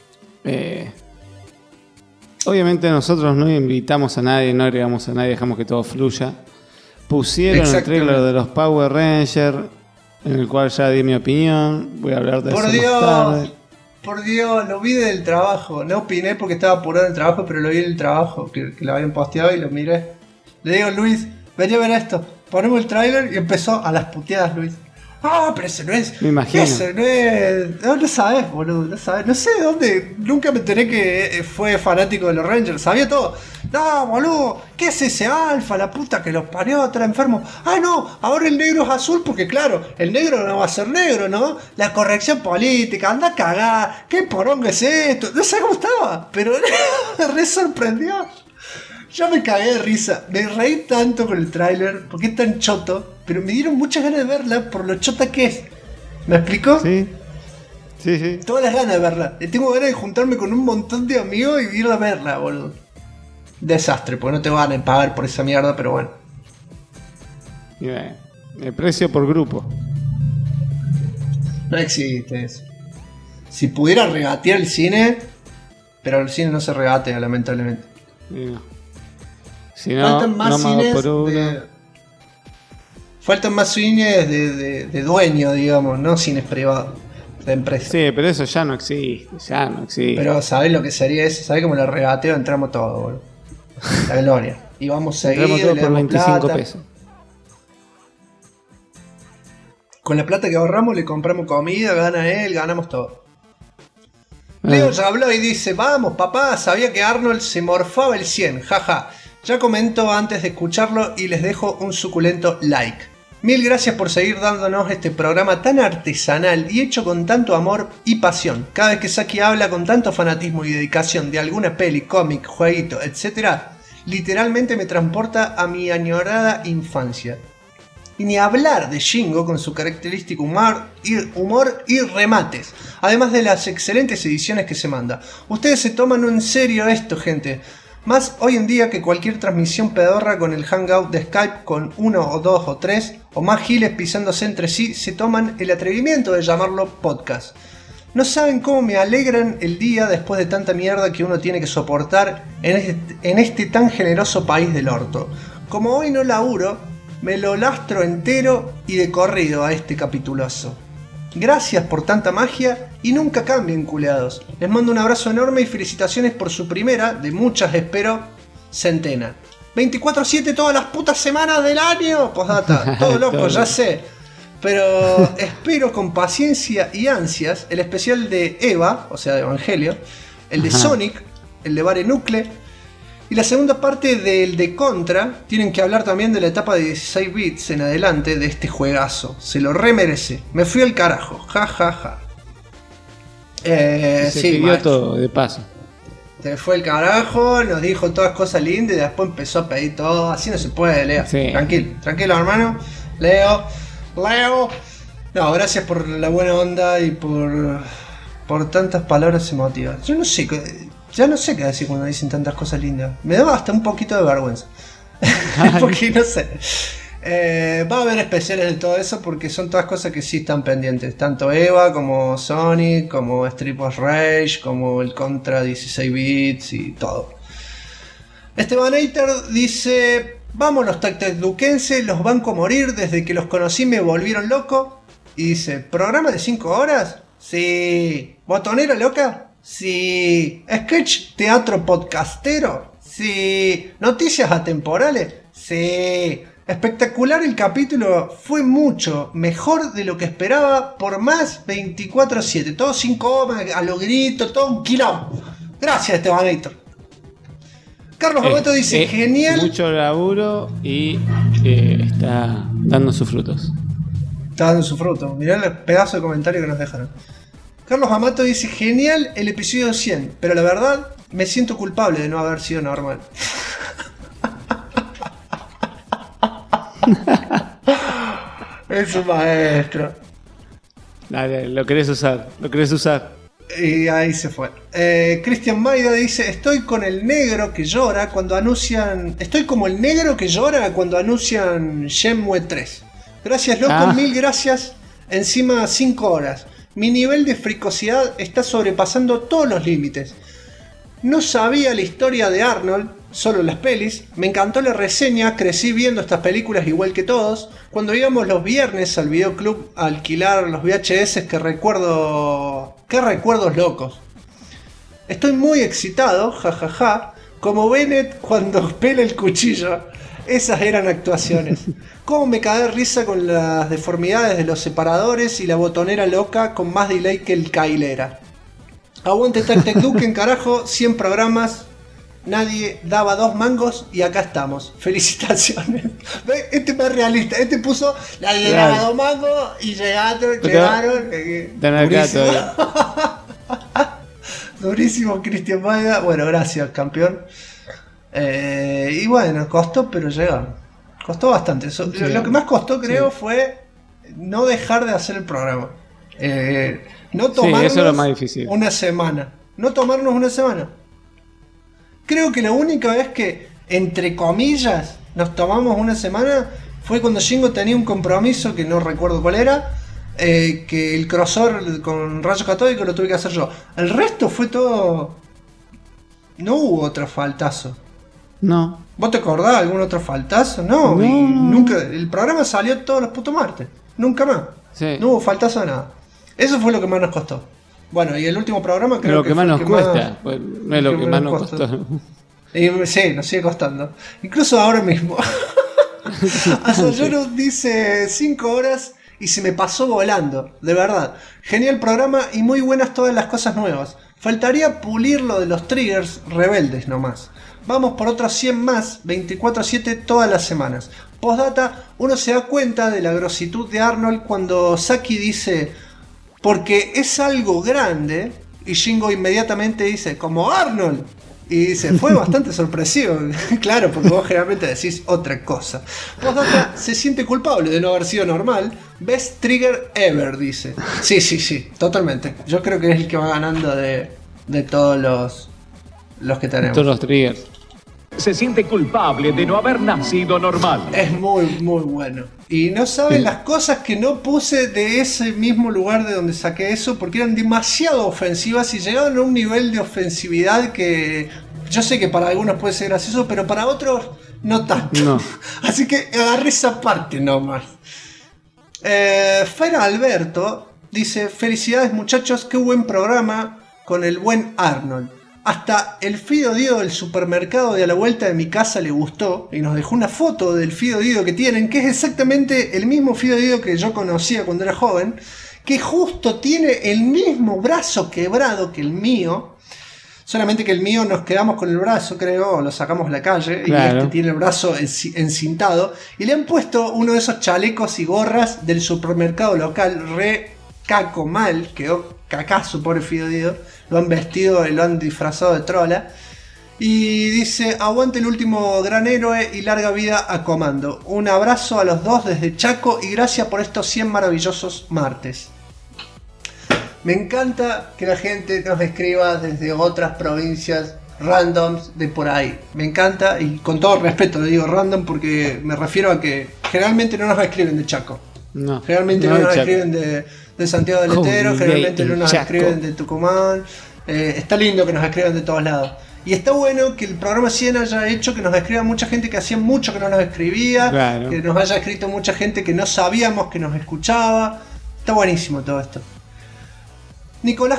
Obviamente nosotros no invitamos a nadie, no agregamos a nadie, dejamos que todo fluya. Pusieron el trailer de los Power Rangers, en el cual ya di mi opinión. Voy a hablar de eso más tarde. Por Dios, lo vi del trabajo. No opiné porque estaba apurado en el trabajo, pero lo vi del trabajo, que lo habían posteado y lo miré. Le digo, Luis, vení a ver esto. Ponemos el tráiler y empezó a las puteadas, Luis. Ah, pero ese no es. Me imagino. Ese no es. No sabes, boludo. No sabes. No sé de dónde. Nunca me enteré que fue fanático de los Rangers. Sabía todo. No, boludo. ¿Qué es ese alfa? La puta que los parió. Está enfermo. Ah, no. Ahora el negro es azul porque, claro, el negro no va a ser negro, ¿no? La corrección política. Anda a cagar. ¿Qué poronga es esto? No sé cómo estaba. Pero me re sorprendió. Yo me cagué de risa. Me reí tanto con el tráiler porque es tan choto. Pero me dieron muchas ganas de verla por lo chota que es. ¿Me explicó? Sí. Todas las ganas de verla. Tengo ganas de juntarme con un montón de amigos y ir a verla, boludo. Desastre, porque no te van a pagar por esa mierda, pero bueno. El precio por grupo. No existe eso. Si pudiera regatear el cine, pero el cine no se regatea, lamentablemente. Si no, faltan más cines por uno. Faltan más cines de dueño, digamos, no cines privados, de empresa. Sí, pero eso ya no existe, Pero ¿sabés lo que sería eso? ¿Sabés cómo lo regateo? Entramos todos, boludo. La gloria. Y vamos seguido, entramos todos por 25 pesos. Con la plata que ahorramos le compramos comida, gana él, ganamos todo. Leo ya habló y dice, vamos papá, sabía que Arnold se morfaba el 100, jaja. Ya comento antes de escucharlo y les dejo un suculento like. Mil gracias por seguir dándonos este programa tan artesanal y hecho con tanto amor y pasión. Cada vez que Saki habla con tanto fanatismo y dedicación de alguna peli, cómic, jueguito, etc., literalmente me transporta a mi añorada infancia. Y ni hablar de Shingo con su característico humor y remates, además de las excelentes ediciones que se manda. Ustedes se toman en serio esto, gente. Más hoy en día que cualquier transmisión pedorra con el hangout de Skype con 1 o 2 o 3 o más giles pisándose entre sí se toman el atrevimiento de llamarlo podcast. No saben cómo me alegran el día después de tanta mierda que uno tiene que soportar en este tan generoso país del orto. Como hoy no laburo, me lo lastro entero y de corrido a este capitulazo. Gracias por tanta magia y nunca cambien, culeados. Les mando un abrazo enorme y felicitaciones por su primera, de muchas espero, centena. 24/7 todas las putas semanas del año. Postdata, todo loco, ya sé. Pero espero con paciencia y ansias el especial de Eva, o sea de Evangelio, el de Sonic, el de Bare Nucle y la segunda parte del de Contra. Tienen que hablar también de la etapa de 16 bits en adelante de este juegazo. Se lo remerece. Me fui al carajo. Ja, ja, ja. Se sí, pidió todo de paso. Se fue el carajo, nos dijo todas cosas lindas y después empezó a pedir todo. Así no se puede, Leo. Sí. Tranquilo, hermano. Leo. No, gracias por la buena onda y por tantas palabras emotivas. Ya no sé qué decir cuando dicen tantas cosas lindas. Me da hasta un poquito de vergüenza. Porque no sé. Va a haber especiales de todo eso porque son todas cosas que sí están pendientes. Tanto Eva como Sonic, como Street of Rage, como el Contra 16 bits y todo. Esteban dice... Vamos los tactecduquenses, los banco a morir, desde que los conocí me volvieron loco. Y dice, ¿programa de 5 horas? Sí. ¿Botonera loca? Sí. ¿Sketch teatro podcastero? Sí. ¿Noticias atemporales? Sí. Espectacular el capítulo, fue mucho mejor de lo que esperaba por más 24/7. Todo sin coma, a lo grito, todo un quilombo. Gracias, Esteban. Carlos Amato dice, genial. Mucho laburo y está dando sus frutos. Está dando sus frutos. Mirá el pedazo de comentario que nos dejaron. Carlos Amato dice, genial el episodio 100, pero la verdad me siento culpable de no haber sido normal. Es un maestro. Dale, lo querés usar. Y ahí se fue. Cristian Maida dice, estoy como el negro que llora cuando anuncian Shenmue 3. Gracias, loco, mil gracias. Encima 5 horas. Mi nivel de fricosidad está sobrepasando todos los límites. No sabía la historia de Arnold, solo las pelis. Me encantó la reseña, crecí viendo estas películas igual que todos. Cuando íbamos los viernes al videoclub a alquilar los VHS, qué recuerdos locos. Estoy muy excitado, jajaja, como Bennett cuando pela el cuchillo. Esas eran actuaciones. Cómo me cagué de risa con las deformidades de los separadores y la botonera loca con más delay que el Kailera. Aguante Tactecduken, carajo, 100 programas, nadie daba 2 mangos y acá estamos. Felicitaciones. Este es más realista, este puso nadie daba 2 mangos y llegaron. Durísimo Cristian Maida. Bueno, gracias, campeón. Y bueno, costó, pero llegaron. Costó bastante. Lo que más costó, creo, fue no dejar de hacer el programa. No tomarnos eso es lo más difícil. una semana. No tomarnos una semana. Creo que la única vez que, entre comillas, nos tomamos una semana fue cuando Shingo tenía un compromiso que no recuerdo cuál era. Que el crossover con Rayos Catódicos lo tuve que hacer yo. El resto fue todo. No hubo otro faltazo. No. ¿Vos te acordás de algún otro faltazo? No. Y nunca. El programa salió todos los putos martes. Nunca más. Sí. No hubo faltazo de nada. Eso fue lo que más nos costó. Bueno, y el último programa creo que más nos cuesta. Pues no es lo que más nos costó. Y sí, nos sigue costando. Incluso ahora mismo. Asoyoro dice 5 horas y se me pasó volando. De verdad. Genial programa y muy buenas todas las cosas nuevas. Faltaría pulir lo de los triggers rebeldes nomás. Vamos por otros 100 más, 24/7 todas las semanas. Postdata, uno se da cuenta de la grositud de Arnold cuando Saki dice, porque es algo grande, y Shingo inmediatamente dice, como Arnold. Y dice, fue bastante sorpresivo. Claro, porque vos generalmente decís otra cosa. Postdata, se siente culpable de no haber sido normal. Best trigger ever, dice. Sí, totalmente. Yo creo que es el que va ganando de todos los que tenemos. Todos los triggers. se siente culpable de no haber nacido normal. Es muy, muy bueno. Y no saben las cosas que no puse de ese mismo lugar de donde saqué eso, porque eran demasiado ofensivas y llegaban a un nivel de ofensividad que yo sé que para algunos puede ser gracioso, pero para otros no tanto. No. Así que agarré esa parte nomás. Fera Alberto dice: felicidades muchachos, qué buen programa con el buen Arnold. Hasta el Fido Dido del supermercado de a la vuelta de mi casa le gustó y nos dejó una foto del Fido Dido que tienen, que es exactamente el mismo Fido Dido que yo conocía cuando era joven, que justo tiene el mismo brazo quebrado que el mío, solamente que el mío nos quedamos con el brazo, creo, lo sacamos a la calle, claro. Y este tiene el brazo encintado, y le han puesto uno de esos chalecos y gorras del supermercado local, re caco mal, quedó cacazo, pobre Fido Dido. Lo han vestido y lo han disfrazado de trola. Y dice: aguante el último gran héroe y larga vida a Comando. Un abrazo a los dos desde Chaco y gracias por estos 100 maravillosos martes. Me encanta que la gente nos escriba desde otras provincias randoms de por ahí. Me encanta, y con todo respeto le digo random porque me refiero a que generalmente no nos escriben de Chaco. No, generalmente no nos escriben de Santiago del Estero, generalmente no nos escriben de Tucumán. Está lindo que nos escriban de todos lados. Y está bueno que el programa 100 haya hecho que nos escriba mucha gente que hacía mucho que no nos escribía, claro. Que nos haya escrito mucha gente que no sabíamos que nos escuchaba. Está buenísimo todo esto. Nicolás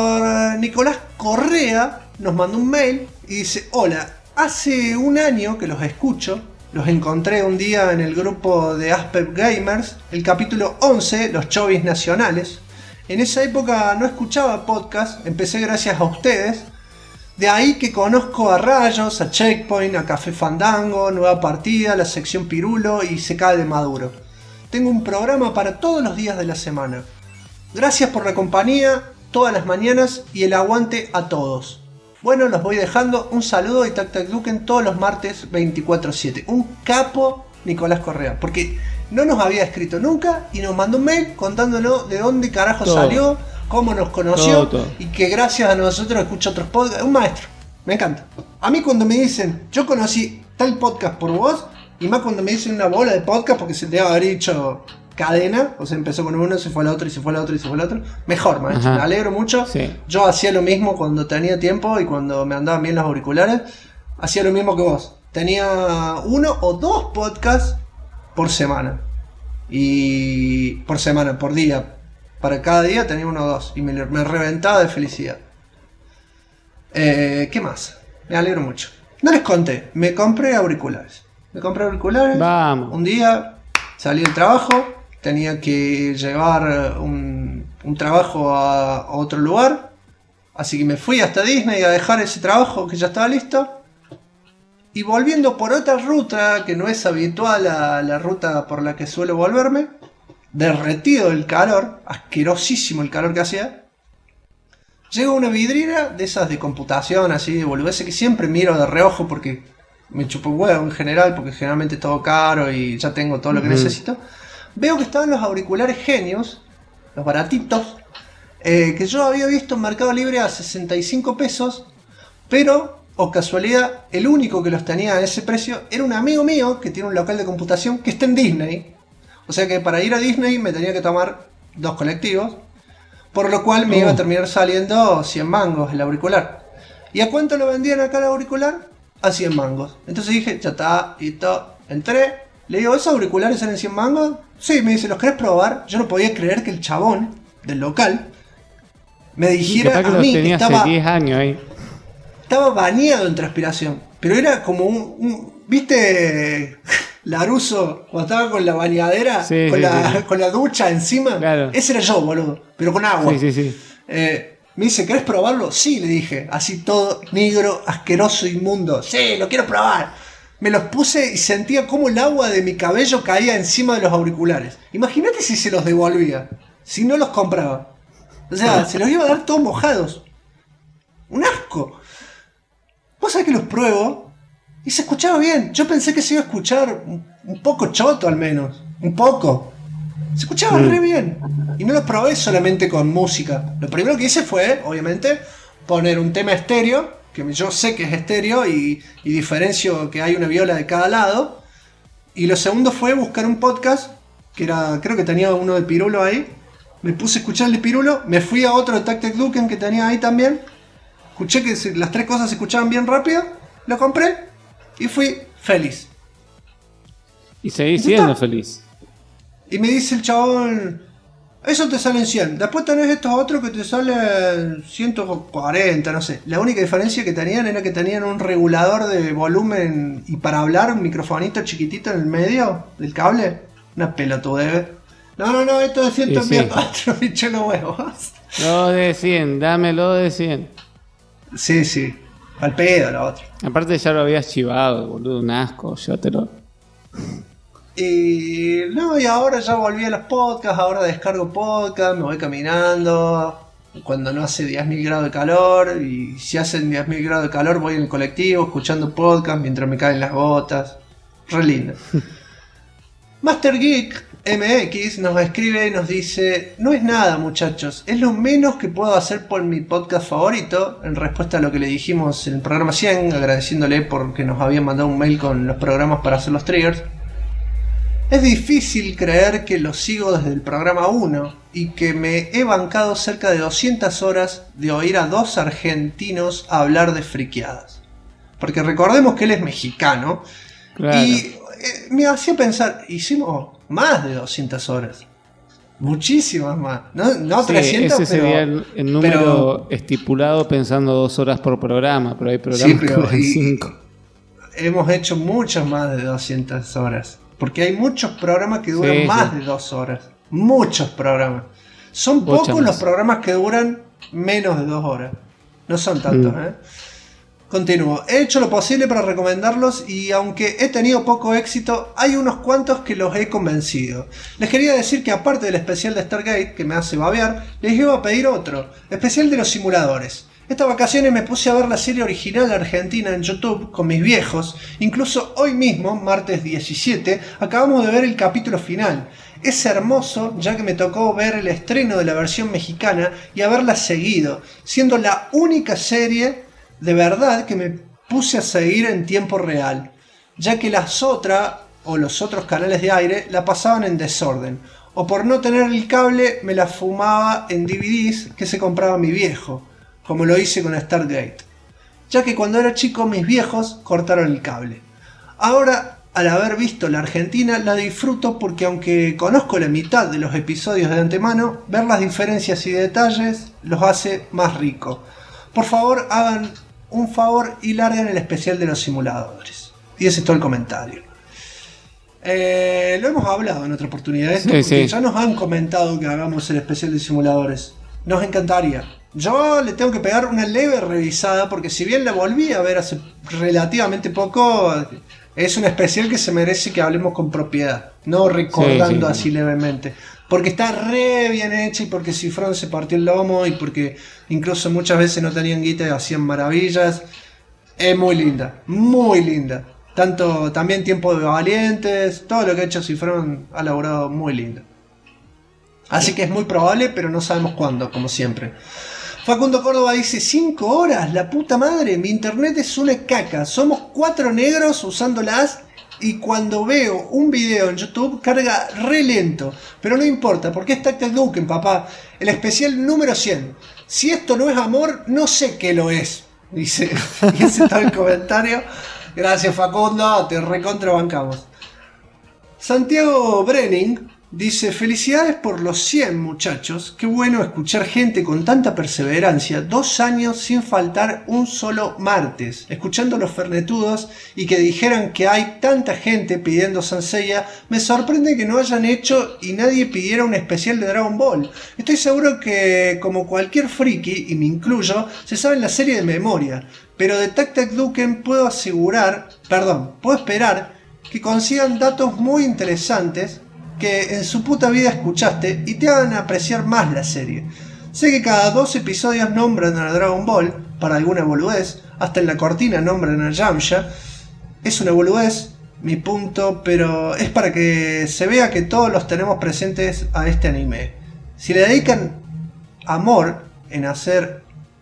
Correa nos mandó un mail y dice: hola, hace un año que los escucho. Los encontré un día en el grupo de Aspep Gamers, el capítulo 11, los chovis nacionales. En esa época no escuchaba podcast, empecé gracias a ustedes. De ahí que conozco a Rayos, a Checkpoint, a Café Fandango, Nueva Partida, la sección Pirulo y Se Cae de Maduro. Tengo un programa para todos los días de la semana. Gracias por la compañía, todas las mañanas y el aguante a todos. Bueno, los voy dejando. Un saludo y Tac Tac Duken todos los martes 24/7. Un capo Nicolás Correa, porque no nos había escrito nunca y nos mandó un mail contándonos de dónde carajo salió, cómo nos conoció todo. Y que gracias a nosotros escucha otros podcasts. Un maestro, me encanta. A mí cuando me dicen, yo conocí tal podcast por vos, y más cuando me dicen una bola de podcast, porque se te va a haber dicho cadena, o sea, empezó con uno, se fue al otro, y se fue al otro, y se fue al otro. Mejor, maestro, me alegro mucho. Sí. Yo hacía lo mismo cuando tenía tiempo y cuando me andaban bien los auriculares. Hacía lo mismo que vos. Tenía 1 o 2 podcasts por semana. Y por día. Para cada día tenía 1 o 2. Y me reventaba de felicidad. ¿Qué más? Me alegro mucho. No les conté, me compré auriculares. Vamos. Un día salí del trabajo. Tenía que llevar un trabajo a otro lugar. Así que me fui hasta Disney a dejar ese trabajo que ya estaba listo. Y volviendo por otra ruta que no es habitual a la ruta por la que suelo volverme, derretido del calor, asquerosísimo el calor que hacía, llego a una vidriera de esas de computación, así de boludeces que siempre miro de reojo porque me chupo un huevo en general, porque generalmente es todo caro y ya tengo todo lo que necesito. Veo que estaban los auriculares Genius, los baratitos, que yo había visto en Mercado Libre a 65 pesos, pero, o casualidad, el único que los tenía a ese precio era un amigo mío que tiene un local de computación que está en Disney. O sea que para ir a Disney me tenía que tomar 2 colectivos, por lo cual me iba a terminar saliendo 100 mangos el auricular. ¿Y a cuánto lo vendían acá el auricular? A 100 mangos. Entonces dije, ya está, listo, entré. Le digo, ¿esos auriculares eran 100 mangos? Sí, me dice, ¿los querés probar? Yo no podía creer que el chabón del local me dijera a mí que estaba, 10 años ahí. Estaba bañado en transpiración. Pero era como un ¿viste Laruso cuando estaba con la bañadera? Sí, con la ducha encima. Claro. Ese era yo, boludo. Pero con agua. Sí. Me dice, ¿querés probarlo? Sí, le dije. Así todo negro, asqueroso, inmundo. Sí, lo quiero probar. Me los puse y sentía como el agua de mi cabello caía encima de los auriculares. Imagínate si se los devolvía, si no los compraba. O sea, se los iba a dar todos mojados. Un asco. Vos sabés que los pruebo y se escuchaba bien. Yo pensé que se iba a escuchar un poco choto al menos. Un poco. Se escuchaba re bien. Y no los probé solamente con música. Lo primero que hice fue, obviamente, poner un tema estéreo que yo sé que es estéreo y diferencio que hay una viola de cada lado. Y lo segundo fue buscar un podcast, que era, creo que tenía uno de Pirulo ahí. Me puse a escuchar el de Pirulo, me fui a otro de Tactic Duken que tenía ahí también. Escuché que las tres cosas se escuchaban bien rápido, lo compré y fui feliz. Y seguís siendo feliz. Y me dice el chabón, eso te salen 100. Después tenés estos otros que te salen 140, no sé. La única diferencia que tenían era que tenían un regulador de volumen y para hablar, un microfonito chiquitito en el medio del cable. Una pelotudez. No, esto es 104, bicho los huevos. Lo de 100, dámelo de 100. Sí, al pedo la otra. Aparte ya lo habías chivado, boludo, un asco, yo te lo... Y ahora ya volví a los podcasts, ahora descargo podcast, me voy caminando, cuando no hace 10.000 grados de calor, y si hacen 10.000 grados de calor voy en el colectivo escuchando podcast mientras me caen las gotas. Re lindo. Master Geek MX nos escribe y nos dice: no es nada, muchachos, es lo menos que puedo hacer por mi podcast favorito, en respuesta a lo que le dijimos en el programa 100, agradeciéndole porque nos habían mandado un mail con los programas para hacer los triggers. Es difícil creer que lo sigo desde el programa 1 y que me he bancado cerca de 200 horas de oír a dos argentinos hablar de friqueadas. Porque recordemos que él es mexicano. Claro. Y me hacía pensar, hicimos más de 200 horas. Muchísimas más. No sí, 300, ese sería el número estipulado pensando 2 horas por programa, pero hay programas que duran 5. Hemos hecho muchas más de 200 horas. Porque hay muchos programas que duran más de 2 horas. Muchos programas. Son pocos los programas que duran menos de 2 horas. No son tantos, Continúo. He hecho lo posible para recomendarlos y aunque he tenido poco éxito, hay unos cuantos que los he convencido. Les quería decir que aparte del especial de Stargate, que me hace babear, les iba a pedir otro. Especial de los simuladores. Estas vacaciones me puse a ver la serie original argentina en YouTube con mis viejos. Incluso hoy mismo, martes 17, acabamos de ver el capítulo final. Es hermoso, ya que me tocó ver el estreno de la versión mexicana y haberla seguido, siendo la única serie de verdad que me puse a seguir en tiempo real, ya que las otras o los otros canales de aire la pasaban en desorden, o por no tener el cable me la fumaba en DVDs que se compraba mi viejo, como lo hice con Stargate, ya que cuando era chico mis viejos cortaron el cable. Ahora, al haber visto la Argentina, la disfruto porque aunque conozco la mitad de los episodios de antemano, ver las diferencias y detalles los hace más rico. Por favor, hagan un favor y larguen el especial de los simuladores. Y ese es todo el comentario. Lo hemos hablado en otra oportunidad, porque ya nos han comentado que hagamos el especial de simuladores. Nos encantaría. Yo le tengo que pegar una leve revisada porque si bien la volví a ver hace relativamente poco, es un especial que se merece que hablemos con propiedad, no recordando así levemente. Porque está re bien hecha y porque Cifrón se partió el lomo y porque incluso muchas veces no tenían guita y hacían maravillas. Es muy linda, muy linda. También Tiempo de Valientes, todo lo que ha hecho Cifrón ha laburado muy lindo. Así que es muy probable, pero no sabemos cuándo, como siempre. Facundo Córdoba dice: 5 horas, la puta madre, mi internet es una caca. Somos 4 negros usándolas y cuando veo un video en YouTube carga re lento. Pero no importa, porque es Tactic Duken, papá. El especial número 100. Si esto no es amor, no sé qué lo es. Dice, y ese está el comentario. Gracias, Facundo, te recontrabancamos. Santiago Brenning dice: felicidades por los 100, muchachos. Qué bueno escuchar gente con tanta perseverancia. 2 años sin faltar un solo martes, escuchando los fernetudos y que dijeran que hay tanta gente pidiendo Saint Seiya. Me sorprende que no hayan hecho y nadie pidiera un especial de Dragon Ball. Estoy seguro que, como cualquier friki, y me incluyo, se sabe la serie de memoria. Pero de Tactic Duken puedo esperar que consigan datos muy interesantes que en su puta vida escuchaste y te hagan apreciar más la serie. Sé que cada 2 episodios nombran a Dragon Ball para alguna boludez, hasta en la cortina nombran a Yamcha. Es una boludez, mi punto, pero es para que se vea que todos los tenemos presentes a este anime. Si le dedican amor en hacer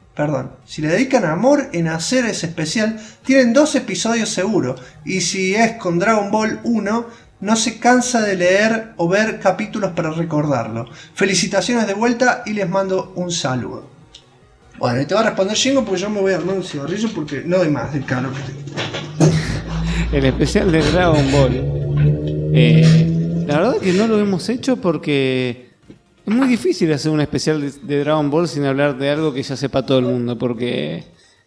si le dedican amor en hacer ese especial, tienen 2 episodios seguro. Y si es con Dragon Ball 1, no se cansa de leer o ver capítulos para recordarlo. Felicitaciones de vuelta y les mando un saludo. Bueno, y te va a responder Shingo porque yo me voy a armar un cigarrillo porque no doy más del calor que tengo. El especial de Dragon Ball. La verdad es que no lo hemos hecho porque es muy difícil hacer un especial de Dragon Ball sin hablar de algo que ya sepa todo el mundo, porque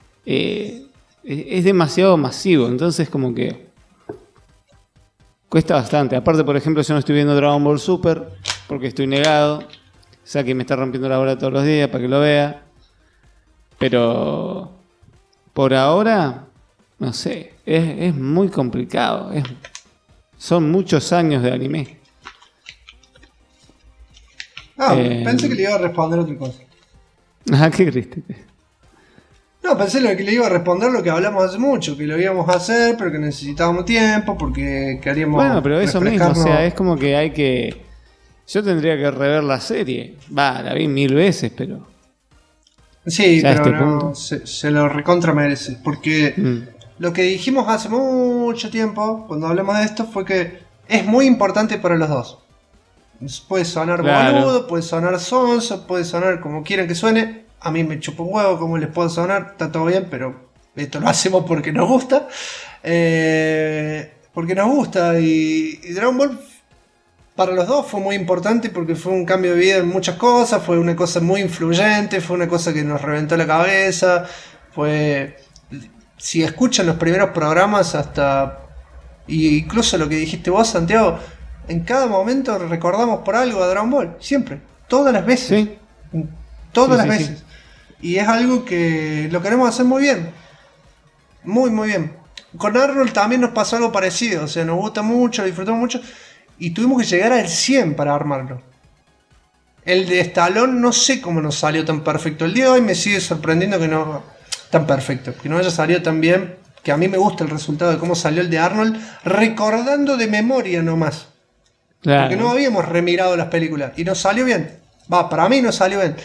es demasiado masivo, entonces como que cuesta bastante. Aparte, por ejemplo, yo no estoy viendo Dragon Ball Super porque estoy negado. Saki me está rompiendo la bola todos los días para que lo vea. Pero por ahora, no sé, es muy complicado. Son muchos años de anime. Pensé que le iba a responder otra cosa. ¿Qué creíste? No, pensé que le iba a responder lo que hablamos hace mucho, que lo íbamos a hacer, pero que necesitábamos tiempo, porque queríamos... Bueno, pero eso mismo, o sea, es como que hay que... Yo tendría que rever la serie. La vi 1000 veces, pero... Sí, pero no, se lo recontra merece, porque lo que dijimos hace mucho tiempo, cuando hablamos de esto, fue que es muy importante para los dos. Puede sonar boludo, puede sonar sonso, puede sonar como quieran que suene. A mí me chupa un huevo como les puede sonar, está todo bien, pero esto lo hacemos porque nos gusta. Porque nos gusta y Dragon Ball para los dos fue muy importante porque fue un cambio de vida en muchas cosas, fue una cosa muy influyente, fue una cosa que nos reventó la cabeza. Si escuchan los primeros programas incluso lo que dijiste vos, Santiago, en cada momento recordamos por algo a Dragon Ball, siempre, todas las veces. Sí. Todas las veces. Sí. Y es algo que lo queremos hacer muy bien. Muy, muy bien. Con Arnold también nos pasó algo parecido. O sea, nos gusta mucho, lo disfrutamos mucho. Y tuvimos que llegar al 100 para armarlo. El de Stallone no sé cómo nos salió tan perfecto. El día de hoy me sigue sorprendiendo que no... Tan perfecto. Que no haya salido tan bien. Que a mí me gusta el resultado de cómo salió el de Arnold. Recordando de memoria nomás. Claro. Porque no habíamos remirado las películas. Y nos salió bien. Para mí no salió bien.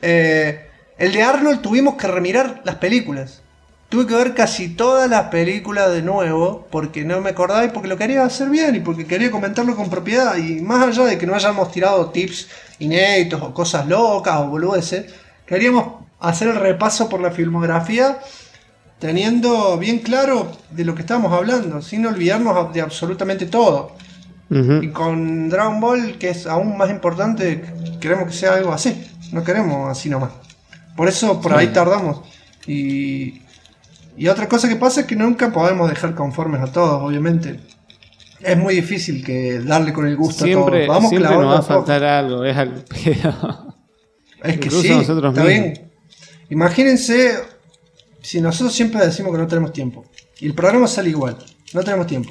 El de Arnold tuvimos que remirar las películas. Tuve que ver casi todas las películas de nuevo porque no me acordaba y porque lo quería hacer bien y porque quería comentarlo con propiedad. Y más allá de que no hayamos tirado tips inéditos o cosas locas o boludeces, queríamos hacer el repaso por la filmografía teniendo bien claro de lo que estábamos hablando, sin olvidarnos de absolutamente todo. Y con Dragon Ball, que es aún más importante, queremos que sea algo así. No queremos así nomás. Por eso por ahí tardamos. Y otra cosa que pasa es que nunca podemos dejar conformes a todos, obviamente. Es muy difícil que darle con el gusto a todos. Vamos siempre nos va a faltar algo, es algo pedo. Es que sí, nosotros está mismos. Bien. Imagínense si nosotros siempre decimos que no tenemos tiempo. Y el programa sale igual. No tenemos tiempo.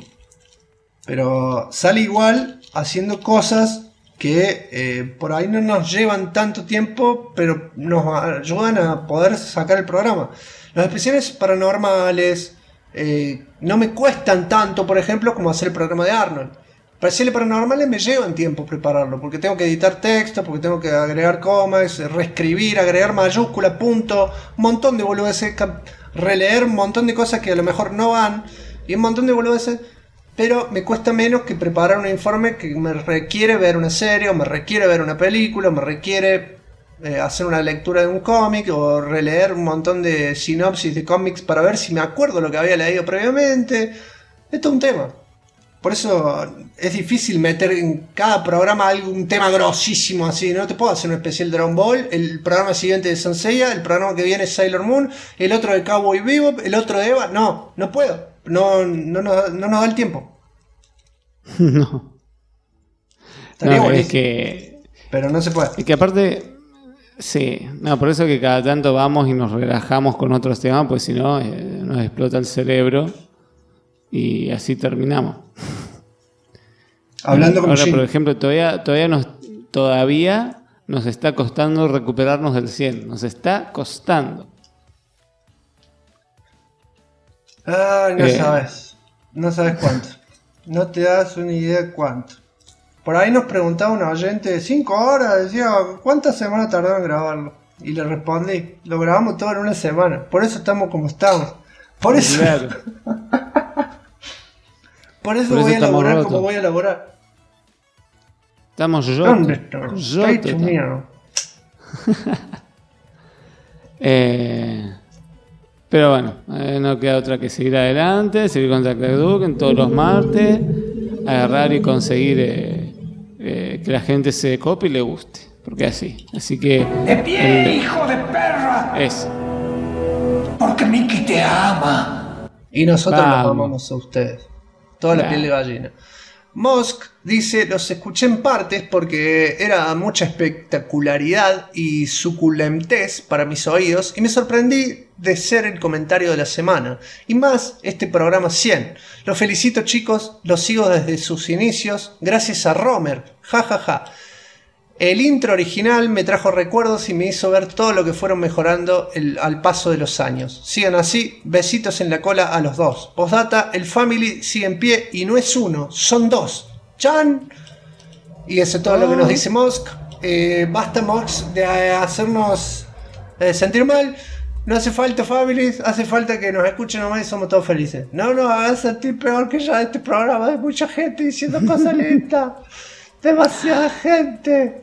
Pero sale igual haciendo cosas que por ahí no nos llevan tanto tiempo, pero nos ayudan a poder sacar el programa. Los especiales paranormales no me cuestan tanto, por ejemplo, como hacer el programa de Arnold. Especiales paranormales me llevan tiempo prepararlo, porque tengo que editar texto, porque tengo que agregar comas, reescribir, agregar mayúscula, punto, un montón de boludeces, releer un montón de cosas que a lo mejor no van, y un montón de boludeces. Pero me cuesta menos que preparar un informe que me requiere ver una serie, o me requiere ver una película, o me requiere hacer una lectura de un cómic, o releer un montón de sinopsis de cómics para ver si me acuerdo lo que había leído previamente. Esto es un tema. Por eso es difícil meter en cada programa algún tema grosísimo así. No te puedo hacer un especial Dragon Ball, el programa siguiente de Saint Seiya, el programa que viene es Sailor Moon, el otro de Cowboy Bebop, el otro de Eva. No puedo. No nos da el tiempo. No. Estaría buenísimo. Es que... Pero no se puede. Es que aparte... Sí. No, por eso que cada tanto vamos y nos relajamos con otros temas, pues si no nos explota el cerebro y así terminamos. Hablando con ahora, por ejemplo, todavía nos está costando recuperarnos del 100. Nos está costando. Ay, no sabes cuánto. No te das una idea de cuánto. Por ahí nos preguntaba un oyente de 5 horas, decía, ¿cuántas semanas tardaron en grabarlo? Y le respondí. Lo grabamos todo en una semana. Por eso estamos como estamos. Por eso. Claro. Por eso voy a laburar como voy a laburar. Estamos ¿Dónde estoy? Estoy mío. Pero bueno, no queda otra que seguir adelante, seguir con Tac Tac Duken todos los martes, agarrar y conseguir que la gente se copie y le guste, porque así que... ¡De pie, hijo de perra! Es. Porque Mickey te ama. Y nosotros los amamos a ustedes. Toda la piel de gallina. Mosk dice, los escuché en partes porque era mucha espectacularidad y suculentez para mis oídos y me sorprendí de ser el comentario de la semana. Y más este programa 100. Los felicito, chicos, los sigo desde sus inicios gracias a Romer. Ja, ja, ja. El intro original me trajo recuerdos y me hizo ver todo lo que fueron mejorando al paso de los años. Sigan así, besitos en la cola a los dos. Postdata, el Family sigue en pie y no es uno, son dos. ¡Chan! Y eso es todo lo que nos dice Mosk. Basta, Mosk, de hacernos sentir mal. No hace falta Family, hace falta que nos escuchen nomás y somos todos felices. No nos hagas sentir peor que ya este programa de mucha gente diciendo cosas lentas. Demasiada gente.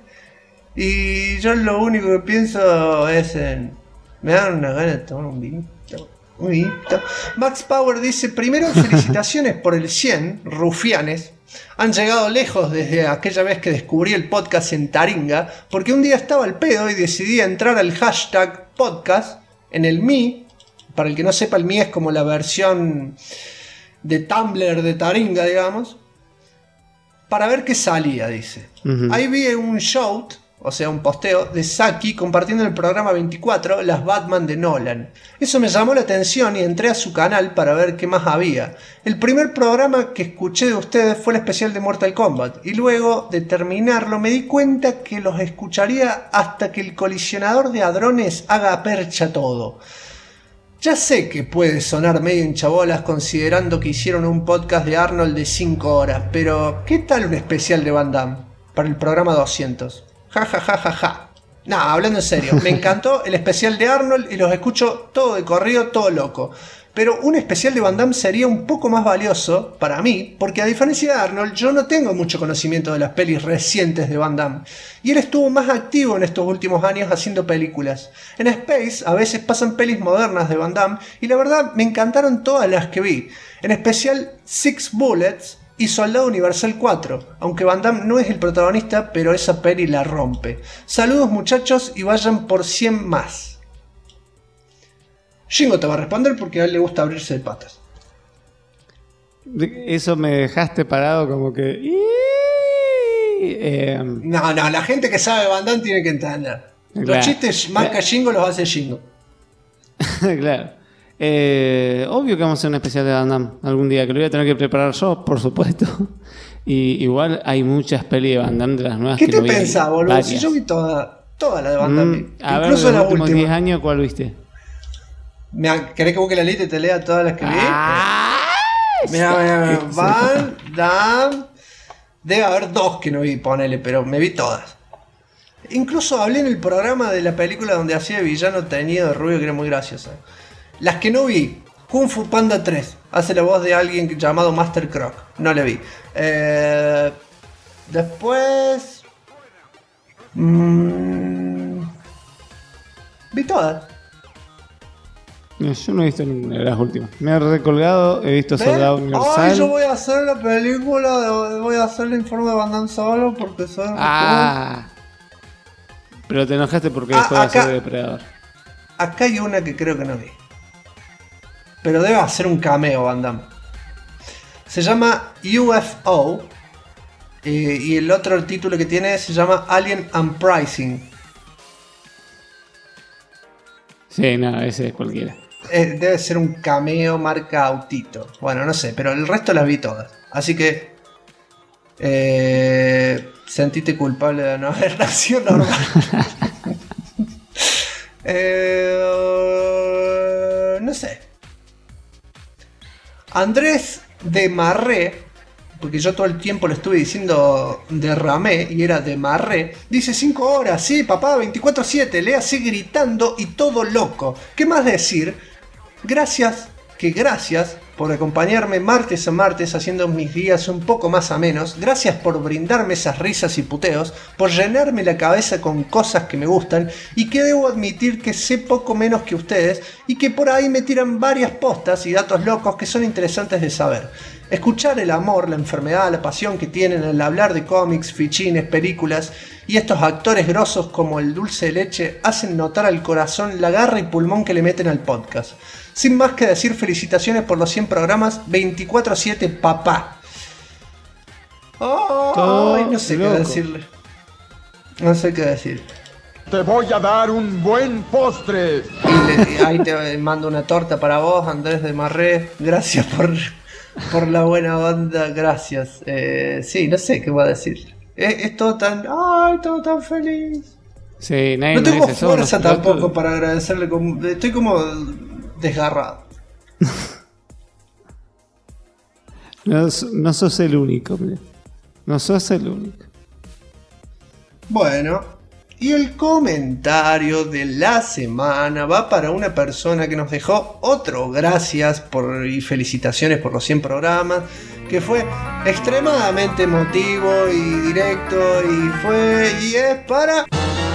Y yo lo único que pienso es en... Me dan una gana de tomar un vinito. Max Power dice, primero felicitaciones por el 100, rufianes. Han llegado lejos desde aquella vez que descubrí el podcast en Taringa, porque un día estaba al pedo y decidí entrar al hashtag podcast en el Mi. Para el que no sepa, el Mi es como la versión de Tumblr de Taringa, digamos. Para ver qué salía, dice. Ahí vi un shout, o sea, un posteo de Saki compartiendo el programa 24, las Batman de Nolan. Eso me llamó la atención y entré a su canal para ver qué más había. El primer programa que escuché de ustedes fue el especial de Mortal Kombat, y luego de terminarlo me di cuenta que los escucharía hasta que el colisionador de hadrones haga percha todo. Ya sé que puede sonar medio hinchabolas considerando que hicieron un podcast de Arnold de 5 horas, pero ¿qué tal un especial de Van Damme para el programa 200? Ja, ja, ja, ja, ja. No, hablando en serio, me encantó el especial de Arnold y los escucho todo de corrido, todo loco. Pero un especial de Van Damme sería un poco más valioso para mí, porque a diferencia de Arnold, yo no tengo mucho conocimiento de las pelis recientes de Van Damme. Y él estuvo más activo en estos últimos años haciendo películas. En Space a veces pasan pelis modernas de Van Damme, y la verdad me encantaron todas las que vi. En especial Six Bullets y Soldado Universal 4, aunque Van Damme no es el protagonista, pero esa peli la rompe. Saludos muchachos y vayan por 100 más. Shingo te va a responder porque a él le gusta abrirse de patas. Eso me dejaste parado como que... No, la gente que sabe Van Damme tiene que entender. Claro. Los chistes más que Shingo los hace Shingo. Claro. Obvio que vamos a hacer un especial de Van Damme algún día, que lo voy a tener que preparar yo, por supuesto. Y igual hay muchas pelis de Van Damme de las nuevas. ¿Qué te pensás, boludo? Si yo vi toda la de Van Damme. Incluso en los últimos 10 años, ¿cuál viste? ¿Querés que busque la lista y te lea todas las que vi? Mira, Van Damme. Debe haber 2 que no vi, ponele, pero me vi todas. Incluso hablé en el programa de la película donde hacía de villano teñido de rubio, que era muy graciosa. Las que no vi, Kung Fu Panda 3, hace la voz de alguien llamado Master Croc, no la vi. Después... vi todas. Yo no he visto ninguna de las últimas. Me he recolgado, he visto Soldado Universal. Ay, yo voy a hacer la película, voy a hacer el informe de Van Damme solo porque soy un pero te enojaste porque después de hacer Depredador. Acá hay una que creo que no vi. Pero debe hacer un cameo Van Damme. Se llama UFO. Y el otro título que tiene se llama Alien Uprising. Sí, no, ese es cualquiera. Debe ser un cameo marca autito. Bueno, no sé, pero el resto las vi todas. Así que... sentite culpable de no haber nacido normal. No sé. Andrés de Marré porque yo todo el tiempo lo estuve diciendo derramé y era demarré, dice 5 horas, sí papá, 24/7, lea así gritando y todo loco. ¿Qué más decir? Gracias por acompañarme martes a martes haciendo mis días un poco más amenos. Gracias por brindarme esas risas y puteos, por llenarme la cabeza con cosas que me gustan y que debo admitir que sé poco menos que ustedes y que por ahí me tiran varias postas y datos locos que son interesantes de saber. Escuchar el amor, la enfermedad, la pasión que tienen al hablar de cómics, fichines, películas y estos actores grosos como el dulce de leche hacen notar al corazón la garra y pulmón que le meten al podcast. Sin más que decir, felicitaciones por los 100 programas, 24/7 papá. Ay, no sé qué decirle. No sé qué decir. Te voy a dar un buen postre. Y ahí te mando una torta para vos, Andrés de Marré. Gracias por la buena onda, gracias. Sí, no sé qué voy a decir. Es todo tan... ¡Ay, todo tan feliz! Sí, no tengo fuerza tampoco para agradecerle. Estoy como desgarrado. No sos el único, mira. No sos el único. Bueno, y el comentario de la semana va para una persona que nos dejó otro gracias y felicitaciones por los 100 programas, que fue extremadamente emotivo y directo y es para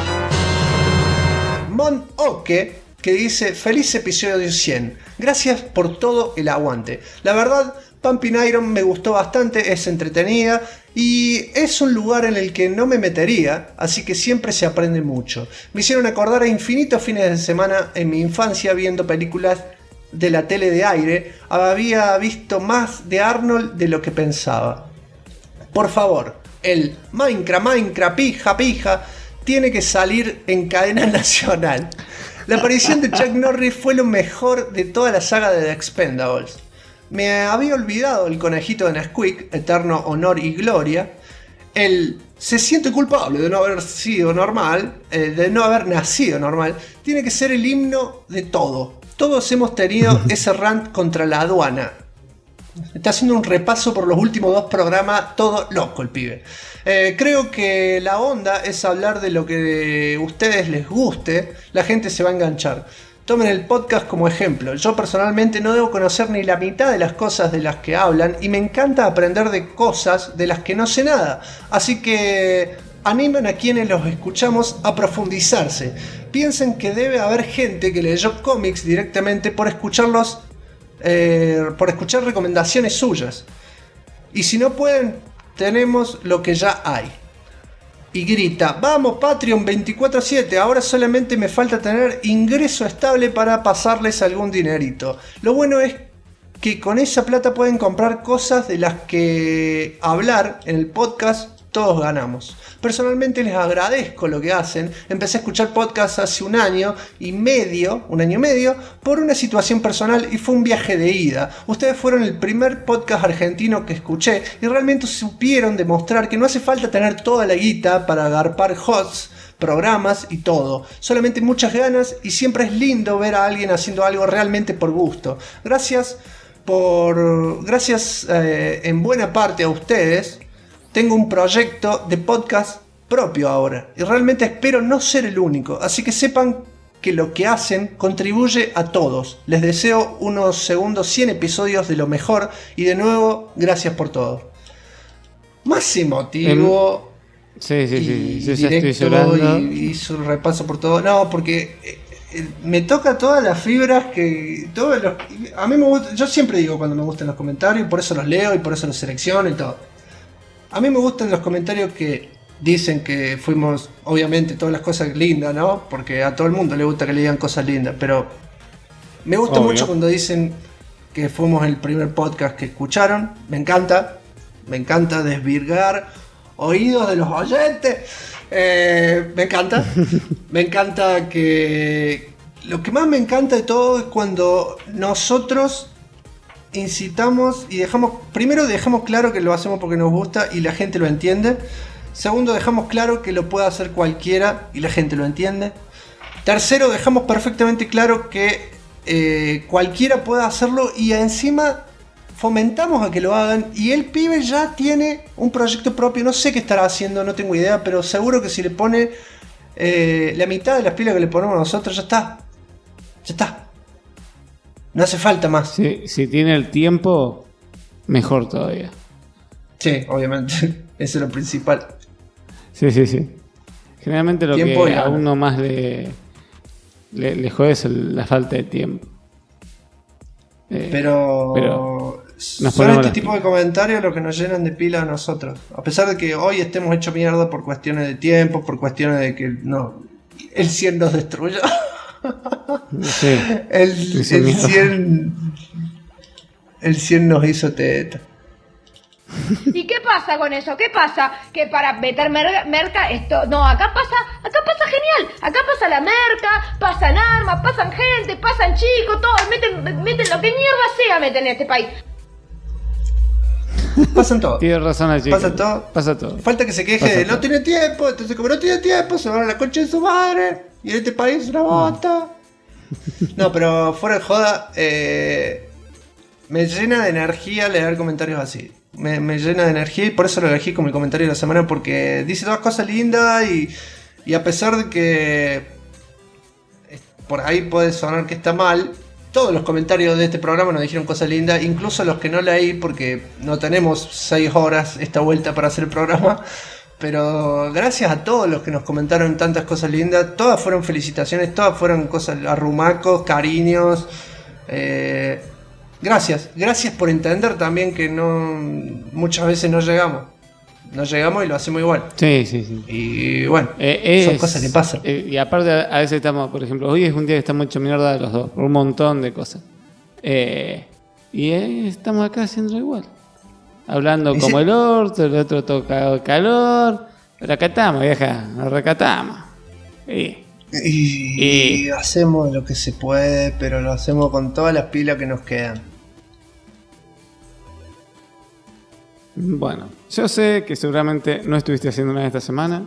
Mon Oke, que dice: feliz episodio 100, gracias por todo el aguante. La verdad, Pumping Iron me gustó bastante, es entretenida y es un lugar en el que no me metería, así que siempre se aprende mucho. Me hicieron acordar a infinitos fines de semana en mi infancia viendo películas de la tele de aire. Había visto más de Arnold de lo que pensaba. Por favor, el Minecraft, pija, tiene que salir en cadena nacional. La aparición de Chuck Norris fue lo mejor de toda la saga de The Expendables. Me había olvidado el conejito de Nesquik, eterno honor y gloria. El se siente culpable de no haber sido normal, de no haber nacido normal, tiene que ser el himno de todo. Todos hemos tenido ese rant contra la aduana. Está haciendo un repaso por los últimos 2 programas, todo loco el pibe. Creo que la onda es hablar de lo que a ustedes les guste, la gente se va a enganchar. Tomen el podcast como ejemplo. Yo personalmente no debo conocer ni la mitad de las cosas de las que hablan y me encanta aprender de cosas de las que no sé nada. Así que animen a quienes los escuchamos a profundizarse. Piensen que debe haber gente que leyó cómics directamente por escucharlos, por escuchar recomendaciones suyas. Y si no pueden, tenemos lo que ya hay. Y grita: vamos Patreon 24/7, ahora solamente me falta tener ingreso estable para pasarles algún dinerito. Lo bueno es que con esa plata pueden comprar cosas de las que hablar en el podcast. Todos ganamos. Personalmente les agradezco lo que hacen. Empecé a escuchar podcasts hace un año y medio, por una situación personal y fue un viaje de ida. Ustedes fueron el primer podcast argentino que escuché y realmente supieron demostrar que no hace falta tener toda la guita para agarpar hosts, programas y todo. Solamente muchas ganas y siempre es lindo ver a alguien haciendo algo realmente por gusto. Gracias en buena parte a ustedes. Tengo un proyecto de podcast propio ahora y realmente espero no ser el único, así que sepan que lo que hacen contribuye a todos. Les deseo unos segundos 100 episodios de lo mejor y de nuevo, gracias por todo. Más emotivo. Sí, directo, ya estoy llorando. Y su repaso por todo. No, porque me toca todas las fibras que... a mí me gusta, yo siempre digo cuando me gustan los comentarios, por eso los leo y por eso los selecciono y todo. A mí me gustan los comentarios que dicen que fuimos, obviamente, todas las cosas lindas, ¿no? Porque a todo el mundo le gusta que le digan cosas lindas, pero me gusta mucho cuando dicen que fuimos el primer podcast que escucharon. Me encanta desvirgar oídos de los oyentes. Me encanta que... Lo que más me encanta de todo es cuando nosotros incitamos y dejamos claro que lo hacemos porque nos gusta y la gente lo entiende. Segundo, dejamos claro que lo puede hacer cualquiera y la gente lo entiende. Tercero, dejamos perfectamente claro que cualquiera puede hacerlo y encima fomentamos a que lo hagan y el pibe ya tiene un proyecto propio. No sé qué estará haciendo, no tengo idea, pero seguro que si le pone la mitad de las pilas que le ponemos nosotros, ya está. Ya está. No hace falta más. Sí, si tiene el tiempo, mejor todavía. Sí, obviamente. Eso es lo principal. Sí. Generalmente lo tiempo que a uno más le jode es la falta de tiempo. Pero son este tipo de comentarios los que nos llenan de pila a nosotros. A pesar de que hoy estemos hechos mierda por cuestiones de tiempo, por cuestiones de que no, el 100 nos destruyó. Sí, el 100 nos hizo teta. ¿Y qué pasa con eso? ¿Qué pasa? Que para meter merca esto... No, acá pasa genial. Acá pasa la merca, pasan armas, pasan gente, pasan chicos, todos meten lo que mierda sea, meten en este país. Pasan todo. Tienes razón, chico. Pasa todo. Falta que se queje de no tiene tiempo, entonces como no tiene tiempo se va a la concha de su madre. Y en este país es una bota. No, pero fuera de joda, me llena de energía leer comentarios así. Me llena de energía y por eso lo elegí como el comentario de la semana, porque dice todas cosas lindas y a pesar de que por ahí puede sonar que está mal, todos los comentarios de este programa nos dijeron cosas lindas, incluso los que no leí porque no tenemos 6 horas esta vuelta para hacer el programa. Pero gracias a todos los que nos comentaron tantas cosas lindas, todas fueron felicitaciones, todas fueron cosas, arrumacos, cariños. Gracias por entender también que muchas veces no llegamos y lo hacemos igual. Sí. Y bueno, son cosas que pasan. Y aparte a veces estamos, por ejemplo, hoy es un día que estamos hecho mierda de los dos, por un montón de cosas. Y estamos acá haciéndolo igual. Hablando como el orto, el otro toca calor. Pero acá estamos, vieja, nos recatamos. Y hacemos lo que se puede, pero lo hacemos con todas las pilas que nos quedan. Bueno, yo sé que seguramente no estuviste haciendo nada esta semana.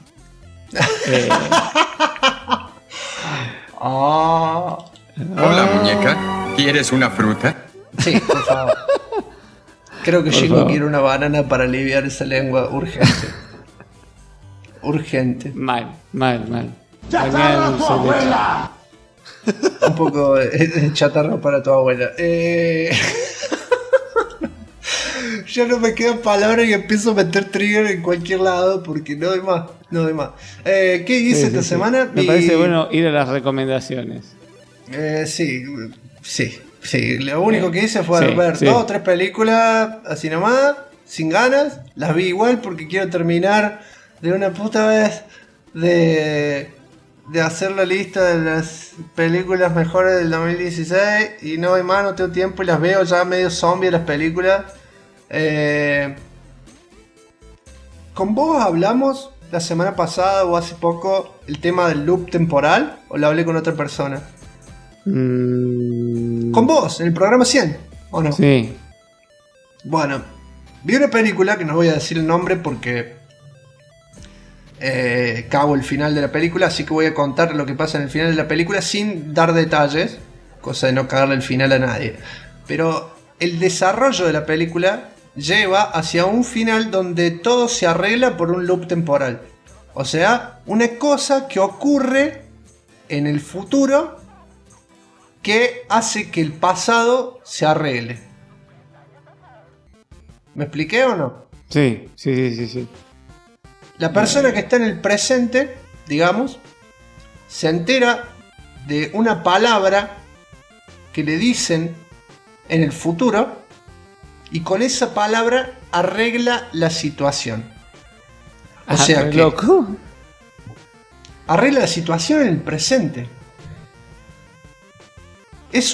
Hola, muñeca. ¿Quieres una fruta? Sí, por favor. Creo que Shingo quiere una banana para aliviar esa lengua urgente. Urgente. Mal. ¡Chatarra a tu abuela! Un poco de chatarra para tu abuela. Ya no me quedan palabras y empiezo a meter trigger en cualquier lado porque no doy más. ¿Qué hice esta semana? Me parece bueno ir a las recomendaciones. Sí. Lo único que hice fue ver 2 o 3 películas así nomás, sin ganas. Las vi igual porque quiero terminar de una puta vez de hacer la lista de las películas mejores del 2016 y no hay más, no tengo tiempo y las veo ya medio zombie las películas. Con vos hablamos la semana pasada o hace poco el tema del loop temporal, o lo hablé con otra persona. Con vos, en el programa 100, ¿o no? Sí. Bueno, vi una película que no voy a decir el nombre porque cago el final de la película, así que voy a contar lo que pasa en el final de la película sin dar detalles, cosa de no cagarle el final a nadie. Pero el desarrollo de la película lleva hacia un final donde todo se arregla por un loop temporal. O sea, una cosa que ocurre en el futuro que hace que el pasado se arregle. ¿Me expliqué o no? Sí. La persona que está en el presente, digamos, se entera de una palabra que le dicen en el futuro y con esa palabra arregla la situación. O sea que loco. Arregla la situación en el presente. Es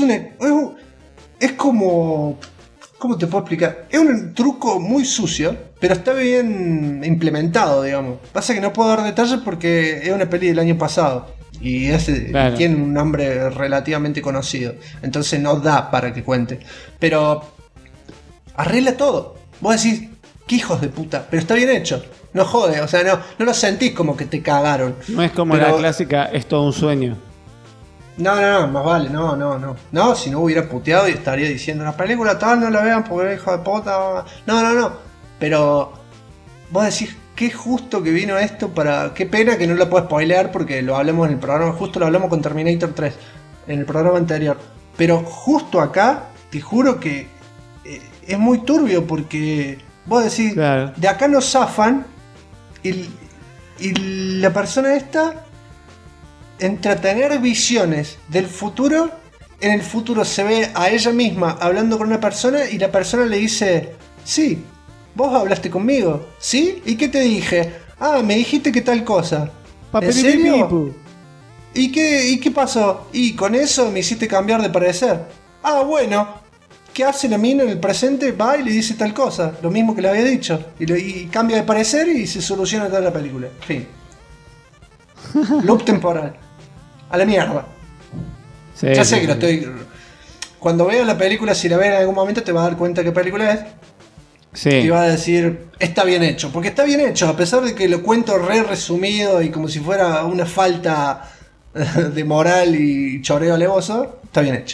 como... ¿Cómo te puedo explicar? Es un truco muy sucio, pero está bien implementado, digamos. Pasa que no puedo dar detalles porque es una peli del año pasado. Y claro, tiene un nombre relativamente conocido. Entonces no da para que cuente. Pero arregla todo. Vos decís, qué hijos de puta. Pero está bien hecho. No jode, o sea, no lo sentís como que te cagaron. No es como la clásica, es todo un sueño. No, más vale, no. No, si no hubiera puteado y estaría diciendo, la película tal no la vean porque hijo de puta. No. Pero vos decís, qué justo que vino esto para... Qué pena que no la puedo spoilear porque lo hablamos en el programa, justo lo hablamos con Terminator 3, en el programa anterior. Pero justo acá, te juro que es muy turbio porque vos decís, claro, de acá nos zafan y la persona esta... entretener visiones del futuro, en el futuro se ve a ella misma hablando con una persona y la persona le dice, sí, vos hablaste conmigo, ¿sí? ¿Y qué te dije? Ah, me dijiste que tal cosa. ¿En serio? ¿Y qué pasó? Y con eso me hiciste cambiar de parecer. Ah, bueno. ¿Qué hace la mina en el presente? Va y le dice tal cosa, lo mismo que le había dicho, y cambia de parecer y se soluciona toda la película. Fin. Loop temporal. A la mierda. Sí, ya sé que lo estoy... Cuando veas la película, si la ves en algún momento, te vas a dar cuenta qué película es. Sí. Y vas a decir, está bien hecho. Porque está bien hecho, a pesar de que lo cuento re resumido y como si fuera una falta de moral y choreo alevoso, está bien hecho.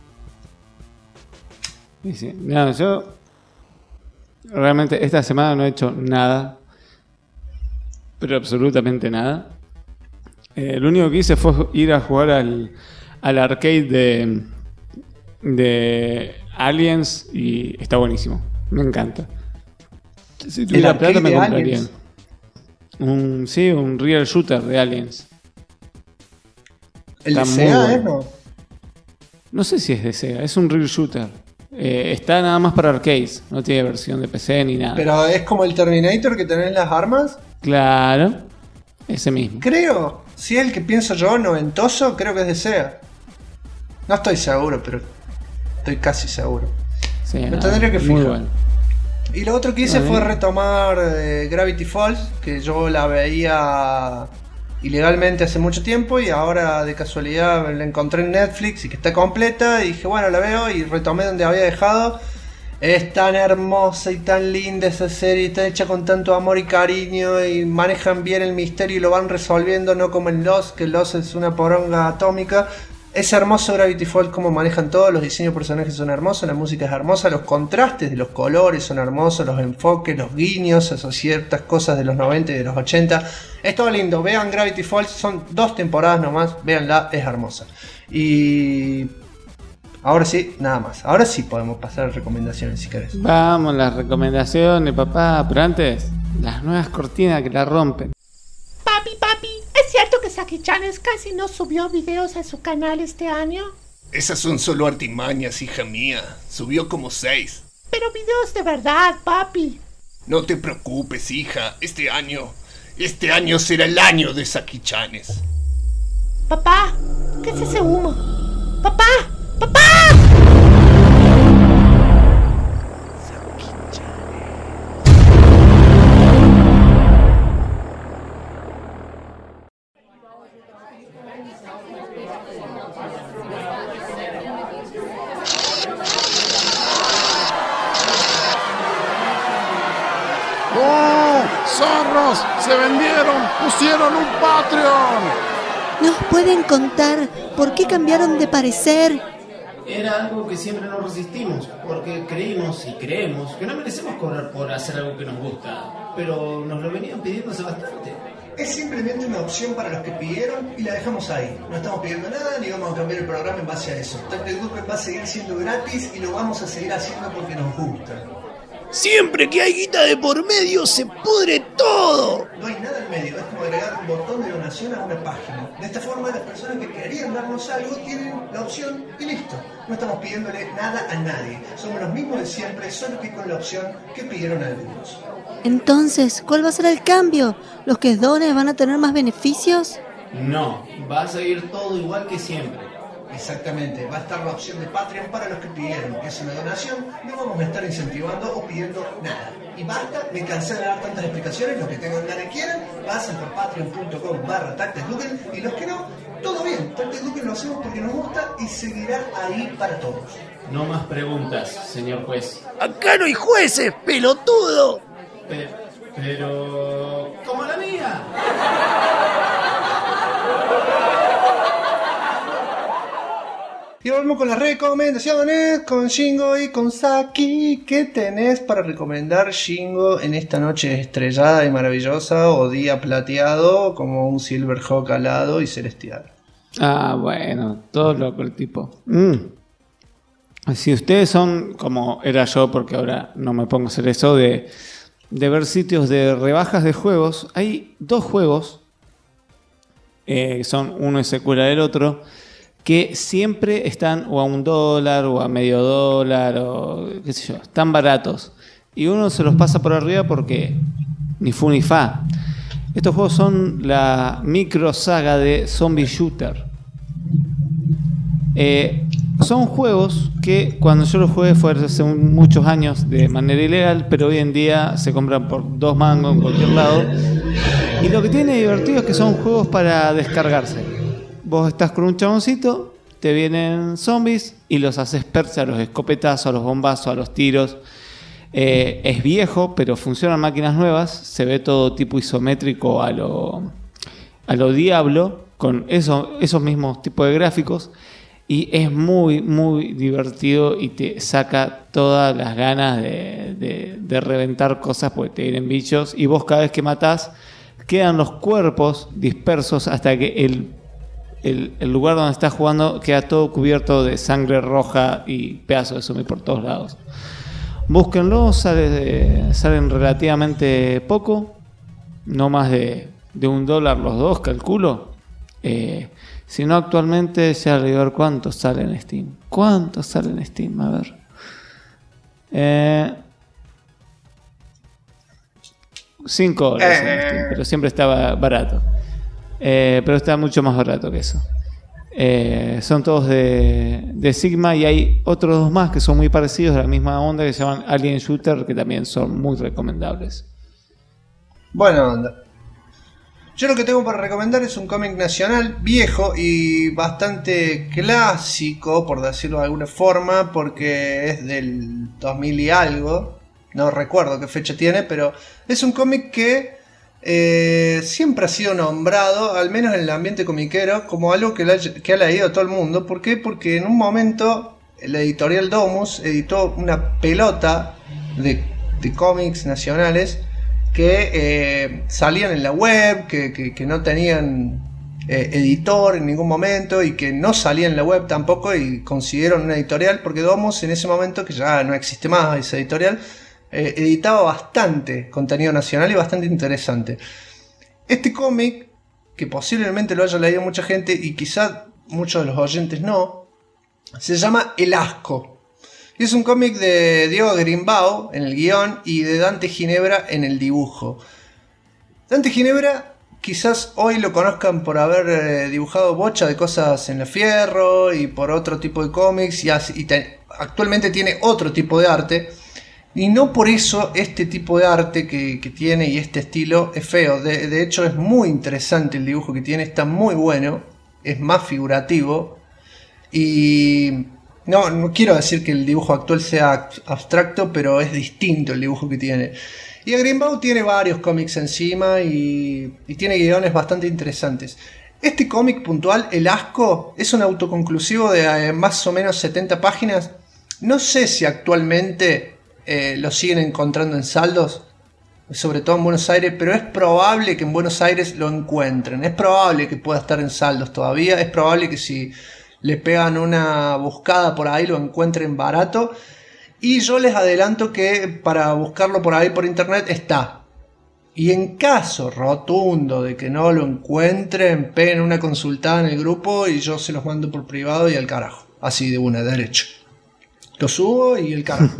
Sí. No, yo realmente esta semana no he hecho nada. Pero absolutamente nada. Lo único que hice fue ir a jugar al arcade de Aliens y está buenísimo. Me encanta. Si tuviera plata me compraría un real shooter de Aliens. ¿El de Sega es, no? No sé si es de Sega, es un real shooter. Está nada más para arcades, no tiene versión de PC ni nada. ¿Pero es como el Terminator que tenés las armas? Claro, ese mismo. Creo, si es el que pienso yo, noventoso, creo que es de Sega. No estoy seguro, pero estoy casi seguro. Sí, me tendría que fijar. Muy bueno. Y lo otro que hice fue retomar Gravity Falls, que yo la veía ilegalmente hace mucho tiempo y ahora de casualidad la encontré en Netflix y que está completa y dije, bueno, la veo y retomé donde había dejado. Es tan hermosa y tan linda esa serie, está hecha con tanto amor y cariño y manejan bien el misterio y lo van resolviendo, no como en Lost, que Lost es una poronga atómica. Es hermoso Gravity Falls, como manejan todos, los diseños de personajes son hermosos, la música es hermosa, los contrastes de los colores son hermosos, los enfoques, los guiños a ciertas cosas de los 90 y de los 80. Es todo lindo, vean Gravity Falls, son 2 temporadas nomás, véanla, es hermosa. Y ahora sí, nada más. Ahora sí podemos pasar a recomendaciones si querés. Vamos, las recomendaciones, papá, pero antes, las nuevas cortinas que la rompen. Papi, ¿es cierto que Saki-chan casi no subió videos a su canal este año? Esas son solo artimañas, hija mía. Subió como 6. Pero videos de verdad, papi. No te preocupes, hija. Este año será el año de Saki-chanes. Papá, ¿qué es ese humo? ¡Papá! ¡Oh! ¡Zorros! ¡Se vendieron! ¡Pusieron un Patreon! ¿Nos pueden contar por qué cambiaron de parecer? Era algo que siempre nos resistimos, porque creímos y creemos que no merecemos cobrar por hacer algo que nos gusta, pero nos lo venían pidiendo hace bastante. Es simplemente una opción para los que pidieron y la dejamos ahí. No estamos pidiendo nada ni vamos a cambiar el programa en base a eso. Tactic Duken va a seguir siendo gratis y lo vamos a seguir haciendo porque nos gusta. Siempre que hay guita de por medio se pudre todo. No hay nada en medio, es como agregar un botón de donación a una página. De esta forma las personas que querían darnos algo tienen la opción y listo. No estamos pidiéndole nada a nadie. Somos los mismos de siempre, solo que con la opción que pidieron algunos. Entonces, ¿cuál va a ser el cambio? ¿Los que donen van a tener más beneficios? No, va a seguir todo igual que siempre. Exactamente, va a estar la opción de Patreon para los que pidieron. Es una donación, no vamos a estar incentivando o pidiendo nada. Y basta, me cansé de dar tantas explicaciones, los que tengan ganas y quieran, pasen por patreon.com/TacticDuken y los que no, todo bien, Tactic Duken lo hacemos porque nos gusta y seguirá ahí para todos. No más preguntas, señor juez. Acá no hay jueces, pelotudo. Pero... ¡como la mía! Y volvemos con las recomendaciones con Shingo y con Saki. ¿Qué tenés para recomendar, Shingo, en esta noche estrellada y maravillosa o día plateado como un Silverhawk alado y celestial? Bueno, todo loco el tipo. Si ustedes son como era yo, porque ahora no me pongo a hacer eso, de ver sitios de rebajas de juegos, hay 2 juegos, son uno es secuela del otro, que siempre están o a $1 o a medio dólar o qué sé yo, están baratos. Y uno se los pasa por arriba porque ni fu ni fa. Estos juegos son la micro saga de Zombie Shooter. Son juegos que cuando yo los jugué fue hace muchos años de manera ilegal, pero hoy en día se compran por 2 mangos en cualquier lado. Y lo que tiene divertido es que son juegos para descargarse. Vos estás con un chaboncito, te vienen zombies y los haces perse a los escopetazos, a los bombazos, a los tiros. Es viejo, pero funcionan máquinas nuevas. Se ve todo tipo isométrico a lo Diablo, con esos mismos tipos de gráficos. Y es muy, muy divertido y te saca todas las ganas de reventar cosas porque te vienen bichos. Y vos cada vez que matás, quedan los cuerpos dispersos hasta que el lugar donde estás jugando queda todo cubierto de sangre roja y pedazos de zombie por todos lados. Búsquenlo, salen relativamente poco, no más de $1 los 2, calculo. Si no, actualmente ya le voy a ver cuánto sale en Steam. ¿Cuánto sale en Steam? A ver. $5 en Steam, pero siempre estaba barato. Pero está mucho más barato que eso. Son todos de Sigma y hay otros 2 más que son muy parecidos, de la misma onda, que se llaman Alien Shooter, que también son muy recomendables. Buena onda. Yo lo que tengo para recomendar es un cómic nacional viejo y bastante clásico, por decirlo de alguna forma, porque es del 2000 y algo. No recuerdo qué fecha tiene, pero es un cómic que siempre ha sido nombrado, al menos en el ambiente comiquero, como algo que ha leído todo el mundo. ¿Por qué? Porque en un momento la editorial Domus editó una pelota de cómics nacionales que salían en la web, que no tenían editor en ningún momento y que no salían en la web tampoco, y consiguieron una editorial porque Domus en ese momento, que ya no existe más esa editorial, editaba bastante contenido nacional y bastante interesante. Este cómic, que posiblemente lo haya leído mucha gente y quizá muchos de los oyentes no, se llama El Asco. Y es un cómic de Diego Grimbao en el guión y de Dante Ginebra en el dibujo. Dante Ginebra quizás hoy lo conozcan por haber dibujado bocha de cosas en La Fierro y por otro tipo de cómics, y actualmente tiene otro tipo de arte. Y no por eso este tipo de arte que tiene y este estilo es feo. De hecho es muy interesante el dibujo que tiene, está muy bueno, es más figurativo. Y no quiero decir que el dibujo actual sea abstracto, pero es distinto el dibujo que tiene. Y Greenbaum tiene varios cómics encima y tiene guiones bastante interesantes. Este cómic puntual, El Asco, es un autoconclusivo de más o menos 70 páginas. No sé si actualmente lo siguen encontrando en saldos, sobre todo en Buenos Aires, pero es probable que en Buenos Aires lo encuentren. Es probable que pueda estar en saldos todavía. Es probable que si le pegan una buscada por ahí lo encuentren barato. Y yo les adelanto que para buscarlo por ahí por internet está. Y en caso rotundo de que no lo encuentren, peguen una consultada en el grupo y yo se los mando por privado y al carajo. Así de una, derecho. Lo subo y el carajo.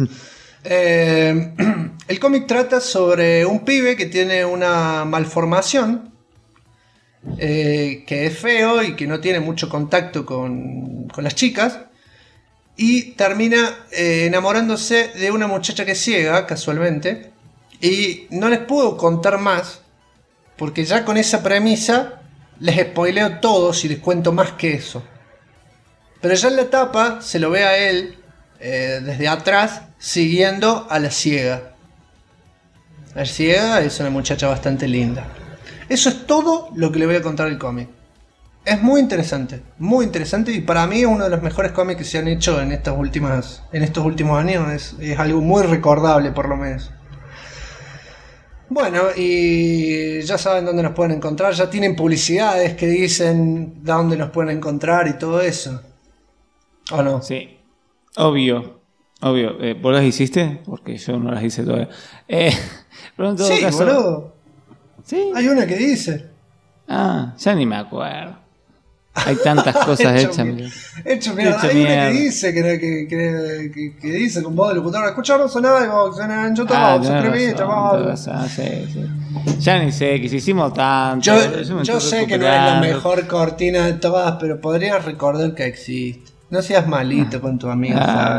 El cómic trata sobre un pibe que tiene una malformación, que es feo y que no tiene mucho contacto con las chicas, y termina enamorándose de una muchacha que es ciega, casualmente. Y no les puedo contar más porque ya con esa premisa les spoileo todo si les cuento más que eso. Pero ya en la tapa se lo ve a él desde atrás siguiendo a la ciega. La ciega es una muchacha bastante linda. Eso es todo lo que le voy a contar del cómic. Es muy interesante y para mí es uno de los mejores cómics que se han hecho en estos últimos años. Es algo muy recordable, por lo menos. Bueno, y ya saben dónde nos pueden encontrar. Ya tienen publicidades que dicen dónde nos pueden encontrar y todo eso. ¿O no? Sí, obvio. ¿Vos las hiciste? Porque yo no las hice todavía. Pero en todo sí, caso... boludo. ¿Sí? Hay una que dice. Ah, ya ni me acuerdo. Hay tantas cosas hechas. Hecho mierda. Hay una que dice que dice con voz de locutor. Escuchamos algo en YouTube, suscribí, chaval. Sí. Ya ni sé, que si hicimos tanto. Yo sé que no es la mejor cortina de todas, pero podrías recordar que existe. No seas malito con tu amigo.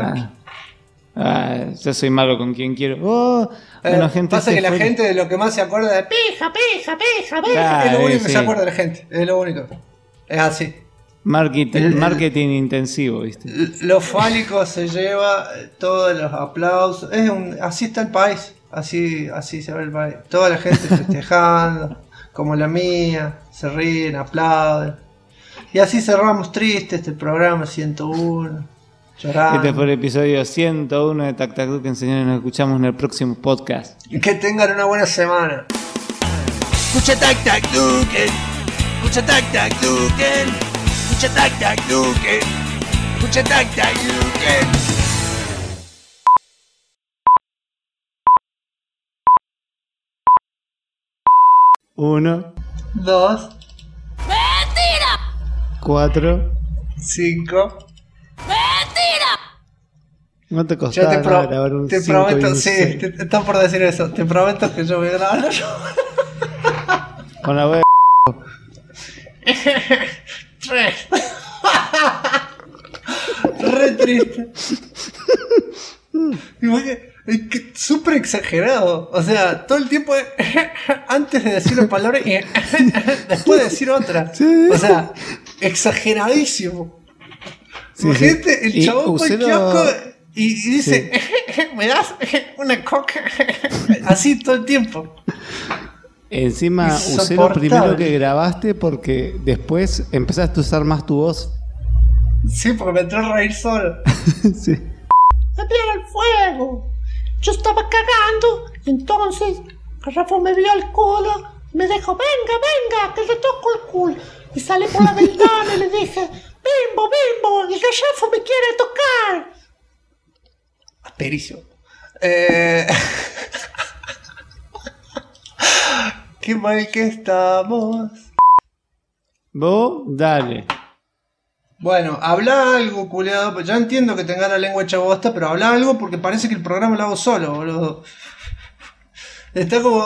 Yo soy malo con quien quiero. Bueno, gente, pasa que la gente de lo que más se acuerda de pija. Es lo único que se acuerda de la gente. Es lo único. Es así. Marketing intensivo, ¿viste? Lo fálico se lleva todos los aplausos. Así está el país. Así se ve el país. Toda la gente festejando, como la mía. Se ríen, aplauden. Y así cerramos triste este programa 101. Llorando. Este fue el episodio 101 de Tac Tac Duken. Señores, nos escuchamos en el próximo podcast. Que tengan una buena semana. Escucha Tac Tac Duken. Escucha Tac Tac Duken. Escucha Tac Tac Duken. Escucha Tac Tac Duken. Uno. 2. ¡Mentira! 4. 5. ¡Mentira! No te costaba grabar un 5 te prometo, sí, está por decir eso. Te prometo que yo voy a grabarlo yo. Con la web. 3. Re triste. Es súper exagerado. O sea, todo el tiempo antes de decir una palabra y después de decir otra. Sí. O sea, exageradísimo. Sí, Imagínate, sí. El chabón fue al kiosco y dice, sí. ¿Me das una coca? Así todo el tiempo. Encima usé lo primero que grabaste porque después empezaste a usar más tu voz. Sí, porque me entró a reír solo. Sí. ¡Me viene el fuego! Yo estaba cagando y entonces Rafa me vio el culo y me dijo, venga, que le toco el culo. Y salí por la ventana y le dije, Bimbo, el gallafo me quiere tocar. Asperísimo. Qué mal que estamos. Vos, dale. Bueno, habla algo, culiado. Ya entiendo que tenga la lengua hecha bosta, pero habla algo porque parece que el programa lo hago solo, boludo. Está como...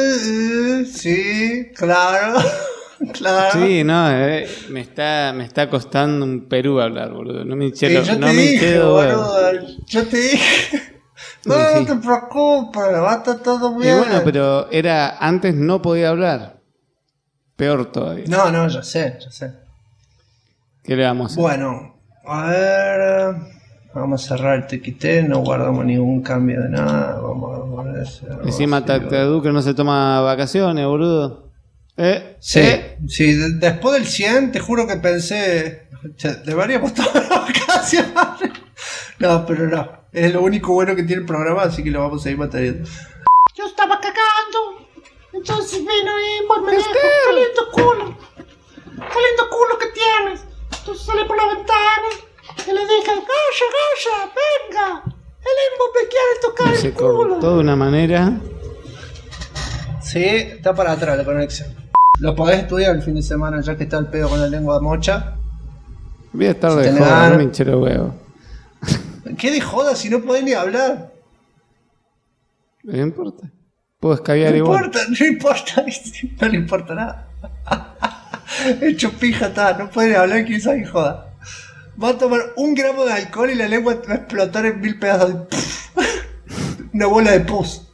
sí, claro. Claro. Sí, no, me está costando un Perú hablar, boludo. No me hinché yo te dije, boludo. Yo te dije. No te preocupes, va a estar todo bien. Y bueno, pero antes no podía hablar. Peor todavía. No, ya sé. ¿Qué le vamos a hacer? Bueno, a ver. Vamos a cerrar el TXT, no guardamos ningún cambio de nada. Vamos a poner ese. Encima Tactadu que no se toma vacaciones, boludo. Sí, después del 100 te juro que pensé, deberíamos tomar vacaciones. No, pero no, es lo único bueno que tiene el programa, así que lo vamos a ir manteniendo. Yo estaba cagando, entonces vino y me dijo, qué lindo culo que tienes. Entonces salí por la ventana y le dije, Gaya, venga, el Embo me quiere tocar el culo. Cortó de una manera. Sí, está para atrás la conexión. Lo podés estudiar el fin de semana ya que está el pedo con la lengua mocha. Voy a estar de joda, no me hinché los huevos. ¿Qué de joda si no podés ni hablar? No importa. Puedo escabiar igual. No le importa nada. Hecho pija está, no puede hablar que esa joda. Va a tomar 1 gramo de alcohol y la lengua va a explotar en 1000 pedazos. Una bola de pus.